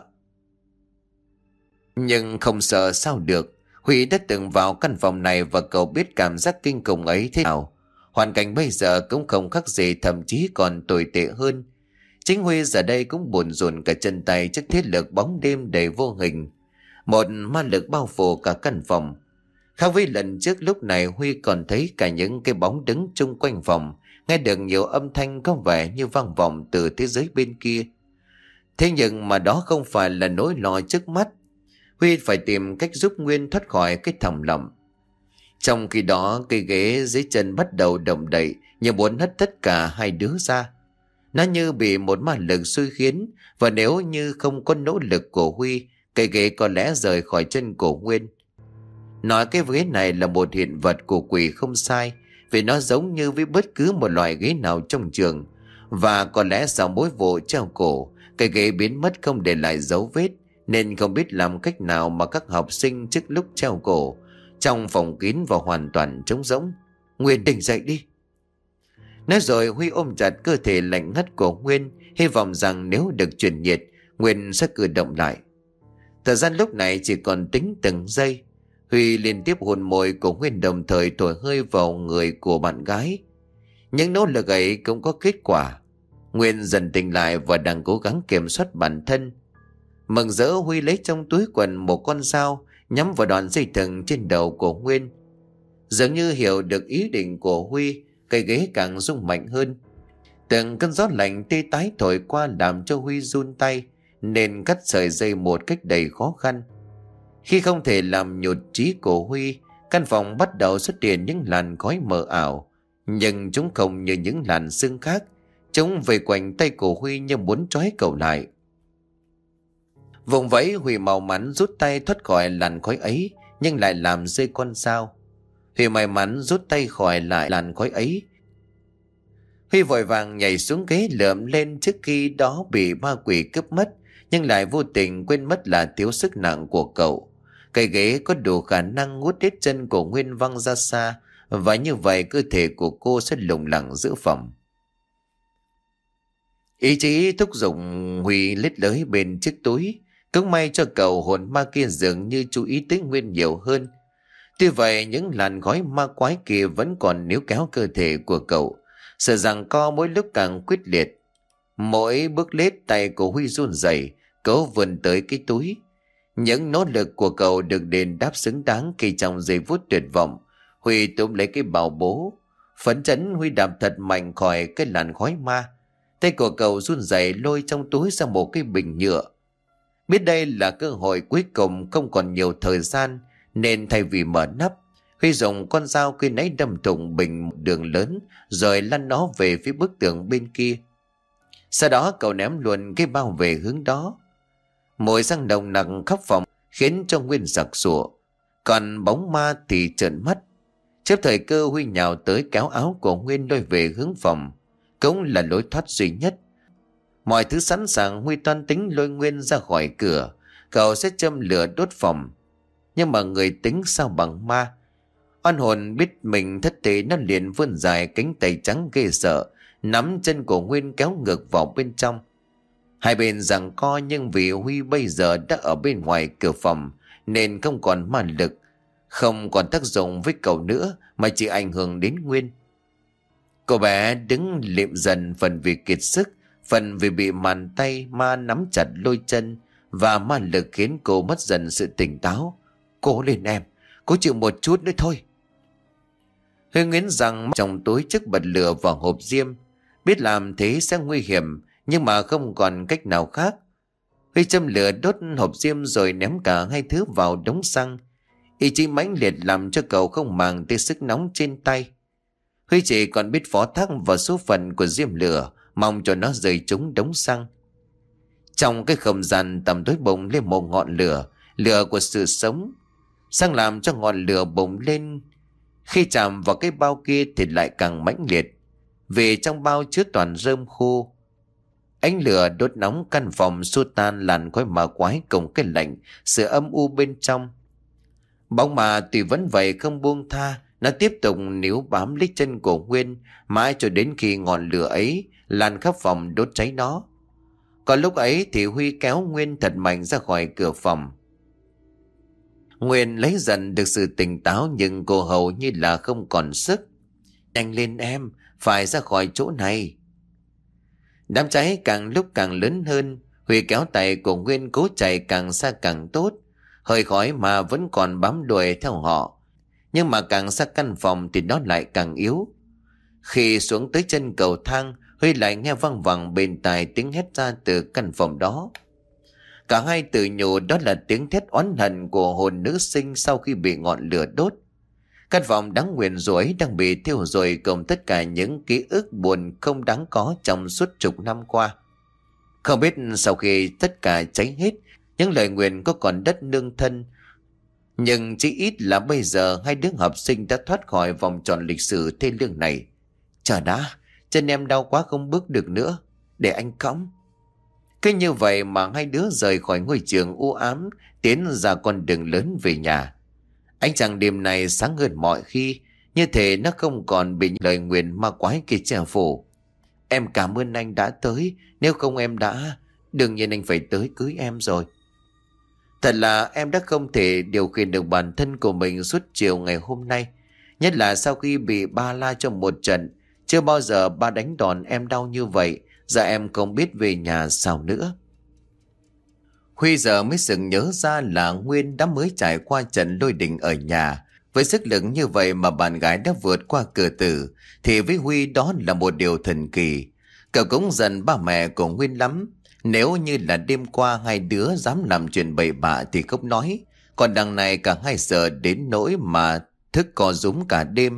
Speaker 1: Nhưng không sợ sao được. Huy đã từng vào căn phòng này và cậu biết cảm giác kinh khủng ấy thế nào. Hoàn cảnh bây giờ cũng không khác gì, thậm chí còn tồi tệ hơn. Chính Huy giờ đây cũng buồn rùn cả chân tay trước thế lực bóng đêm đầy vô hình. Một ma lực bao phủ cả căn phòng. Khác với lần trước, lúc này Huy còn thấy cả những cái bóng đứng chung quanh phòng, nghe được nhiều âm thanh có vẻ như vang vọng từ thế giới bên kia. Thế nhưng mà đó không phải là nỗi lo trước mắt. Huy phải tìm cách giúp Nguyên thoát khỏi cái thòng lọng. Trong khi đó, cây ghế dưới chân bắt đầu động đậy như muốn hất tất cả hai đứa ra. Nó như bị một ma lực xui khiến, và nếu như không có nỗ lực của Huy, cây ghế có lẽ rời khỏi chân của Nguyên. Nói cái ghế này là một hiện vật của quỷ không sai, vì nó giống như với bất cứ một loại ghế nào trong trường. Và có lẽ sau mỗi vụ treo cổ, cây ghế biến mất không để lại dấu vết, nên không biết làm cách nào mà các học sinh trước lúc treo cổ trong phòng kín và hoàn toàn trống rỗng. Nguyên, tỉnh dậy đi. Nói rồi Huy ôm chặt cơ thể lạnh ngắt của Nguyên, hy vọng rằng nếu được truyền nhiệt, Nguyên sẽ cử động lại. Thời gian lúc này chỉ còn tính từng giây. Huy liên tiếp hôn môi của Nguyên, đồng thời thổi hơi vào người của bạn gái. Những nỗ lực ấy cũng có kết quả. Nguyên dần tỉnh lại và đang cố gắng kiểm soát bản thân. Mừng rỡ, Huy lấy trong túi quần một con dao nhắm vào đoạn dây thừng trên đầu của Nguyên. Dường như hiểu được ý định của Huy, cây ghế càng rung mạnh hơn. Từng cơn gió lạnh tê tái thổi qua làm cho Huy run tay, nên cắt sợi dây một cách đầy khó khăn. Khi không thể làm nhụt chí của Huy, căn phòng bắt đầu xuất hiện những làn khói mờ ảo. Nhưng chúng không như những làn sương khác. Chúng vây quanh tay của Huy như muốn trói cậu lại. Vùng vẫy, Huy mau mắn rút tay thoát khỏi làn khói ấy, nhưng lại làm rơi con dao. Huy may mắn rút tay khỏi lại làn khói ấy. Huy vội vàng nhảy xuống ghế lượm lên trước khi đó bị ma quỷ cướp mất, nhưng lại vô tình quên mất là thiếu sức nặng của cậu. Cây ghế có đủ khả năng hút hết chân của Nguyên văng ra xa, và như vậy cơ thể của cô sẽ lủng lẳng giữ phòng. Ý chí thúc giục Huy lết lới bên chiếc túi. Cũng may cho cậu, hồn ma kia dường như chú ý tới Nguyên nhiều hơn. Tuy vậy những làn khói ma quái kia vẫn còn níu kéo cơ thể của cậu. Sợ rằng co mỗi lúc càng quyết liệt. Mỗi bước lết, tay của Huy run rẩy, cố vươn tới cái túi. Những nỗ lực của cậu được đền đáp xứng đáng khi trong giây phút tuyệt vọng, Huy túm lấy cái bảo bố. Phấn chấn, Huy đạp thật mạnh khỏi cái làn khói ma. Tay của cậu run rẩy lôi trong túi ra một cái bình nhựa. Biết đây là cơ hội cuối cùng, không còn nhiều thời gian, nên thay vì mở nắp, Huy dùng con dao khi nãy đâm thủng bình đường lớn, rồi lăn nó về phía bức tường bên kia. Sau đó cậu ném luôn cái bao về hướng đó. Mùi xăng nồng nặc khắp phòng khiến cho Nguyên giặc sủa. Còn bóng ma thì trợn mắt. Chấp thời cơ, Huy nhào tới kéo áo của Nguyên lôi về hướng phòng. Cũng là lối thoát duy nhất. Mọi thứ sẵn sàng, Huy toan tính lôi Nguyên ra khỏi cửa. Cậu sẽ châm lửa đốt phòng. Nhưng mà người tính sao bằng ma. Oan hồn biết mình thất thế, nó liền vươn dài cánh tay trắng ghê sợ, nắm chân của Nguyên kéo ngược vào bên trong. Hai bên giằng co, nhưng vì Huy bây giờ đã ở bên ngoài cửa phòng nên không còn ma lực, không còn tác dụng với cậu nữa, mà chỉ ảnh hưởng đến Nguyên. Cô bé đứng liệm dần, phần vì kiệt sức, phần vì bị màn tay ma nắm chặt lôi chân, và ma lực khiến cô mất dần sự tỉnh táo. Cố lên em, cố chịu một chút nữa thôi. Huy nghiến răng trong túi trước bật lửa vào hộp diêm. Biết làm thế sẽ nguy hiểm, nhưng mà không còn cách nào khác. Huy châm lửa đốt hộp diêm rồi ném cả hai thứ vào đống xăng. Ý chí mãnh liệt làm cho cậu không màng tới sức nóng trên tay. Huy chỉ còn biết phó thác vào số phận của diêm lửa, mong cho nó rơi trúng đống xăng. Trong cái không gian tầm tối bùng lên một ngọn lửa, lửa của sự sống. Xăng làm cho ngọn lửa bùng lên. Khi chạm vào cái bao kia thì lại càng mãnh liệt, vì trong bao chứa toàn rơm khô. Ánh lửa đốt nóng căn phòng, xua tan làn khói ma quái cùng cái lạnh, sự âm u bên trong. Bóng ma tuy vẫn vậy không buông tha, nó tiếp tục níu bám lấy chân của Nguyên mãi cho đến khi ngọn lửa ấy lan khắp phòng đốt cháy nó. Còn lúc ấy thì Huy kéo Nguyên thật mạnh ra khỏi cửa phòng. Nguyên lấy dần được sự tỉnh táo, nhưng cô hầu như là không còn sức. Nhanh lên em, phải ra khỏi chỗ này. Đám cháy càng lúc càng lớn hơn. Huy kéo tay của Nguyên cố chạy càng xa càng tốt. Hơi khói mà vẫn còn bám đuổi theo họ, nhưng mà càng xa căn phòng thì nó lại càng yếu. Khi xuống tới chân cầu thang, Huy lại nghe văng vẳng bên tai tiếng hét ra từ căn phòng đó. Cả hai tự nhủ đó là tiếng thét oán hận của hồn nữ sinh sau khi bị ngọn lửa đốt. Căn phòng đáng nguyền rủa đang bị thiêu rụi cùng tất cả những ký ức buồn không đáng có trong suốt chục năm qua. Không biết sau khi tất cả cháy hết, những lời nguyền có còn đất nương thân. Nhưng chỉ ít là bây giờ hai đứa học sinh đã thoát khỏi vòng tròn lịch sử thê lương này. Chờ đã, chân em đau quá không bước được nữa, để anh cõng. Cứ như vậy mà hai đứa rời khỏi ngôi trường u ám, tiến ra con đường lớn về nhà. Ánh trăng đêm này sáng hơn mọi khi, như thể nó không còn bị lời nguyền ma quái kia che phủ. Em cảm ơn anh đã tới, nếu không em đã, đương nhiên anh phải tới cưới em rồi. Thật là em đã không thể điều khiển được bản thân của mình suốt chiều ngày hôm nay. Nhất là sau khi bị ba la trong một trận, chưa bao giờ ba đánh đòn em đau như vậy. Giờ em không biết về nhà sao nữa. Huy giờ mới sực nhớ ra là Nguyên đã mới trải qua trận lôi đình ở nhà. Với sức lực như vậy mà bạn gái đã vượt qua cửa tử, thì với Huy đó là một điều thần kỳ. Cậu cũng giận ba mẹ của Nguyên lắm. Nếu như là đêm qua hai đứa dám làm chuyện bậy bạ thì không nói, Còn đằng này cả hai sợ đến nỗi mà thức co rúm cả đêm.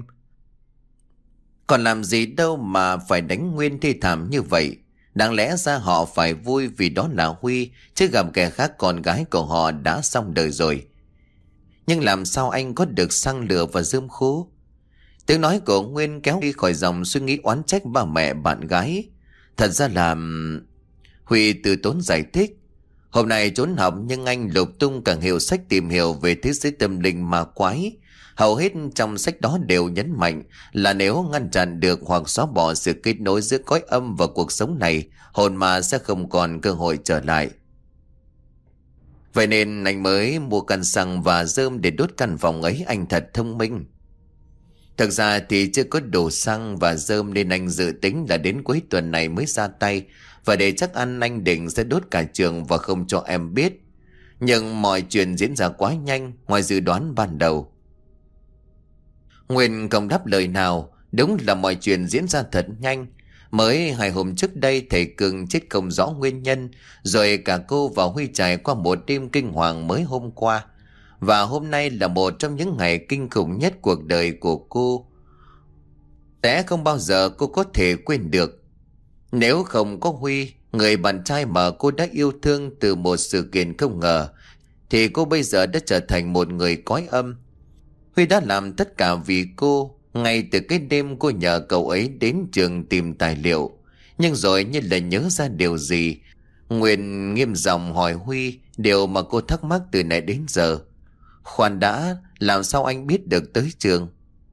Speaker 1: Còn làm gì đâu mà phải đánh Nguyên thê thảm như vậy. Đáng lẽ ra họ phải vui vì đó là Huy, chứ gặp kẻ khác con gái của họ đã xong đời rồi. Nhưng làm sao anh có được xăng lửa và rơm khô? Tiếng nói của Nguyên kéo đi khỏi dòng suy nghĩ oán trách ba mẹ bạn gái. Thật ra là... Huy từ tốn giải thích. Hôm nay trốn học nhưng anh lục tung cả hiệu sách tìm hiểu về thế giới tâm linh ma quái. Hầu hết trong sách đó đều nhấn mạnh là nếu ngăn chặn được hoặc xóa bỏ sự kết nối giữa cõi âm và cuộc sống này, hồn ma sẽ không còn cơ hội trở lại. Vậy nên anh mới mua căn xăng và rơm để đốt căn phòng ấy. Anh thật thông minh. Thực ra thì chưa có đủ xăng và rơm nên anh dự tính là đến cuối tuần này mới ra tay. Và để chắc ăn anh định sẽ đốt cả trường và không cho em biết. Nhưng mọi chuyện diễn ra quá nhanh ngoài dự đoán ban đầu. Nguyên không đáp lời nào. Đúng là mọi chuyện diễn ra thật nhanh. Mới hai hôm trước đây thầy Cường chết không rõ nguyên nhân. Rồi cả cô và Huy trải qua một đêm kinh hoàng mới hôm qua. Và hôm nay là một trong những ngày kinh khủng nhất cuộc đời của cô. Sẽ không bao giờ cô có thể quên được. Nếu không có Huy, người bạn trai mà cô đã yêu thương từ một sự kiện không ngờ, thì cô bây giờ đã trở thành một người cõi âm. Huy đã làm tất cả vì cô. Ngay từ cái đêm cô nhờ cậu ấy đến trường tìm tài liệu. Nhưng rồi như là nhớ ra điều gì, Nguyên nghiêm giọng hỏi Huy điều mà cô thắc mắc từ nãy đến giờ. Khoan đã, làm sao anh biết được tới trường?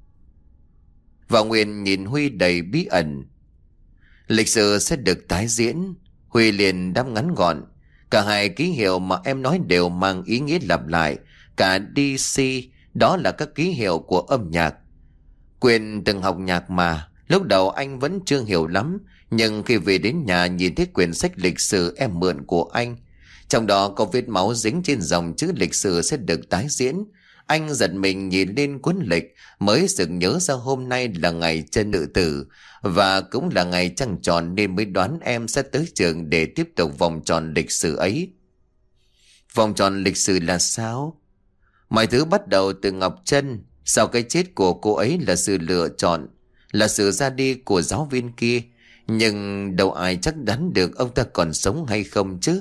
Speaker 1: Và Nguyên nhìn Huy đầy bí ẩn. Lịch sử sẽ được tái diễn. Huy liền đáp ngắn gọn. Cả hai ký hiệu mà em nói đều mang ý nghĩa lặp lại. Cả đê xê, đó là các ký hiệu của âm nhạc. Quyền từng học nhạc mà. Lúc đầu anh vẫn chưa hiểu lắm. Nhưng khi về đến nhà nhìn thấy quyển sách lịch sử em mượn của anh, trong đó có vết máu dính trên dòng chữ lịch sử sẽ được tái diễn, anh giật mình nhìn lên cuốn lịch, mới sực nhớ ra hôm nay là ngày chân nữ tử và cũng là ngày trăng tròn, nên mới đoán em sẽ tới trường để tiếp tục vòng tròn lịch sử ấy. Vòng tròn lịch sử là sao? Mọi thứ bắt đầu từ Ngọc Trân. Sau cái chết của cô ấy là sự lựa chọn, là sự ra đi của giáo viên kia. Nhưng đâu ai chắc đoán được ông ta còn sống hay không chứ.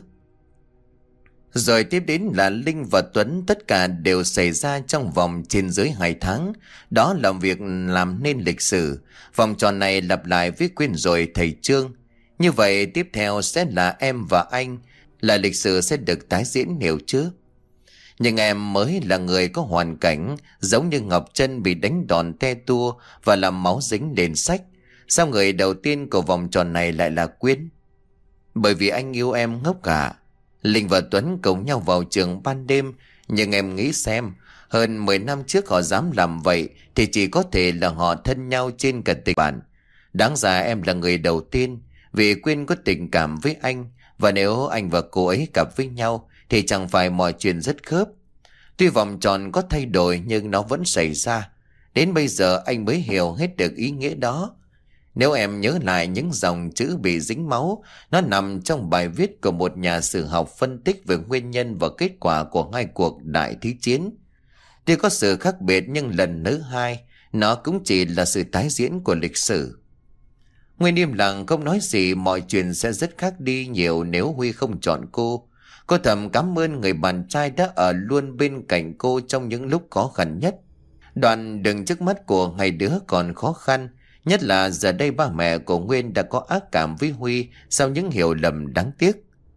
Speaker 1: Rồi tiếp đến là Linh và Tuấn. Tất cả đều xảy ra trong vòng trên dưới hai tháng. Đó là việc làm nên lịch sử. Vòng tròn này lặp lại với Quyên rồi thầy Trương. Như vậy tiếp theo sẽ là em và anh. Là lịch sử sẽ được tái diễn, hiểu chứ? Nhưng em mới là người có hoàn cảnh giống như Ngọc Trân, bị đánh đòn te tua và làm máu dính lên sách. Sao người đầu tiên của vòng tròn này lại là Quyên? Bởi vì anh yêu em ngốc cả. Linh và Tuấn cùng nhau vào trường ban đêm. Nhưng em nghĩ xem, hơn mười năm trước họ dám làm vậy thì chỉ có thể là họ thân nhau trên cả tình bạn. Đáng ra em là người đầu tiên, vì Quyên có tình cảm với anh. Và nếu anh và cô ấy cặp với nhau thì chẳng phải mọi chuyện rất khớp. Tuy vòng tròn có thay đổi nhưng nó vẫn xảy ra. Đến bây giờ anh mới hiểu hết được ý nghĩa đó. Nếu em nhớ lại những dòng chữ bị dính máu, nó nằm trong bài viết của một nhà sử học phân tích về nguyên nhân và kết quả của hai cuộc đại thí chiến. Tuy có sự khác biệt nhưng lần thứ hai, nó cũng chỉ là sự tái diễn của lịch sử. Nguyên im lặng không nói gì. Mọi chuyện sẽ rất khác đi nhiều nếu Huy không chọn cô. Cô thầm cảm ơn người bạn trai đã ở luôn bên cạnh cô trong những lúc khó khăn nhất. Đoạn đường trước mắt của hai đứa còn khó khăn, nhất là giờ đây ba mẹ của Nguyên đã có ác cảm với Huy sau những hiểu lầm đáng tiếc.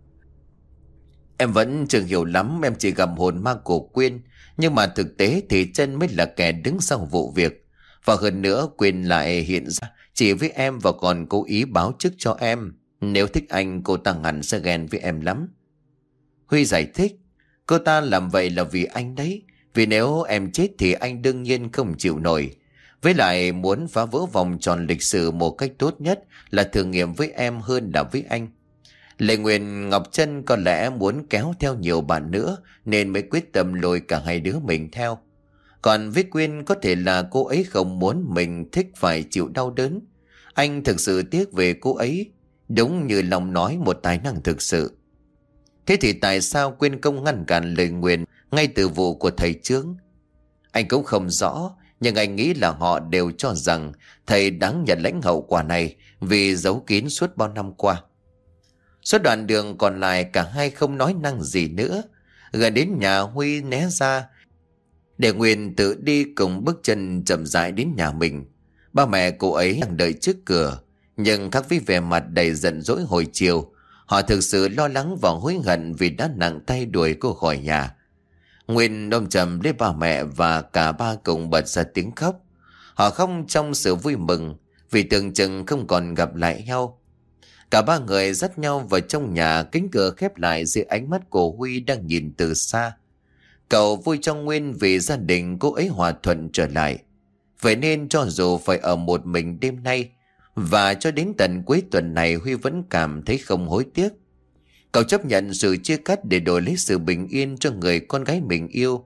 Speaker 1: Em vẫn chưa hiểu lắm, em chỉ gặp hồn ma của Quyên. Nhưng mà thực tế thì Trân mới là kẻ đứng sau vụ việc. Và hơn nữa Quyên lại hiện ra chỉ với em và còn cố ý báo trước cho em. Nếu thích anh, cô ta hẳn sẽ ghen với em lắm. Huy giải thích, cô ta làm vậy là vì anh đấy. Vì nếu em chết thì anh đương nhiên không chịu nổi. Với lại muốn phá vỡ vòng tròn lịch sử một cách tốt nhất là thử nghiệm với em hơn là với anh. Lệ Nguyên Ngọc Trân có lẽ muốn kéo theo nhiều bạn nữa nên mới quyết tâm lôi cả hai đứa mình theo. Còn với Quyên có thể là cô ấy không muốn mình thích phải chịu đau đớn. Anh thực sự tiếc về cô ấy, đúng như lòng nói một tài năng thực sự. Thế thì tại sao Quyên không ngăn cản lời nguyền ngay từ vụ của thầy Trương. Anh cũng không rõ, nhưng anh nghĩ là họ đều cho rằng thầy đáng nhận lãnh hậu quả này vì giấu kín suốt bao năm qua. Suốt đoạn đường còn lại cả hai không nói năng gì nữa. Gần đến nhà Huy né ra để Nguyên tự đi cùng bước chân chậm rãi đến nhà mình. Ba mẹ cô ấy đang đợi trước cửa, nhưng khác với vẻ mặt đầy giận dỗi hồi chiều, họ thực sự lo lắng và hối hận vì đã nặng tay đuổi cô khỏi nhà. Nguyên ôm chầm lấy ba mẹ và cả ba cùng bật ra tiếng khóc. Họ khóc trong sự vui mừng vì tưởng chừng không còn gặp lại nhau. Cả ba người dắt nhau vào trong nhà, cánh cửa khép lại dưới ánh mắt của Huy đang nhìn từ xa. Cậu vui cho Nguyên vì gia đình cô ấy hòa thuận trở lại. Vậy nên cho dù phải ở một mình đêm nay và cho đến tận cuối tuần này, Huy vẫn cảm thấy không hối tiếc. Cậu chấp nhận sự chia cắt để đổi lấy sự bình yên cho người con gái mình yêu.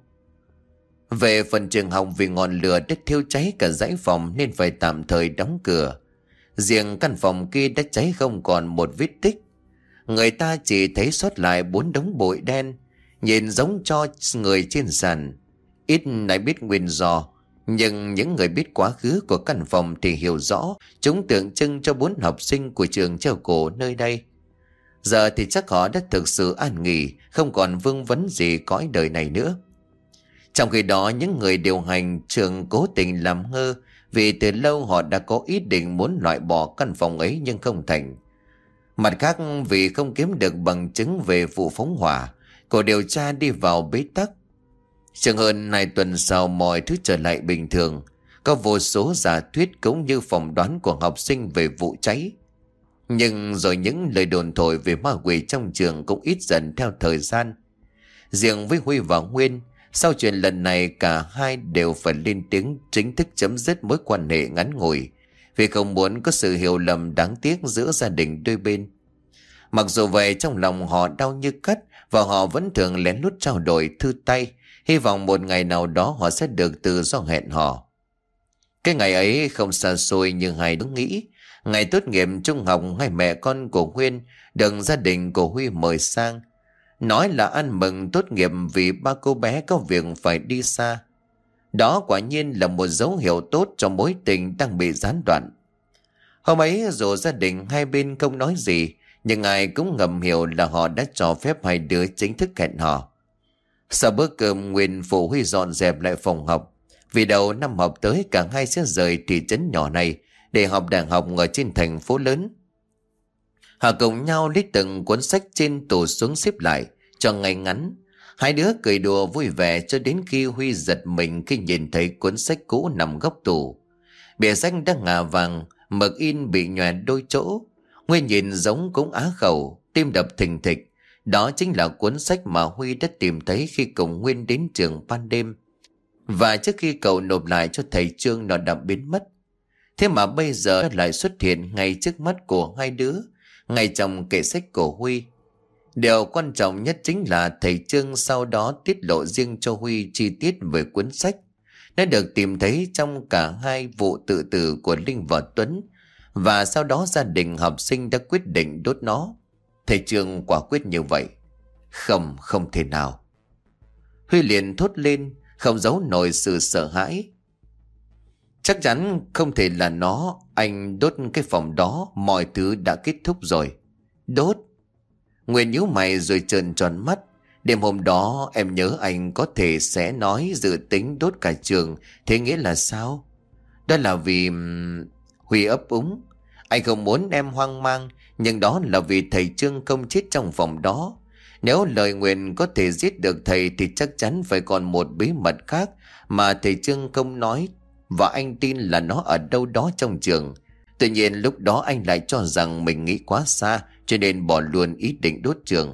Speaker 1: Về phần trường học, vì ngọn lửa đã thiêu cháy cả dãy phòng nên phải tạm thời đóng cửa. Riêng căn phòng kia đã cháy không còn một vết tích. Người ta chỉ thấy sót lại bốn đống bụi đen, nhìn giống cho người trên sàn. Ít ai biết nguyên do, nhưng những người biết quá khứ của căn phòng thì hiểu rõ chúng tượng trưng cho bốn học sinh của trường treo cổ nơi đây. Giờ thì chắc họ đã thực sự an nghỉ, không còn vương vấn gì cõi đời này nữa. Trong khi đó, những người điều hành trường cố tình làm ngơ vì từ lâu họ đã có ý định muốn loại bỏ căn phòng ấy nhưng không thành. Mặt khác, vì không kiếm được bằng chứng về vụ phóng hỏa, cuộc điều tra đi vào bế tắc. Chừng hơn hai tuần sau, mọi thứ trở lại bình thường. Có vô số giả thuyết cũng như phỏng đoán của học sinh về vụ cháy. Nhưng rồi những lời đồn thổi về ma quỷ trong trường cũng ít dần theo thời gian. Riêng với Huy và Nguyên, sau chuyện lần này cả hai đều phải lên tiếng chính thức chấm dứt mối quan hệ ngắn ngủi, vì không muốn có sự hiểu lầm đáng tiếc giữa gia đình đôi bên. Mặc dù vậy, trong lòng họ đau như cắt và họ vẫn thường lén lút trao đổi thư tay, hy vọng một ngày nào đó họ sẽ được tự do hẹn hò. Cái ngày ấy không xa xôi như hai đứa nghĩ. Ngày tốt nghiệp trung học, hai mẹ con của Nguyên được gia đình của Huy mời sang. Nói là ăn mừng tốt nghiệp vì ba cô bé có việc phải đi xa. Đó quả nhiên là một dấu hiệu tốt cho mối tình đang bị gián đoạn. Hôm ấy dù gia đình hai bên không nói gì, nhưng ai cũng ngầm hiểu là họ đã cho phép hai đứa chính thức hẹn hò. Sau bữa cơm, Nguyên phụ Huy dọn dẹp lại phòng học, vì đầu năm học tới cả hai sẽ rời thị trấn nhỏ này để học đại học ở trên thành phố lớn. Họ cùng nhau lấy từng cuốn sách trên tủ xuống xếp lại cho ngay ngắn. Hai đứa cười đùa vui vẻ cho đến khi Huy giật mình khi nhìn thấy cuốn sách cũ nằm góc tủ. Bìa sách đã ngả vàng, mực in bị nhòe đôi chỗ. Nguyên nhìn giống cũng á khẩu, tim đập thình thịch. Đó chính là cuốn sách mà Huy đã tìm thấy khi cùng Nguyên đến trường ban đêm. Và trước khi cậu nộp lại cho thầy Trương, nó đã biến mất. Thế mà bây giờ lại xuất hiện ngay trước mắt của hai đứa, ngay trong kệ sách của Huy. Điều quan trọng nhất chính là thầy Trương sau đó tiết lộ riêng cho Huy chi tiết về cuốn sách. Nó được tìm thấy trong cả hai vụ tự tử của Linh và Tuấn, và sau đó gia đình học sinh đã quyết định đốt nó. Thầy Trương quả quyết như vậy. Không, không thể nào. Huy liền thốt lên, không giấu nổi sự sợ hãi. Chắc chắn không thể là nó. Anh đốt cái phòng đó, mọi thứ đã kết thúc rồi. Đốt? Nguyên nhíu mày rồi trợn tròn mắt. Đêm hôm đó em nhớ anh có thể sẽ nói dự tính đốt cả trường. Thế nghĩa là sao? Đó là vì... Huy ấp úng. Anh không muốn em hoang mang, nhưng đó là vì thầy Trương không chết trong phòng đó. Nếu lời nguyền có thể giết được thầy thì chắc chắn phải còn một bí mật khác mà thầy Trương không nói, và anh tin là nó ở đâu đó trong trường. Tuy nhiên lúc đó anh lại cho rằng mình nghĩ quá xa, cho nên bỏ luôn ý định đốt trường.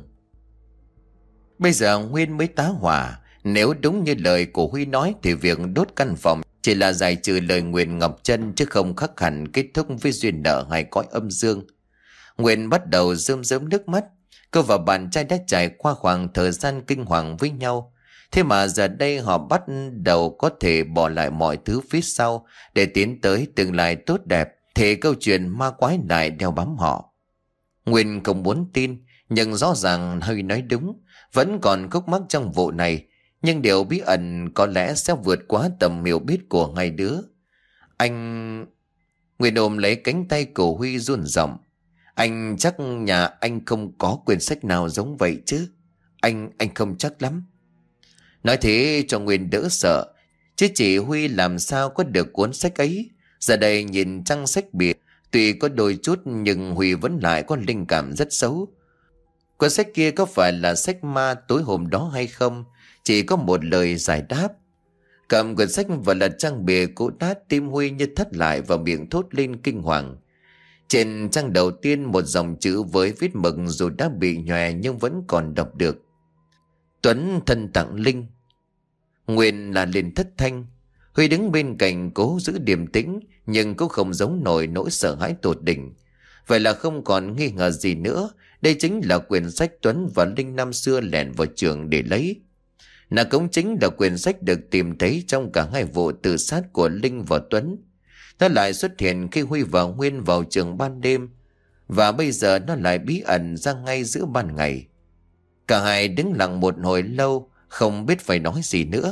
Speaker 1: Bây giờ Nguyên mới tá hỏa. Nếu đúng như lời của Huy nói thì việc đốt căn phòng chỉ là giải trừ lời nguyền Ngọc Trân, chứ không khắc hẳn kết thúc với duyên nợ hay cõi âm dương. Nguyên bắt đầu rơm rớm nước mắt. Cô và bạn trai đã trải qua khoảng thời gian kinh hoàng với nhau. Thế mà giờ đây họ bắt đầu có thể bỏ lại mọi thứ phía sau để tiến tới tương lai tốt đẹp, thì câu chuyện ma quái lại đeo bám họ. Nguyên không muốn tin, nhưng rõ ràng Huy nói đúng, vẫn còn khúc mắc trong vụ này. Nhưng điều bí ẩn có lẽ sẽ vượt quá tầm hiểu biết của hai đứa. Anh... Nguyên ôm lấy cánh tay của Huy run giọng. Anh chắc nhà anh không có quyển sách nào giống vậy chứ? Anh, anh không chắc lắm. Nói thế cho Nguyên đỡ sợ. Chứ chỉ Huy làm sao có được cuốn sách ấy. Giờ đây nhìn trang sách bìa, tuy có đôi chút nhưng Huy vẫn lại có linh cảm rất xấu. Cuốn sách kia có phải là sách ma tối hôm đó hay không? Chỉ có một lời giải đáp. Cầm quyển sách và lật trang bìa cũ nát, tim Huy như thắt lại và miệng thốt lên kinh hoàng. Trên trang đầu tiên một dòng chữ với viết mực dù đã bị nhòe nhưng vẫn còn đọc được. Tuấn thân tặng Linh. Nguyên là lên thất thanh. Huy đứng bên cạnh cố giữ điềm tĩnh, nhưng cũng không giấu nổi nỗi sợ hãi tột đỉnh. Vậy là không còn nghi ngờ gì nữa. Đây chính là quyển sách Tuấn và Linh năm xưa lẻn vào trường để lấy. Nó cũng chính là quyển sách được tìm thấy trong cả hai vụ tự sát của Linh và Tuấn. Nó lại xuất hiện khi Huy và Nguyên vào trường ban đêm. Và bây giờ nó lại bí ẩn ra ngay giữa ban ngày. Cả hai đứng lặng một hồi lâu, không biết phải nói gì nữa.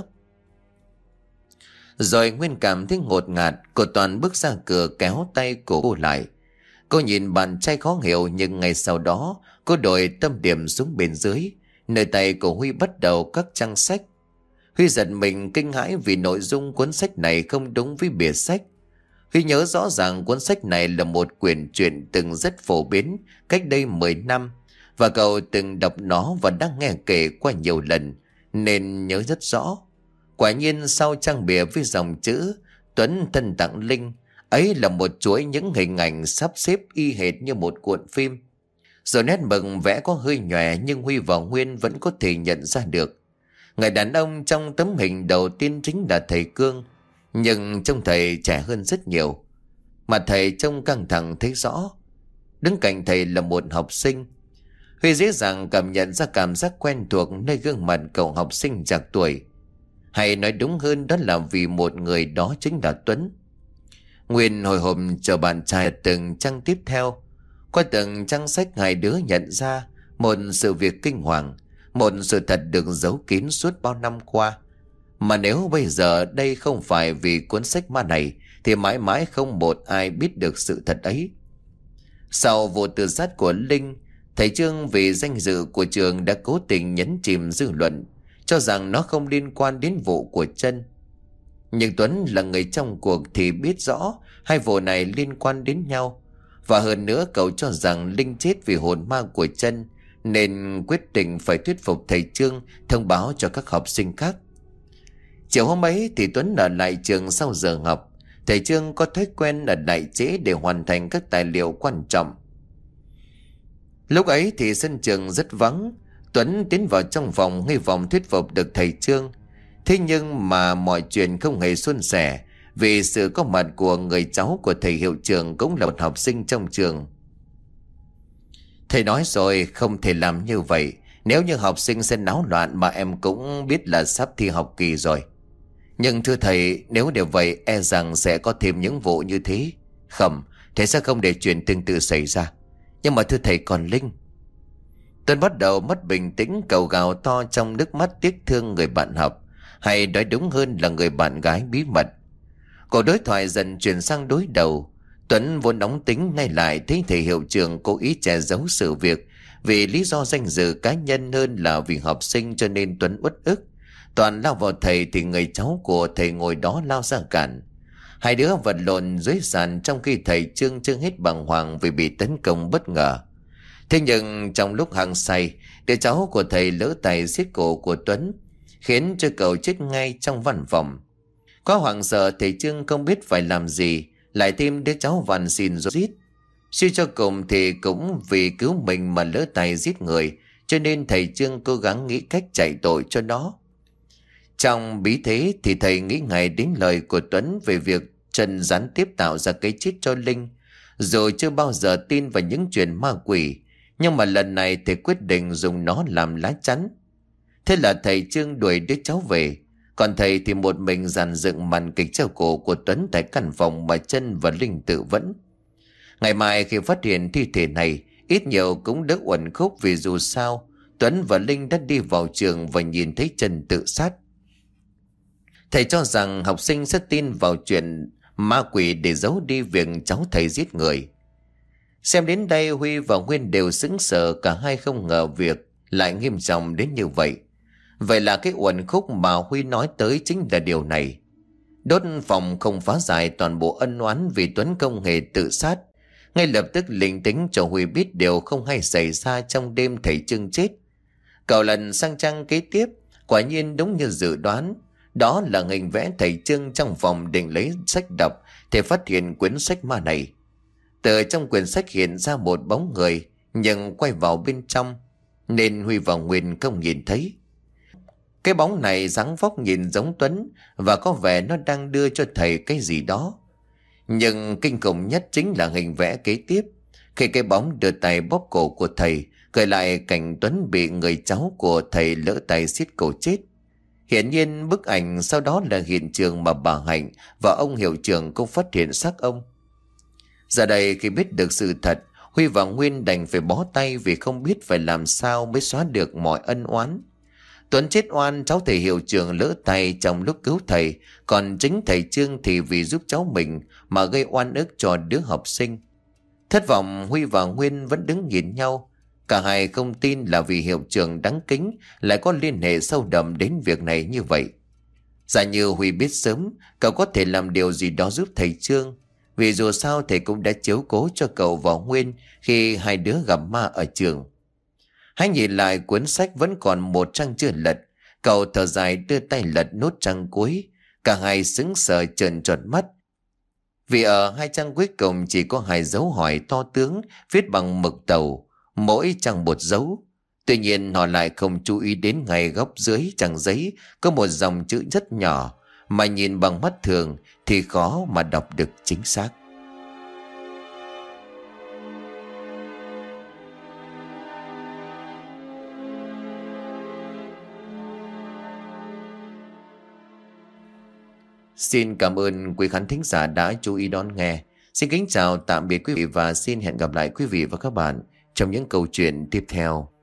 Speaker 1: Rồi Nguyên cảm thấy ngột ngạt. Cô Toàn bước ra cửa kéo tay của cô lại. Cô nhìn bạn trai khó hiểu, nhưng ngay sau đó cô đổi tâm điểm xuống bên dưới, nơi tay của Huy bắt đầu các trang sách. Huy giật mình kinh hãi vì nội dung cuốn sách này không đúng với bìa sách. Huy nhớ rõ ràng cuốn sách này là một quyển truyện từng rất phổ biến cách đây mười năm, và cậu từng đọc nó và đã nghe kể qua nhiều lần nên nhớ rất rõ. Quả nhiên sau trang bìa với dòng chữ Tuấn thân tặng Linh ấy là một chuỗi những hình ảnh sắp xếp y hệt như một cuộn phim. Rồi nét mực vẽ có hơi nhòe, nhưng Huy và Nguyên vẫn có thể nhận ra được. Người đàn ông trong tấm hình đầu tiên chính là thầy Cương, nhưng trông thầy trẻ hơn rất nhiều. Mặt thầy trông căng thẳng thấy rõ. Đứng cạnh thầy là một học sinh. Huy dễ dàng cảm nhận ra cảm giác quen thuộc nơi gương mặt cậu học sinh trạc tuổi. Hay nói đúng hơn đó là vì một người đó chính là Tuấn. Nguyên hồi hộp chờ bạn trai từng trang tiếp theo. Qua từng trang sách hai đứa nhận ra một sự việc kinh hoàng, một sự thật được giấu kín suốt bao năm qua. Mà nếu bây giờ đây không phải vì cuốn sách ma này thì mãi mãi không một ai biết được sự thật ấy. Sau vụ tự sát của Linh, thầy Trương vì danh dự của trường đã cố tình nhấn chìm dư luận, cho rằng nó không liên quan đến vụ của Trân. Nhưng Tuấn là người trong cuộc thì biết rõ hai vụ này liên quan đến nhau. Và hơn nữa cậu cho rằng Linh chết vì hồn ma của Trân, nên quyết định phải thuyết phục thầy Trương thông báo cho các học sinh khác. Chiều hôm ấy thì Tuấn ở lại trường sau giờ học. Thầy Trương có thói quen ở lại trễ để hoàn thành các tài liệu quan trọng. Lúc ấy thì sân trường rất vắng. Tuấn tiến vào trong phòng hy vọng thuyết phục được thầy Trương. Thế nhưng mà mọi chuyện không hề suôn sẻ, vì sự có mặt của người cháu của thầy hiệu trưởng cũng là một học sinh trong trường. Thầy nói rồi không thể làm như vậy. Nếu như học sinh sẽ náo loạn mà em cũng biết là sắp thi học kỳ rồi. Nhưng thưa thầy, nếu để vậy e rằng sẽ có thêm những vụ như thế. Không, thầy sẽ không để chuyện tương tự xảy ra. Nhưng mà thưa thầy còn Linh. Tuấn bắt đầu mất bình tĩnh, cầu gào to trong nước mắt tiếc thương người bạn học, hay nói đúng hơn là người bạn gái bí mật. Cuộc đối thoại dần chuyển sang đối đầu. Tuấn vốn nóng tính ngay lại thấy thầy hiệu trưởng cố ý che giấu sự việc vì lý do danh dự cá nhân hơn là vì học sinh, cho nên Tuấn uất ức. Toàn lao vào thầy thì người cháu của thầy ngồi đó lao ra cản. Hai đứa vật lộn dưới sàn trong khi thầy Trương chưa hết bàng hoàng vì bị tấn công bất ngờ. Thế nhưng trong lúc hăng say, đứa cháu của thầy lỡ tay siết cổ của Tuấn, khiến cho cậu chết ngay trong văn phòng. Quá hoảng sợ, thầy Trương không biết phải làm gì, lại thêm đứa cháu van xin rối rít. Suy cho cùng thì cũng vì cứu mình mà lỡ tay giết người, cho nên thầy Trương cố gắng nghĩ cách chạy tội cho nó. Trong bí thế thì thầy nghĩ ngay đến lời của Tuấn về việc Trần gián tiếp tạo ra cái chết cho Linh. Rồi chưa bao giờ tin vào những chuyện ma quỷ, nhưng mà lần này thầy quyết định dùng nó làm lá chắn. Thế là thầy Trương đuổi đứa cháu về, còn thầy thì một mình dàn dựng màn kịch treo cổ của Tuấn tại căn phòng mà Trân và Linh tự vẫn. Ngày mai khi phát hiện thi thể này, ít nhiều cũng đỡ uẩn khúc, vì dù sao Tuấn và Linh đã đi vào trường và nhìn thấy Trân tự sát. Thầy cho rằng học sinh sẽ tin vào chuyện ma quỷ để giấu đi việc cháu thầy giết người. Xem đến đây Huy và Nguyên đều sững sờ, cả hai không ngờ việc lại nghiêm trọng đến như vậy. Vậy là cái uẩn khúc mà Huy nói tới chính là điều này. Đốt phòng không phá giải toàn bộ ân oán vì Tuấn không hề tự sát. Ngay lập tức linh tính cho Huy biết điều không hay xảy ra trong đêm thầy Trương chết. Cậu lần sang trang kế tiếp, quả nhiên đúng như dự đoán. Đó là hình vẽ thầy Trương trong phòng định lấy sách đọc thì phát hiện quyển sách ma này. Từ trong quyển sách hiện ra một bóng người, nhưng quay vào bên trong nên Huy và Nguyên không nhìn thấy. Cái bóng này dáng vóc nhìn giống Tuấn và có vẻ nó đang đưa cho thầy cái gì đó. Nhưng kinh khủng nhất chính là hình vẽ kế tiếp. Khi cái bóng đưa tay bóp cổ của thầy, kể lại cảnh Tuấn bị người cháu của thầy lỡ tay xiết cổ chết. Hiển nhiên bức ảnh sau đó là hiện trường mà bà Hạnh và ông hiệu trưởng cũng phát hiện xác ông. Giờ đây khi biết được sự thật, Huy và Nguyên đành phải bó tay vì không biết phải làm sao mới xóa được mọi ân oán. Tuấn chết oan, cháu thầy hiệu trưởng lỡ tay trong lúc cứu thầy, còn chính thầy Trương thì vì giúp cháu mình mà gây oan ức cho đứa học sinh. Thất vọng, Huy và Nguyên vẫn đứng nhìn nhau. Cả hai không tin là vì hiệu trưởng đáng kính lại có liên hệ sâu đậm đến việc này như vậy. Giả như Huy biết sớm, cậu có thể làm điều gì đó giúp thầy Trương. Vì dù sao thầy cũng đã chiếu cố cho cậu và Nguyên khi hai đứa gặp ma ở trường. Hãy nhìn lại cuốn sách vẫn còn một trang chưa lật. Cậu thở dài đưa tay lật nốt trang cuối. Cả hai sững sờ trợn tròn mắt. Vì ở hai trang cuối cùng chỉ có hai dấu hỏi to tướng viết bằng mực tàu, mỗi trang một dấu. Tuy nhiên họ lại không chú ý đến ngay góc dưới trang giấy có một dòng chữ rất nhỏ mà nhìn bằng mắt thường thì khó mà đọc được chính xác. Xin cảm ơn quý khán thính giả đã chú ý đón nghe. Xin kính chào tạm biệt quý vị và xin hẹn gặp lại quý vị và các bạn trong những câu chuyện tiếp theo.